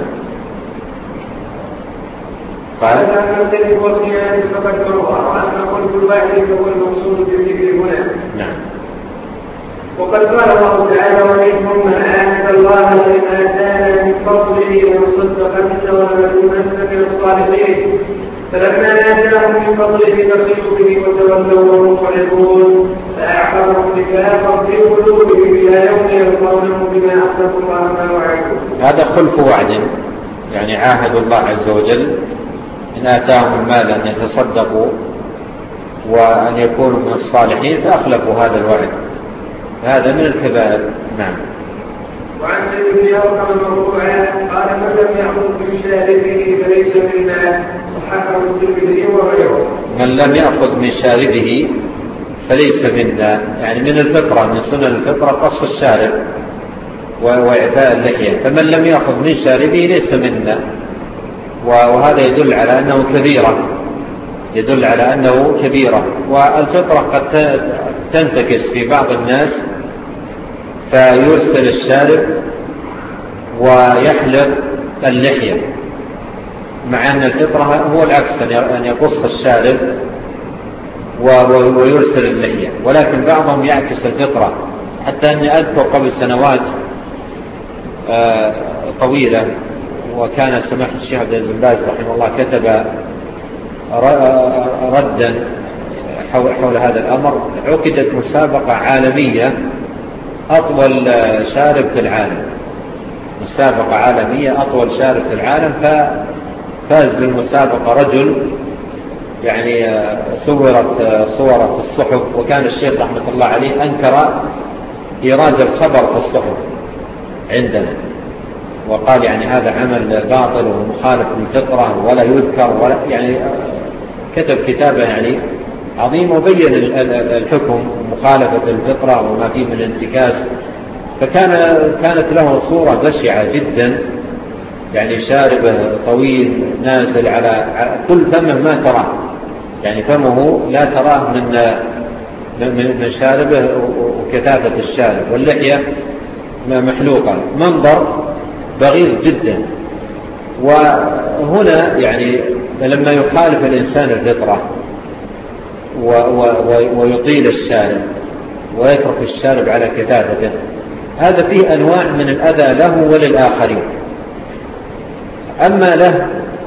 قال: أما الكذب والخيانة فقد مر، وأما قلب الواحد فهو المقصود بالذكر هنا. نعم. وقد قال الله تعالى: ومنهم من عاهد الله لئن آتانا من فضله لنصدقن ولنكونن من الصالحين، فلما آتاهم من فضله بخلوا به وتولوا وهم معرضون، فأعقبهم نفاقا في قلوبهم إلى يوم يلقونه بما أخلفوا الله ما وعدوا. هذا خلف وعد، يعني عاهدوا الله عز وجل إن آتاهم المال أن يتصدقوا وأن يكونوا من الصالحين، فأخلفوا هذا الوعد. هذا من الكبائر. نعم. وعن سيد بن أرقم مرفوعا قال: من لم يأخذ من شاربه فليس منا. صححه الترمذي وغيره. من لم يأخذ من شاربه فليس منا، يعني من الفطرة، من سنن الفطرة قص الشارب وإعفاء اللحية. فمن لم يأخذ من شاربه ليس منا، وهذا يدل على أنه كبيرة. والفطرة قد تنتكس في بعض الناس فيرسل الشارب ويحلق اللحية، مع أن الفطرة هو العكس، أن يقص الشارب ويرسل اللحية. ولكن بعضهم يعكس الفطرة، حتى أني أذكر قبل سنوات طويلة، وكان سماحة الشيخ عبد العزيز بن باز رحمه الله كتب ردا حول هذا الأمر. عقدت مسابقة عالمية أطول شارب في العالم، مسابقة عالمية أطول شارب في العالم، ففاز بالمسابقة رجل يعني صورت صوره في الصحف، وكان الشيخ رحمة الله عليه أنكر إيراد الخبر في الصحف عندنا، وقال يعني هذا عمل باطل ومخالف للفطرة ولا يذكر، ولا يعني كتب كتابة يعني عظيم وبين الحكم مخالفة الفطرة وما فيه من الانتكاس. فكانت له صورة بشعة جدا، يعني شاربه طويل نازل على كل فمه ما تراه، يعني فمه لا تراه من شاربه وكثافة الشارب، واللحية محلوقة، منظر بغير جدا. وهنا يعني لما يخالف الإنسان الفطرة ويطيل الشارب ويترك الشارب على كثافته، هذا فيه أنواع من الأذى له وللآخرين. أما له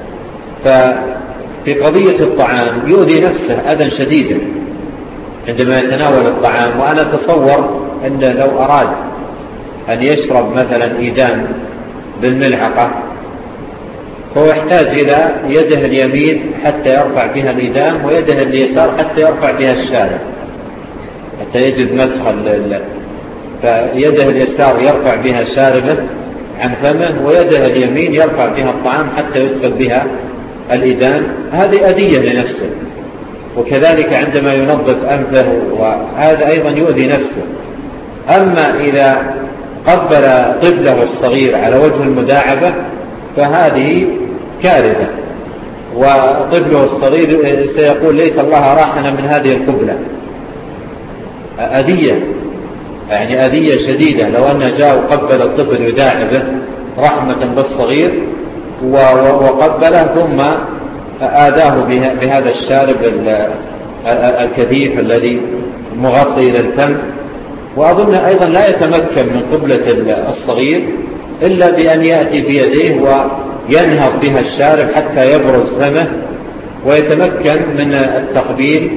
ففي قضية الطعام يؤذي نفسه أذى شديدا عندما يتناول الطعام. وأنا أتصور أن لو أراد أن يشرب مثلا إيدام بالملعقة فهو يحتاج إلى يده اليمين حتى يرفع بها الإيدام، ويده اليسار حتى يرفع بها الشارب، حتى يجد مدخل. فيده اليسار يرفع بها شاربه عن فمه، ويده اليمين يرفع بها الطعام حتى يدخل بها الإدام هذه أذية لنفسه، وكذلك عندما ينظف أنفه وهذا أيضا يؤذي نفسه. أما إذا قبل طفله الصغير على وجه المداعبة فهذه كارثة، وطفله الصغير سيقول ليت الله راحنا من هذه القبلة. أذية، يعني أذية شديدة. لو أن جاء وقبل الطفل يداعبه رحمة بالصغير وقبله ثم آذاه بهذا الشارب الكثيف الذي مغطي للفم. وأظن أيضا لا يتمكن من قبلة الصغير إلا بأن يأتي بيديه وينهض بها الشارب حتى يبرز فمه ويتمكن من التقبيل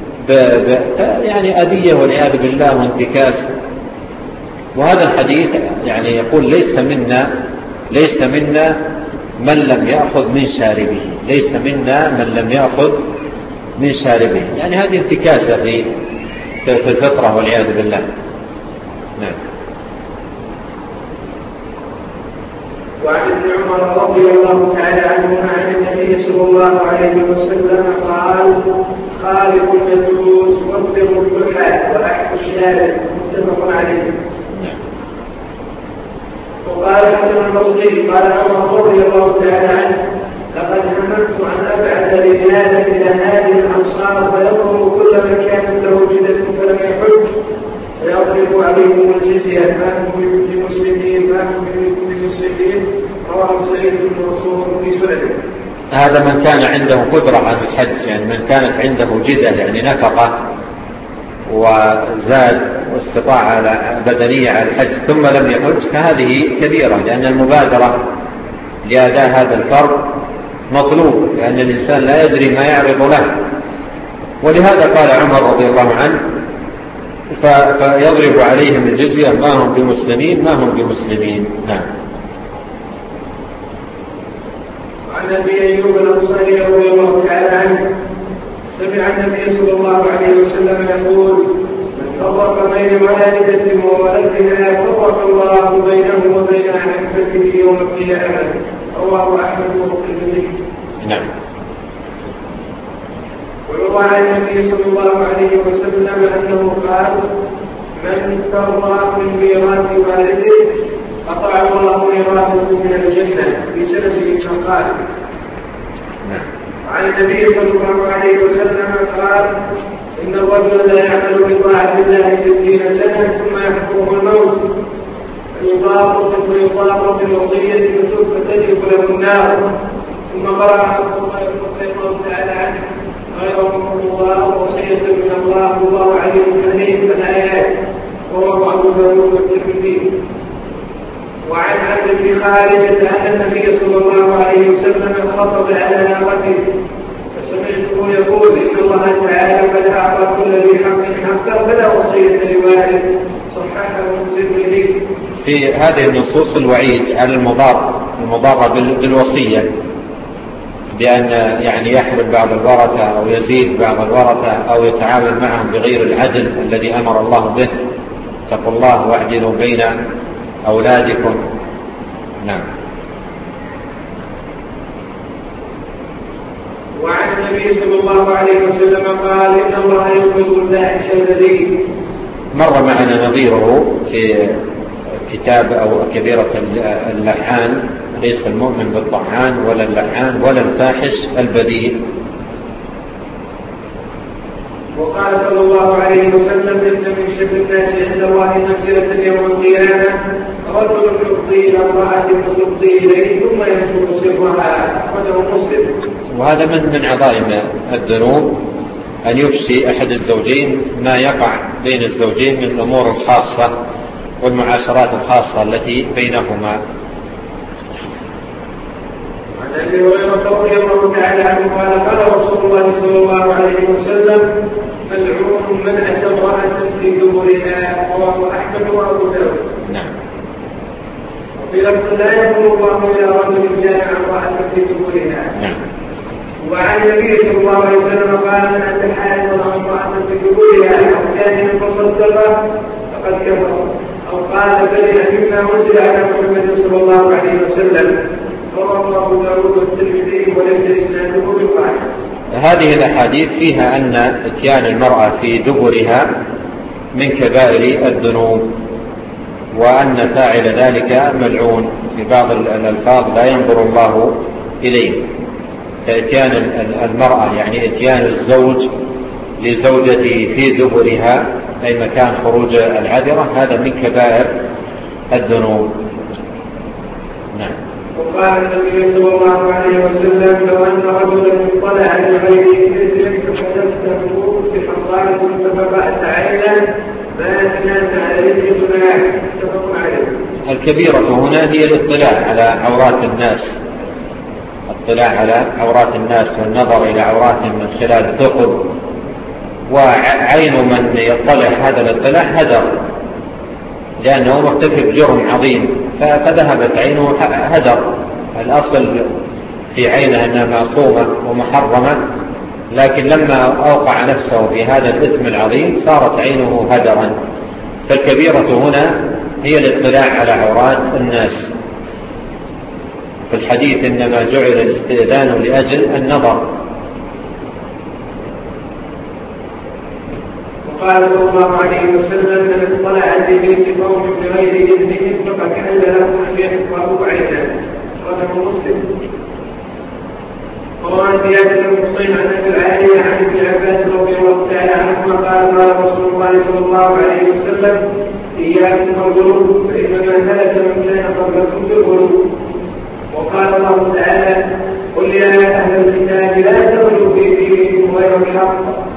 يعني أذية والعياذ بالله وانتكاس. وهذا الحديث يعني يقول ليس منا من لم يأخذ من شاربه، ليس منا من لم يأخذ من شاربه، يعني هذه انتكاسة في الفطرة والعياذ بالله. نعم. وعن ابن عمر رضي الله تعالى عنهما عن النبي صلى الله عليه وسلم قال: خالق المجوس واغفر الجحا واحفظ الشارع، متفق عليه. وقال حسن البصري قال عمر رضي الله تعالى عنه: لقد هممت ان ابعث رجالا الى هذه الامصار فيضرب كل من كانت له جدة فلم يحج فيضرب عليهم الجزية فهم بمسلمين رواه سعيد بن منصور في سننه. هذا من كان عنده قدرة على الحج، يعني من كانت عنده جدة يعني نفقة وزاد واستطاعة بدنية على الحج ثم لم يحج فهذه كبيرة، لأن المبادرة لأداء هذا الفرض مطلوب، لأن الإنسان لا يدري ما يعرض له. ولهذا قال عمر رضي الله عنه: فيضرب عليهم الجزية ما هم بمسلمين ما هم بمسلمين. نعم. وعن أبي أيوب الأنصاري رضي الله تعالى عنه سمع النبي صلى الله عليه وسلم يقول: من فرق بين والدة وولدها فرق الله بينه وبين أحبته يوم القيامة. رواه أحمد والترمذي. نعم. وروى عن النبي صلى الله عليه وسلم أنه قال: من فرق من ميراث والده قطع الله ميراثه من الجنة في جلسه فقال. وعن النبي صلى الله عليه وسلم قال: إن الرجل لا يعمل بطاعة الله 60 سنة ثم يحكمه الموت فيطاق بالوصية فتجب له النار. ثم قرأ الله تعالى عنه: غيركم الله وصية من الله عليم حليم الآيات. ورواه أبو داود والترمذي. وعن عبد بن خالد أن النبي صلى الله عليه وسلم خطب على ناقته فسمعته يقول: إن الله تعالى قد أعطى كل ذي حق حقه فلا وصية لوارث. صححه الترمذي. في هذه النصوص الوعيد على المضارة بالوصية، بأن يعني يحرم بعض الورثة أو يزيد بعض الورثة أو يتعامل معهم بغير العدل الذي أمر الله به. اتقوا الله واعدلوا بين أولادكم. نعم. وعن النبي صلى الله عليه وسلم قال: إن الله يقبض الفاحش الذي. مر معنا نظيره في كتاب أو كبيرة اللعان: ليس المؤمن بالطعان ولا اللعان ولا الفاحش البذيء. وقال صلى الله عليه وسلم: إن من شر الناس عند الله منزلة يوم القيامة رجل يفضي إلى امرأة فتفضي إليه ثم ينشر سرها. أخرجه مسلم. وهذا من عظائم الذنوب أن يفشي أحد الزوجين ما يقع بين الزوجين من الأمور الخاصة والمعاشرات الخاصة التي بينهما. عن أبي هريرة رضي الله تعالى عنه قال: قال رسول الله صلى الله عليه وسلم: ملعون من أتى امرأة في دبرها. رواه أحمد وأبو داود. نعم. وفي لفظ: لا يقول الله إلى رجل جامع امرأة في دبرها. نعم. وعن النبي صلى الله عليه وسلم قال: من أتى حائضا أو امرأة في دبرها أو كان فصدق فقد كفر، أو قال: برئ مما أنزل على محمد صلى الله عليه وسلم. رواه أبو داود والترمذي وليس إسناده بقاعدة. هذه الأحاديث فيها أن إتيان المرأة في دبرها من كبائر الذنوب، وأن فاعل ذلك ملعون. في بعض الألفاظ لا ينظر الله إليه. فإتيان المرأة يعني إتيان الزوج لزوجته في دبرها أي مكان خروج العذرة، هذا من كبائر الذنوب. نعم. وقال النبي صلى الله عليه وسلم: لو أن رجلا اطلع لغيره مثلك فحدثته بحصانة فبعت عينا ما كانت عليه جناح. متفق عليه. الكبيرة هنا هي الاطلاع على عورات الناس، الاطلاع على عورات الناس والنظر إلى عوراتهم من خلال ثقب، وعين من يطلع هذا الاطلاع هدر، لأنه مرتكب جرم عظيم، فذهبت عينه هدر. الأصل في عينه أنها معصومة ومحرمة، لكن لما أوقع نفسه في هذا الإثم العظيم صارت عينه هدرا. فالكبيرة هنا هي الاطلاع على عورات الناس. في الحديث إنما جعل الاستئذان لأجل النظر. قال صلى الله عليه وسلم: من اطلع في بيت قوم بغير إذنه فكأن له أن يحفظه عينا. رواه مسلم. وعن زياد بن حسين عن أبي العالية عن ابن عباس رضي الله تعالى عنهما قال رسول الله صلى الله عليه وسلم: إياكم والغلو فإنما هلك من كان قبلكم بالغلو. وقال الله تعالى: قل يا أهل الكتاب لا تغلوا في دينكم غير الحق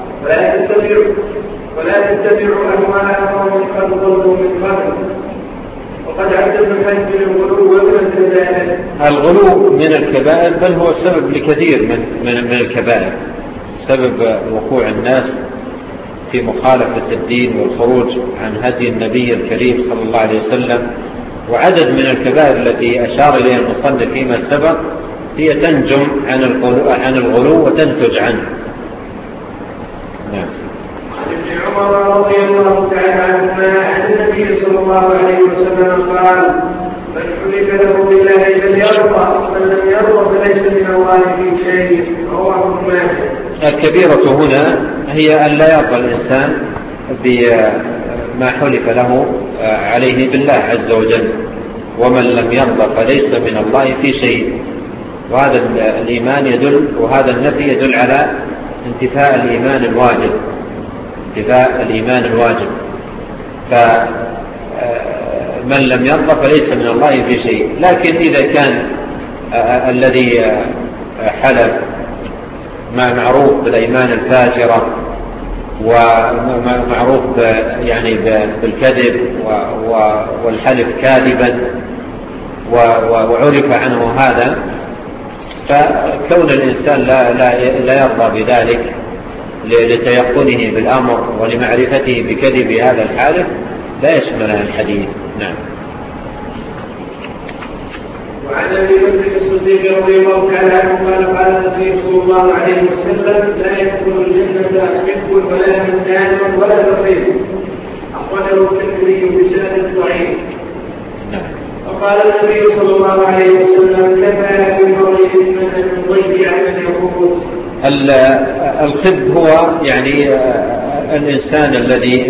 ولا تتبعوا أهواء قوم قد ضلوا من قبل. وقد عد ابن حزم الغلو وابن كذلك. الغلو من الكبائر، بل هو سبب لكثير من الكبائر، سبب وقوع الناس في مخالفة الدين والخروج عن هدي النبي الكريم صلى الله عليه وسلم. وعدد من الكبائر التي أشار إليها المصنف فيما سبق هي تنجم عن الغلو وتنتج عنه. نعم. ابن عمر رضي الله تعالى عنهما عن النبي صلى الله عليه وسلم قال: من حلف له بالله فليرضى، من لم يرضى فليس من الله في شيء. رواه ابن ماجه. الكبيرة هنا هي أن لا يرضى الإنسان بما حلف له عليه بالله عز وجل، ومن لم يرضى فليس من الله في شيء. وهذا الإيمان يدل، وهذا النفي يدل على انتفاء الإيمان الواجب، انتفاء الإيمان الواجب. فمن لم يرضى فليس من الله في شيء. لكن إذا كان الذي حلف ما معروف بالأيمان الفاجرة ومعروف يعني بالكذب والحلف كاذبا وعرف عنه هذا، فكون الإنسان لا يرضى بذلك لتيقنه بالأمر ولمعرفته بكذب هذا الحالف لا يشمل الحديث. نعم. وعن ابي بكر الصديق رضي الله تعالى عنه قال: قال النبي صلى الله عليه وسلم: لا يدخل الجنه حب ولا منان ولا بخيل. اخرجه الترمذي بسند ضعيف. وقال النبي صلى الله عليه وسلم: كفى بالمرء اثما ان يضيع من يقول. الخب هو يعني الإنسان الذي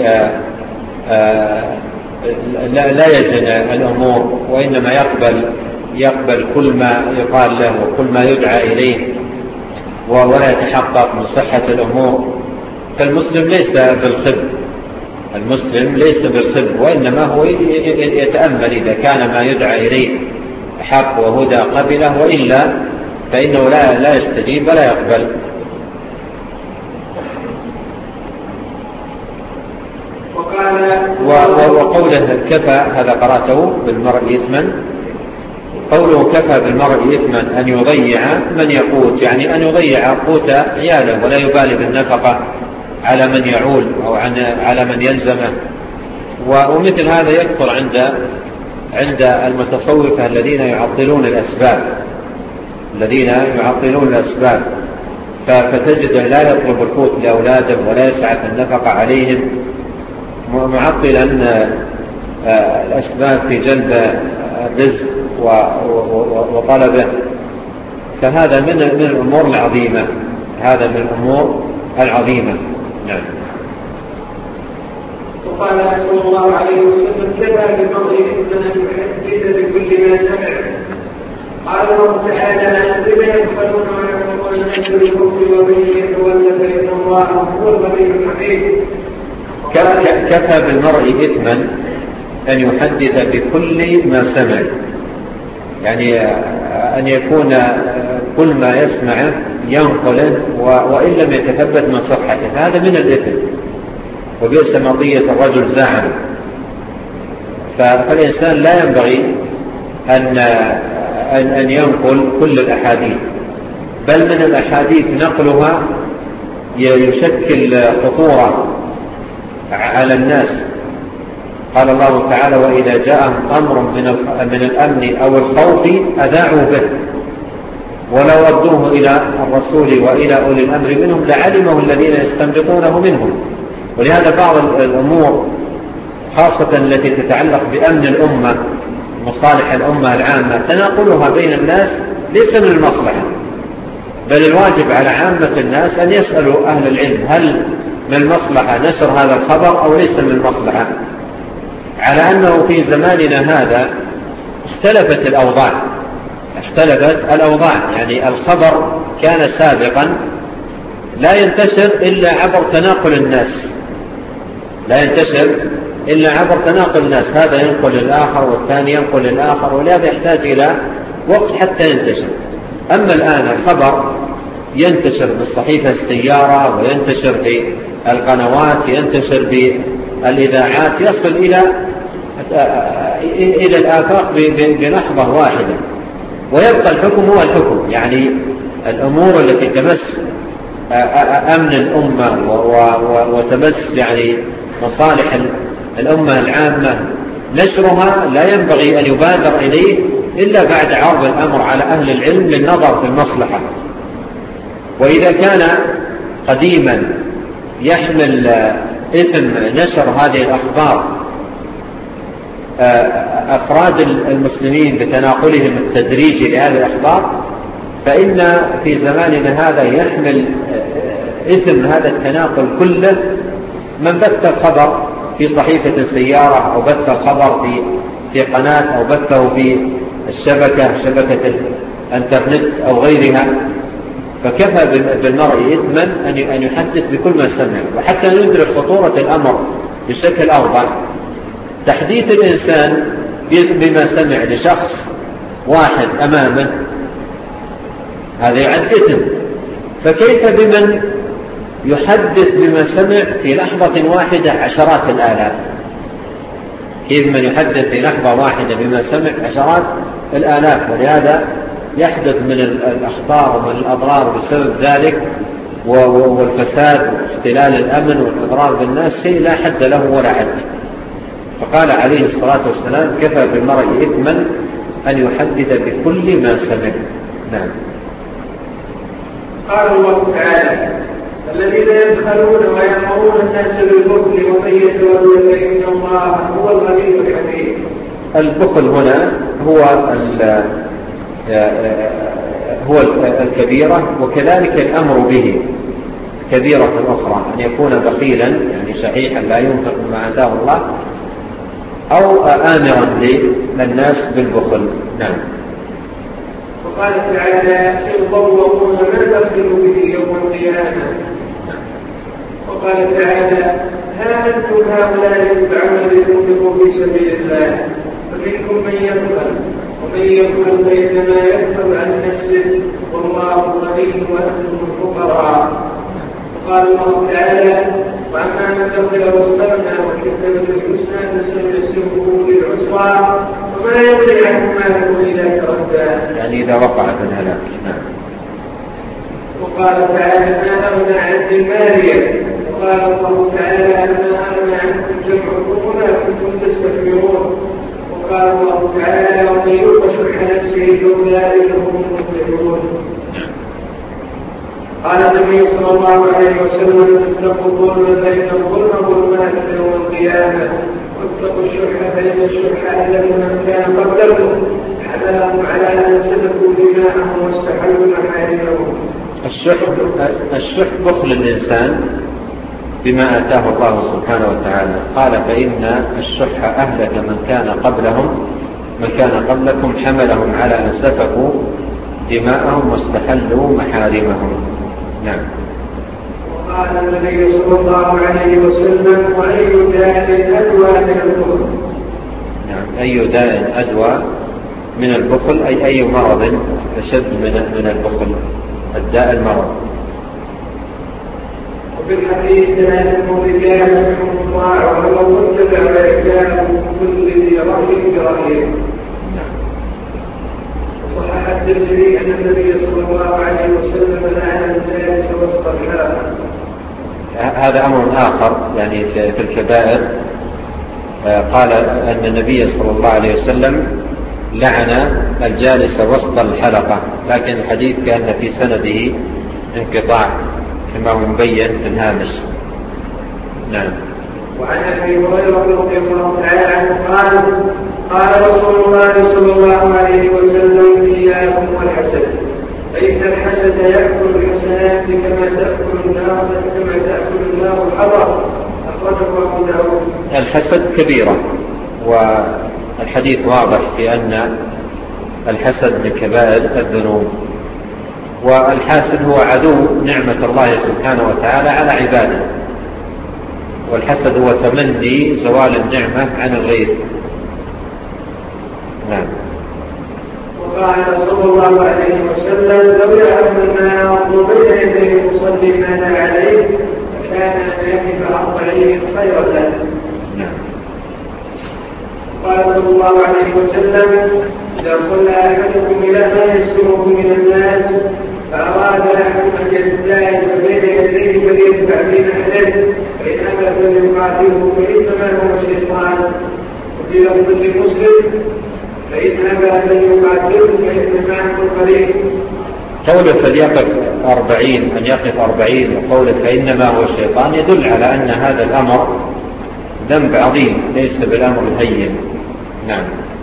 لا يزن الأمور، وإنما يقبل كل ما يقال له وكل ما يدعى إليه، ولا يتحقق من صحة الأمور. فالمسلم ليس بالخب، المسلم ليس بالخب، وإنما هو يتأمل إذا كان ما يدعى إليه حق وهدى قبله، وإلا فإنه لا يستجيب ولا يقبل. وقوله كفى، هذا قرأته بالمرء إثما، قوله كفى بالمرء إثما أن يضيع من يقوت، يعني أن يضيع قوت عياله ولا يبالي بالنفقة على من يعول أو على من يلزمه. ومثل هذا يكثر عند المتصوفة الذين يعطلون الأسباب، فتجد لا يطلب القوت لأولاده ولا يسعى في النفقة عليهم، معطلا الأسباب في جلب الرزق وطلبه. فهذا من الأمور العظيمة، هذا من الأمور العظيمة. نعم. وقال صلى الله عليه وسلم كفى بالمرء إثما أن يحدث بكل ما سمع. قال الله تعالى بما يدخلون ويعلمون أن بالكفر ومن يتولى فإن الله هو الغني الحميد. كفى بالمرء إثما أن يحدث بكل ما سمع، يعني أن يكون كل ما يسمعه ينقله وإن لم يتثبت من صحته، هذا من الإثم، وبئس مطية الرجل زعم. فالإنسان لا ينبغي أن ينقل كل الأحاديث، بل من الأحاديث نقلها يشكل خطورة على الناس. قال الله تعالى: وإذا جاءهم أمر من الأمن أو الخوف أذاعوا به ولو ردوه إلى الرسول وإلى أولي الأمر منهم لعلمه الذين يستنبطونه منهم. ولهذا بعض الأمور خاصة التي تتعلق بأمن الأمة، مصالح الأمة العامة، تناقلها بين الناس ليس من المصلحة، بل الواجب على عامة الناس أن يسألوا أهل العلم هل من المصلحة نشر هذا الخبر أو ليس من المصلحة. على أنه في زماننا هذا اختلفت الأوضاع، يعني الخبر كان سابقا لا ينتشر إلا عبر تناقل الناس، هذا ينقل الآخر والثاني ينقل الآخر، ولهذا يحتاج إلى وقت حتى ينتشر. أما الآن الخبر ينتشر بالصحيفة السيارة، وينتشر في القنوات، ينتشر بالإذاعات، يصل إلى الآفاق بلحظة واحدة، ويبقى الحكم هو الحكم. يعني الأمور التي تمس أمن الأمة وتمس يعني مصالح الأمة العامة، نشرها لا ينبغي أن يبادر إليه إلا بعد عرض الأمر على أهل العلم للنظر في المصلحة. وإذا كان قديما يحمل إثم نشر هذه الأخبار أفراد المسلمين بتناقلهم التدريجي لهذه الأخبار، فإن في زماننا هذا يحمل إثم هذا التناقل كله من بث الخبر في صحيفة سيارة، أو بث الخبر في قناة، أو بثه في شبكة الانترنت أو غيرها. فكفى بالمرء إثما أن يحدث بكل ما سمع. وحتى ندرك خطورة الأمر بشكل أوضح، تحديث الإنسان بما سمع لشخص واحد أمامه هذا يعد إثم، فكيف بمن يحدث بما سمع في لحظة واحدة عشرات الآلاف؟ كيف من يحدث في لحظة واحدة بما سمع عشرات الآلاف؟ ولهذا يحدث من الأخطار ومن الأضرار بسبب ذلك، والفساد واختلال الأمن والإضرار بالناس شيء لا حد له ولا عد. فقال عليه الصلاة والسلام: كفى بالمرء إثما أن يحدث بكل ما سمع. نعم. قال الله تعالى: الذين يبخلون ويأمرون الناس بالبخل ومن يتولى فإن الله هو الغني الحميد. البخل هنا هو الكبيرة، وكذلك الأمر به كبيرة أخرى، أن يكون بخيلا يعني شحيحا لا ينفق ما آتاه الله، أو آمرا للناس بالبخل. نعم. وقال تعالى: سيطوقون ما تخلوا به يوم القيامة. وقال تعالى: ها أنتم هؤلاء يدفعون لتنفقوا في سبيل الله فمنكم من يبخل ومن يبخل فإنما يبخل عن نفسه والله غني وأنتم الفقراء. وقال الله تعالى: وأما من بخل واستغنى وكذب بالحسنى فسنيسره للعسرى وما يدري عنه ماله إذا تردى، يعني إذا وقع في الهلاك. وقال تعالى: ما أغنى عني ماليا. وقال الله تعالى: ما أغنى عنكم جمعكم وما كنتم تستكبرون. وقال الله تعالى: ومن يوق شح نفسه فأولئك هم المفلحون. قال النبي صلى الله عليه وسلم: اتقوا الظلم فإن الظلم ظلمات يوم القيامة، واتقوا الشح فإن الشح أهلك من كان قبلكم وحملهم على أن سفكوا دماءهم واستحلوا محارمهم. الشح بخل الإنسان بما آتاه الله سبحانه وتعالى. قال فإن الشح أهلك من كان قبلكم حملهم على أن سفكوا دماءهم واستحلوا محارمهم. نعم. وقال النبي صلى الله عليه وسلم وأي داء أدوى من البخل. نعم. أي داء أدوى من البخل أي مرض أشد من البخل. الداء المرض. وفي الحديث ثلاثة رجال منهم مطاع ولو متبع رجال كل ذي رأي برأيه. وصحح الترمذي أن النبي صلى الله عليه وسلم لعن الجالس وسط الحلقة. هذا أمر آخر يعني في الكبائر. قال أن النبي صلى الله عليه وسلم لعن الجالس وسط الحلقة، لكن الحديث كأن في سنده انقطاع كما هو مبين في الهامش. نعم. وعن أبي هريرة رضي الله تعالى عنه قال رسول الله صلى الله عليه وسلم إياكم والحسد فإن الحسد يأكل الحسنات كما تأكل النار الحطب. أخرجه أبو داود. الحسد كبيرة، والحديث واضح في أن الحسد من كبائر الذنوب، والحاسد هو عدو نعمة الله سبحانه وتعالى على عباده، والحسد هو تمني زوال النعمة عن الغير. نعم. وقال صلى الله عليه وسلم لو يعلم الناس بين يديه المصلي ماذا عليه فكان أن يقف 40 خيرا له. نعم. قال صلى الله عليه وسلم إذا صلى أحدكم إلى ما يسره من الناس فأراد أحد أن يجتاز بين يديه فليدفع بين أحده فإن أبى فليقاتله فإنما هو الشيطان. وفي لفظ لمسلم فإن أبى فليقاتله فإنما هو القريب. قوله فليقف 40 أن يقف 40 وقوله فإنما هو الشيطان يدل على أن هذا الأمر ذنب عظيم ليس بالأمر الهين. نعم.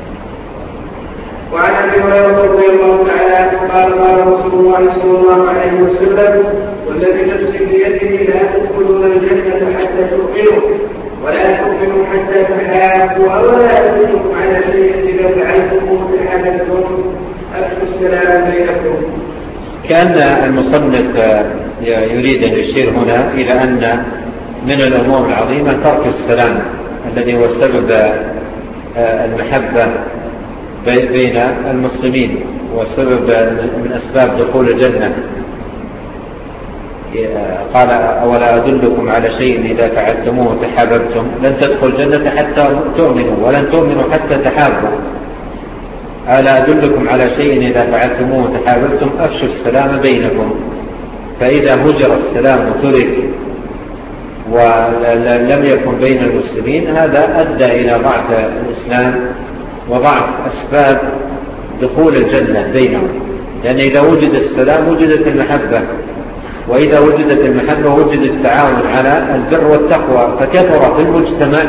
وعن ابي هريره رضي الله تعالى عنه قال رسول الله صلى الله عليه وسلم والذي نفسي بيده لا تدخلون الجنه حتى تؤمنوا ولا تؤمنوا حتى تحابوا ولا ادلكم على شيء اذا فعلتموه تحاببتم افشوا السلام بينكم. كأن المصنف يريد أن يشير هنا إلى أن من الأمور العظيمة ترك السلام الذي هو سبب المحبة بين المسلمين وسبب من أسباب دخول الجنة. قال أولا أدلكم على شيء إذا فعلتموه تحاببتم. لن تدخل الجنة حتى تؤمنوا ولن تؤمنوا حتى تحابوا. ألا أدلكم على شيء إذا فعلتموه تحاببتم أفشوا السلام بينكم. فإذا هجر السلام وترك ولم يكن بين المسلمين هذا أدى إلى ضعف الإسلام وضعف أسباب دخول الجنة بينهم، لأن إذا وجد السلام وجدت المحبة، وإذا وجدت المحبة وجد التعاون على البر والتقوى، فكثر في المجتمع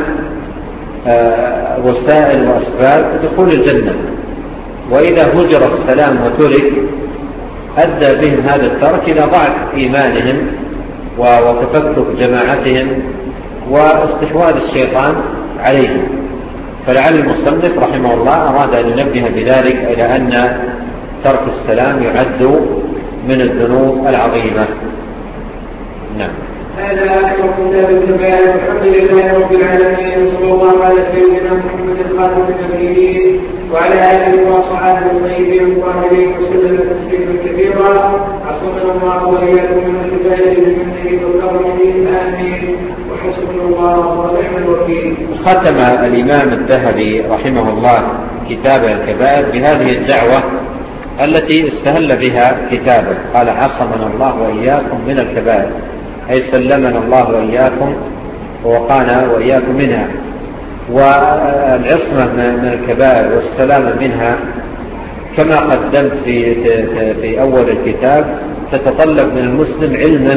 وسائل وأسباب دخول الجنة. وإذا هجر السلام وترك أدى بهم هذا الترك إلى ضعف إيمانهم وتفكك جماعتهم واستحواذ الشيطان عليهم. فلعل المصنف رحمه الله أراد أن ينبه بذلك إلى أن ترك السلام يعد من الذنوب العظيمة. نعم. هذا آخر كتاب الكبائر. والحمد لله رب العالمين وصلى الله على سيدنا محمد خاتم النبيين وعلى آله وصحبه الطيبين الطاهرين وسلم تسليما كثيرا. عصمنا الله وإياكم من الكبائر بمنه وكرمه. آمين. وحسبنا الله ونعم الوكيل. ختم الإمام الذهبي رحمه الله كتاب الكبائر بهذه الدعوة التي استهل بها كتابه. قال عصمنا الله وإياكم من الكبائر، أي سلمنا الله وإياكم ووقانا وإياكم منها. والعصمة من الكبائر والسلام منها كما قدمت في أول الكتاب تتطلب من المسلم علمه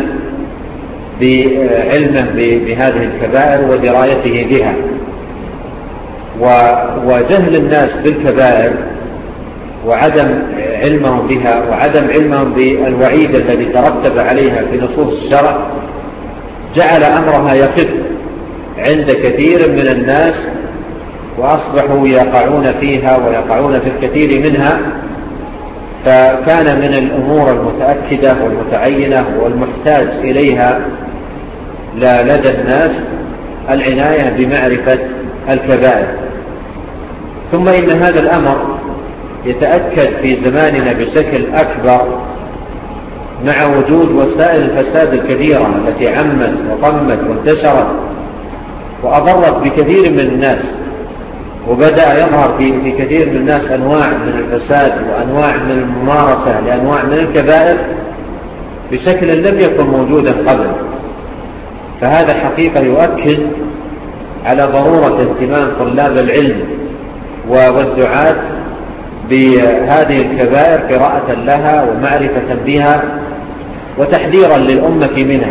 بهذه الكبائر ودرايته بها. وجهل الناس بالكبائر وعدم علمهم بها وعدم علمهم بالوعيد الذي ترتب عليها في نصوص الشرع جعل أمرها يخف عند كثير من الناس، وأصبحوا يقعون فيها ويقعون في الكثير منها. فكان من الأمور المتأكدة والمتعينة والمحتاج إليها لدى الناس العناية بمعرفة الكبائر. ثم إن هذا الأمر يتأكد في زماننا بشكل أكبر مع وجود وسائل الفساد الكثيرة التي عمت وطمت وانتشرت وأضرت بكثير من الناس، وبدأ يظهر في كثير من الناس أنواع من الفساد وأنواع من الممارسة لأنواع من الكبائر بشكل لم يكن موجودا قبل. فهذا حقيقة يؤكد على ضرورة اهتمام طلاب العلم والدعاة بهذه الكبائر قراءة لها ومعرفة بها وتحذيرا للأمة منها.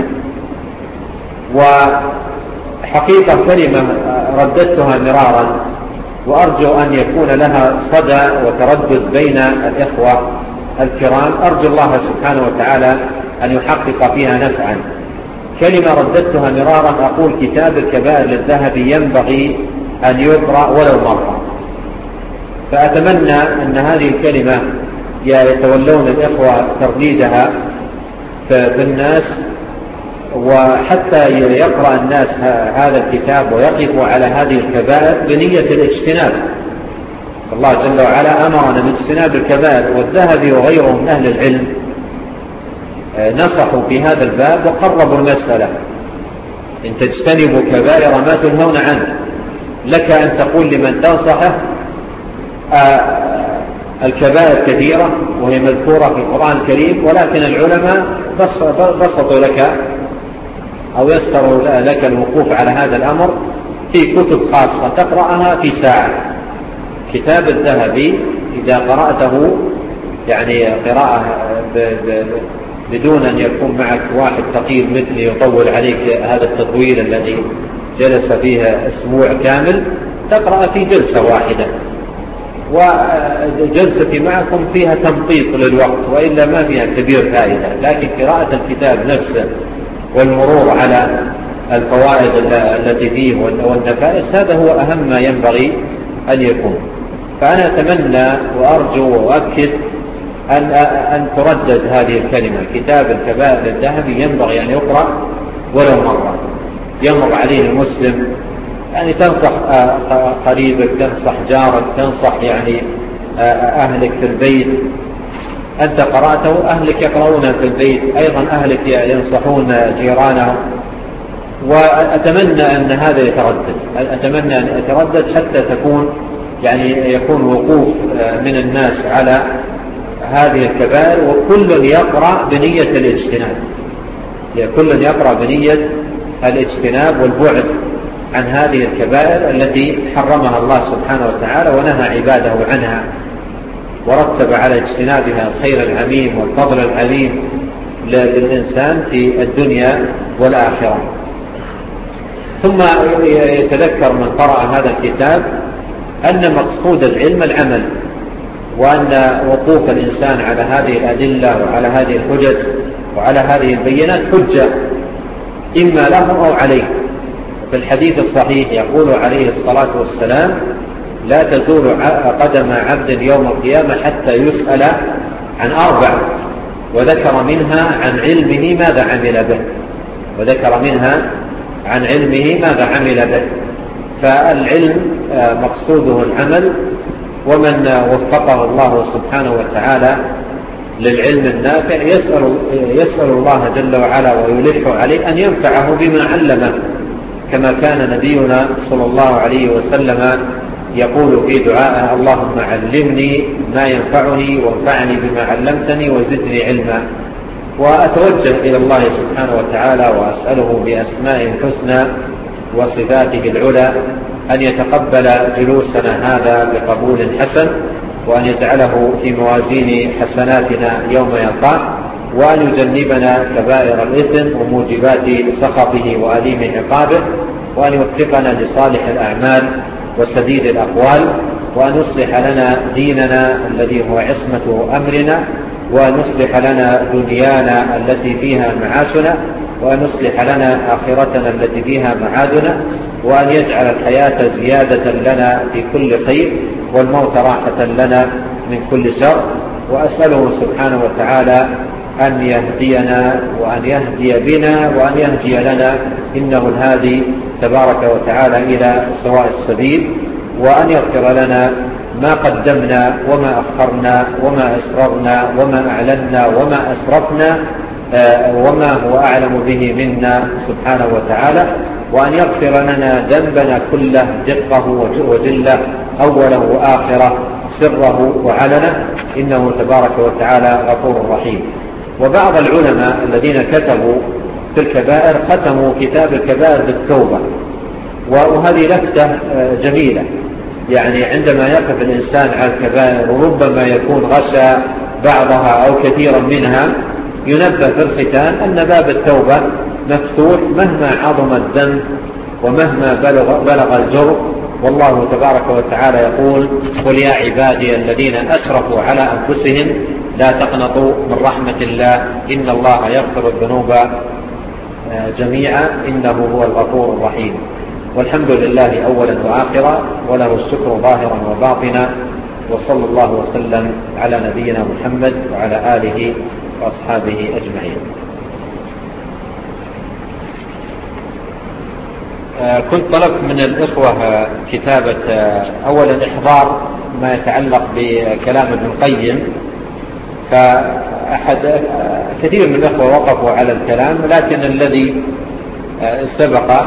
وحقيقة كلمة رددتها مرارا وأرجو أن يكون لها صدى وتردد بين الإخوة الكرام، أرجو الله سبحانه وتعالى أن يحقق فيها نفعا. كلمة رددتها مرارا، أقول كتاب الكبائر للذهبي ينبغي أن يقرأ ولو مرة. فأتمنى أن هذه الكلمة يتولون الإخوة ترديدها في الناس، وحتى يقرأ الناس هذا الكتاب ويقفوا على هذه الكبائر بنية الاجتناب. الله جل وعلا أمرنا باجتناب الكبائر، والذهبي وغيره من أهل العلم نصحوا في هذا الباب وقربوا المسألة. إن تجتنبوا كبائر ما تنهون عنه، لك أن تقول لمن تنصحه الكبائر كثيرة وهي مذكورة في القرآن الكريم، ولكن العلماء بسطوا لك أو يسروا لك الوقوف على هذا الأمر في كتب خاصة تقرأها في ساعة. كتاب الذهبي إذا قرأته يعني قراءة بدون أن يكون معك واحد ثقيل مثلي يطول عليك هذا التطويل الذي جلس فيه أسبوع كامل، تقرأ في جلسة واحدة، وجلستي معكم فيها تمطيط للوقت وإلا ما فيها كبير فائدة. لكن قراءة الكتاب نفسه والمرور على الفوائد التي فيه والنفائس هذا هو أهم ما ينبغي أن يكون. فأنا أتمنى وأرجو وأؤكد أن تردد هذه الكلمة. كتاب الكبائر للذهبي ينبغي أن يقرأ ولو مرة، يمر عليه المسلم، يعني تنصح قريبك، تنصح جارك، تنصح يعني أهلك في البيت. أنت قرأته، أهلك يقرؤون في البيت أيضا، أهلك ينصحون جيرانهم. وأتمنى أن هذا يتردد، أتمنى أن يتردد حتى تكون يعني يكون وقوف من الناس على هذه الكبائر، وكل يقرأ بنية الاجتناب، كل يقرأ بنية الاجتناب والبعد عن هذه الكبائر التي حرمها الله سبحانه وتعالى ونهى عباده عنها، ورتب على اجتنابها الخير العميم والفضل العليم للإنسان في الدنيا والآخرة. ثم يتذكر من قرأ هذا الكتاب أن مقصود العلم العمل، وأن وقوف الإنسان على هذه الأدلة وعلى هذه الحجج وعلى هذه البينات حجة إما له أو عليه. في الحديث الصحيح يقول عليه الصلاة والسلام: لا تزول قدم عبد يوم القيامة حتى يسأل عن 4، وذكر منها عن علمه ماذا عمل به، وذكر منها عن علمه ماذا عمل به. فالعلم مقصوده العمل، ومن وفقه الله سبحانه وتعالى للعلم النافع يسأل الله جل وعلا ويلح عليه أن ينفعه بما علمه، كما كان نبينا صلى الله عليه وسلم يقول في دعائه: اللهم علمني ما ينفعني وانفعني بما علمتني وزدني علما. وأتوجه إلى الله سبحانه وتعالى وأسأله بأسمائه الحسنى وصفاته العلى أن يتقبل جلوسنا هذا بقبول حسن، وأن يجعله في موازين حسناتنا يوم يلقاه، وأن يجنبنا كبائر الإثم وموجبات سخطه وأليم عقابه، وأن يوفقنا لصالح الأعمال وسديد الأقوال، وأن يصلح لنا ديننا الذي هو عصمة أمرنا، وأن يصلح لنا دنيانا التي فيها معاشنا، وأن يصلح لنا آخرتنا التي فيها معادنا، وأن يجعل الحياة زيادة لنا في كل خير والموت راحة لنا من كل شر. وأسأله سبحانه وتعالى أن يهدينا وأن يهدي بنا وأن يهدي لنا، إنه الهادي تبارك وتعالى إلى سواء السبيل، وأن يغفر لنا ما قدمنا وما أخرنا وما أسررنا وما أعلنا وما أسرفنا وما هو أعلم به منا سبحانه وتعالى، وأن يغفر لنا ذنبنا كله دقه وجله، أوله وآخره، سره وعلنه، إنه تبارك وتعالى غفور رحيم. وبعض العلماء الذين كتبوا في الكبائر ختموا كتاب الكبائر بالتوبة، وهذه لفتة جميلة. يعني عندما يقف الإنسان على الكبائر وربما يكون غشى بعضها أو كثيرا منها، ينبه في الختام أن باب التوبة مفتوح مهما عظم الذنب ومهما بلغ الجرم. والله تبارك وتعالى يقول: قل يا عبادي الذين أسرفوا على أنفسهم لا تقنطوا من رحمة الله إن الله يغفر الذنوب جميعا إنه هو الغفور الرحيم. والحمد لله أولا وآخرا، وله الشكر ظاهرا وباطنا، وصلى الله وسلم على نبينا محمد وعلى آله وأصحابه أجمعين. كنت طلبت من الإخوة كتابة أولا إحضار ما يتعلق بكلام ابن القيم، كثير من الإخوة وقفوا على الكلام، لكن الذي سبق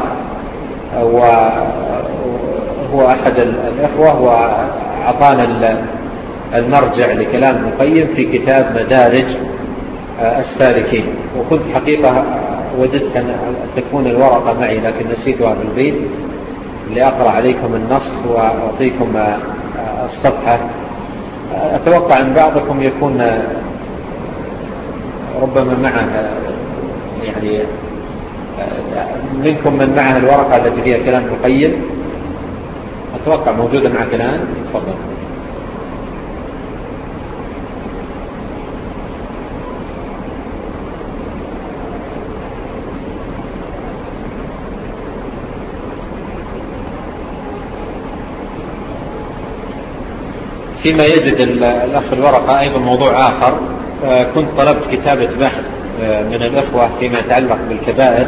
وهو أحد الإخوة وأعطانا المرجع لكلام ابن القيم في كتاب مدارج السالكين. وكنت حقيقة وددت أن تكون الورقة معي، لكن نسيتها في البيت لأقرأ عليكم النص وأعطيكم الصفحة. أتوقع أن بعضكم يكون ربما معه، يعني منكم من معه الورقة التي فيها كلام ابن القيم، أتوقع موجودة معك الآن. تفضل. فيما يجد الأخ الورقة أيضا موضوع آخر، كنت طلبت كتابة بحث من الأخوة فيما يتعلق بالكبائر،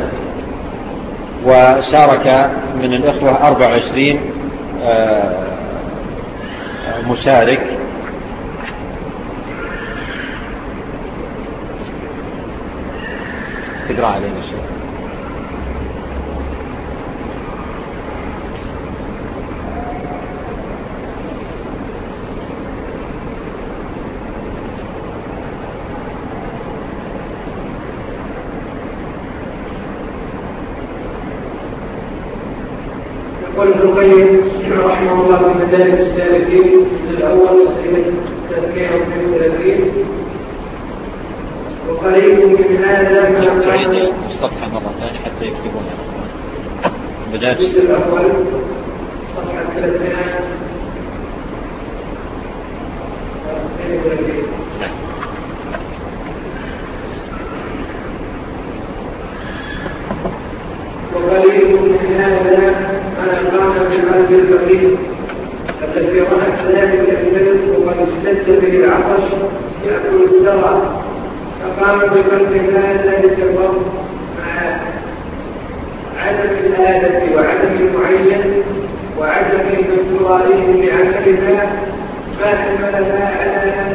وشارك من الأخوة 24 مشارك. تقرأ علينا شيء. يقول ابن القيم رحمه الله في مدارج السالكين الأول تذكير 32: وقريب من هذا ما تعيد الصفحة مرة ثانية حتى يكتبونها. مدارج الأول صفحة 332. وقريب من هذا ما قام بالقلب الفقير الذي رأت ذلك البلد وقد اشتد به العطش يأكل الزرع، فقام بقلب ذلك الرب مع عدم الآلة وعدم المعين وعدم انتظارهم بعملها ما حملها على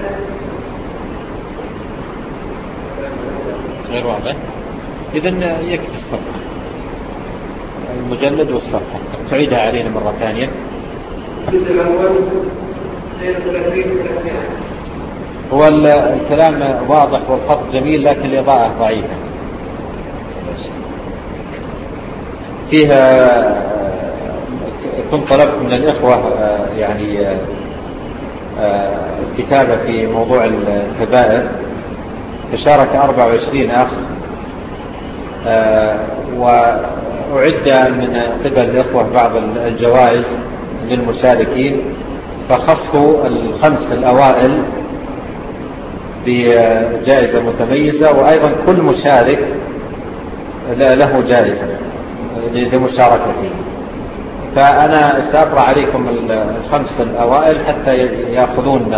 غير واضح. إذن يكفي الصفحة، المجلد والصفحة. تعيدها علينا مرة ثانية. الجزء الأول 32. هو الكلام واضح والخط جميل، لكن الإضاءة ضعيفة. فيها كنت طلبت من الإخوة يعني كتابة في موضوع الكبائر، فشارك 24 أخ، وأعد من قبل الإخوة بعض الجوائز للمشاركين، فخصوا الخمس الأوائل بجائزة متميزة، وأيضا كل مشارك له جائزة لمشاركته. فأنا سأقرأ عليكم الخمس الأوائل حتى يأخذون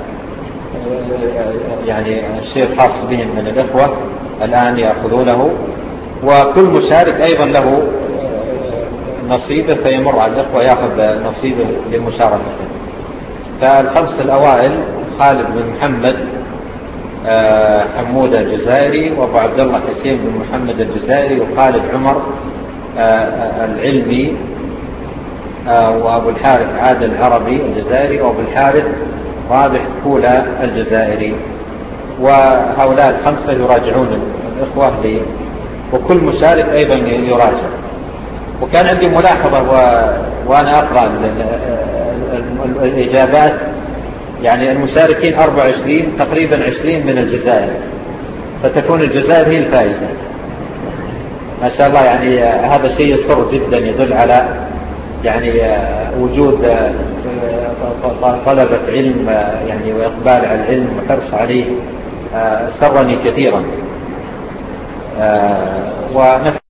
يعني الشيء الخاص بهم من الإخوة الآن يأخذونه، وكل مشارك أيضا له نصيبه فيمر على الإخوة يأخذ نصيبه لمشاركته. فالخمس الأوائل: خالد بن محمد حمودة الجزائري، وأبو عبد الله حسين بن محمد الجزائري، وخالد عمر العلمي، وأبو الحارث عادل العربي الجزائري، وأبو الحارث رابح كولا الجزائري. وهؤلاء الخمسة يراجعون الإخوة وكل مشارك أيضا يراجع. وكان عندي ملاحظة وأنا أقرأ الإجابات، يعني المشاركين 24 تقريبا 20 من الجزائر، فتكون الجزائر هي الفائزة ما شاء الله. يعني هذا شيء يسر جدا، يدل على يعني وجود طلبة علم يعني وإقبال على العلم وحرص عليه، سرني كثيرا.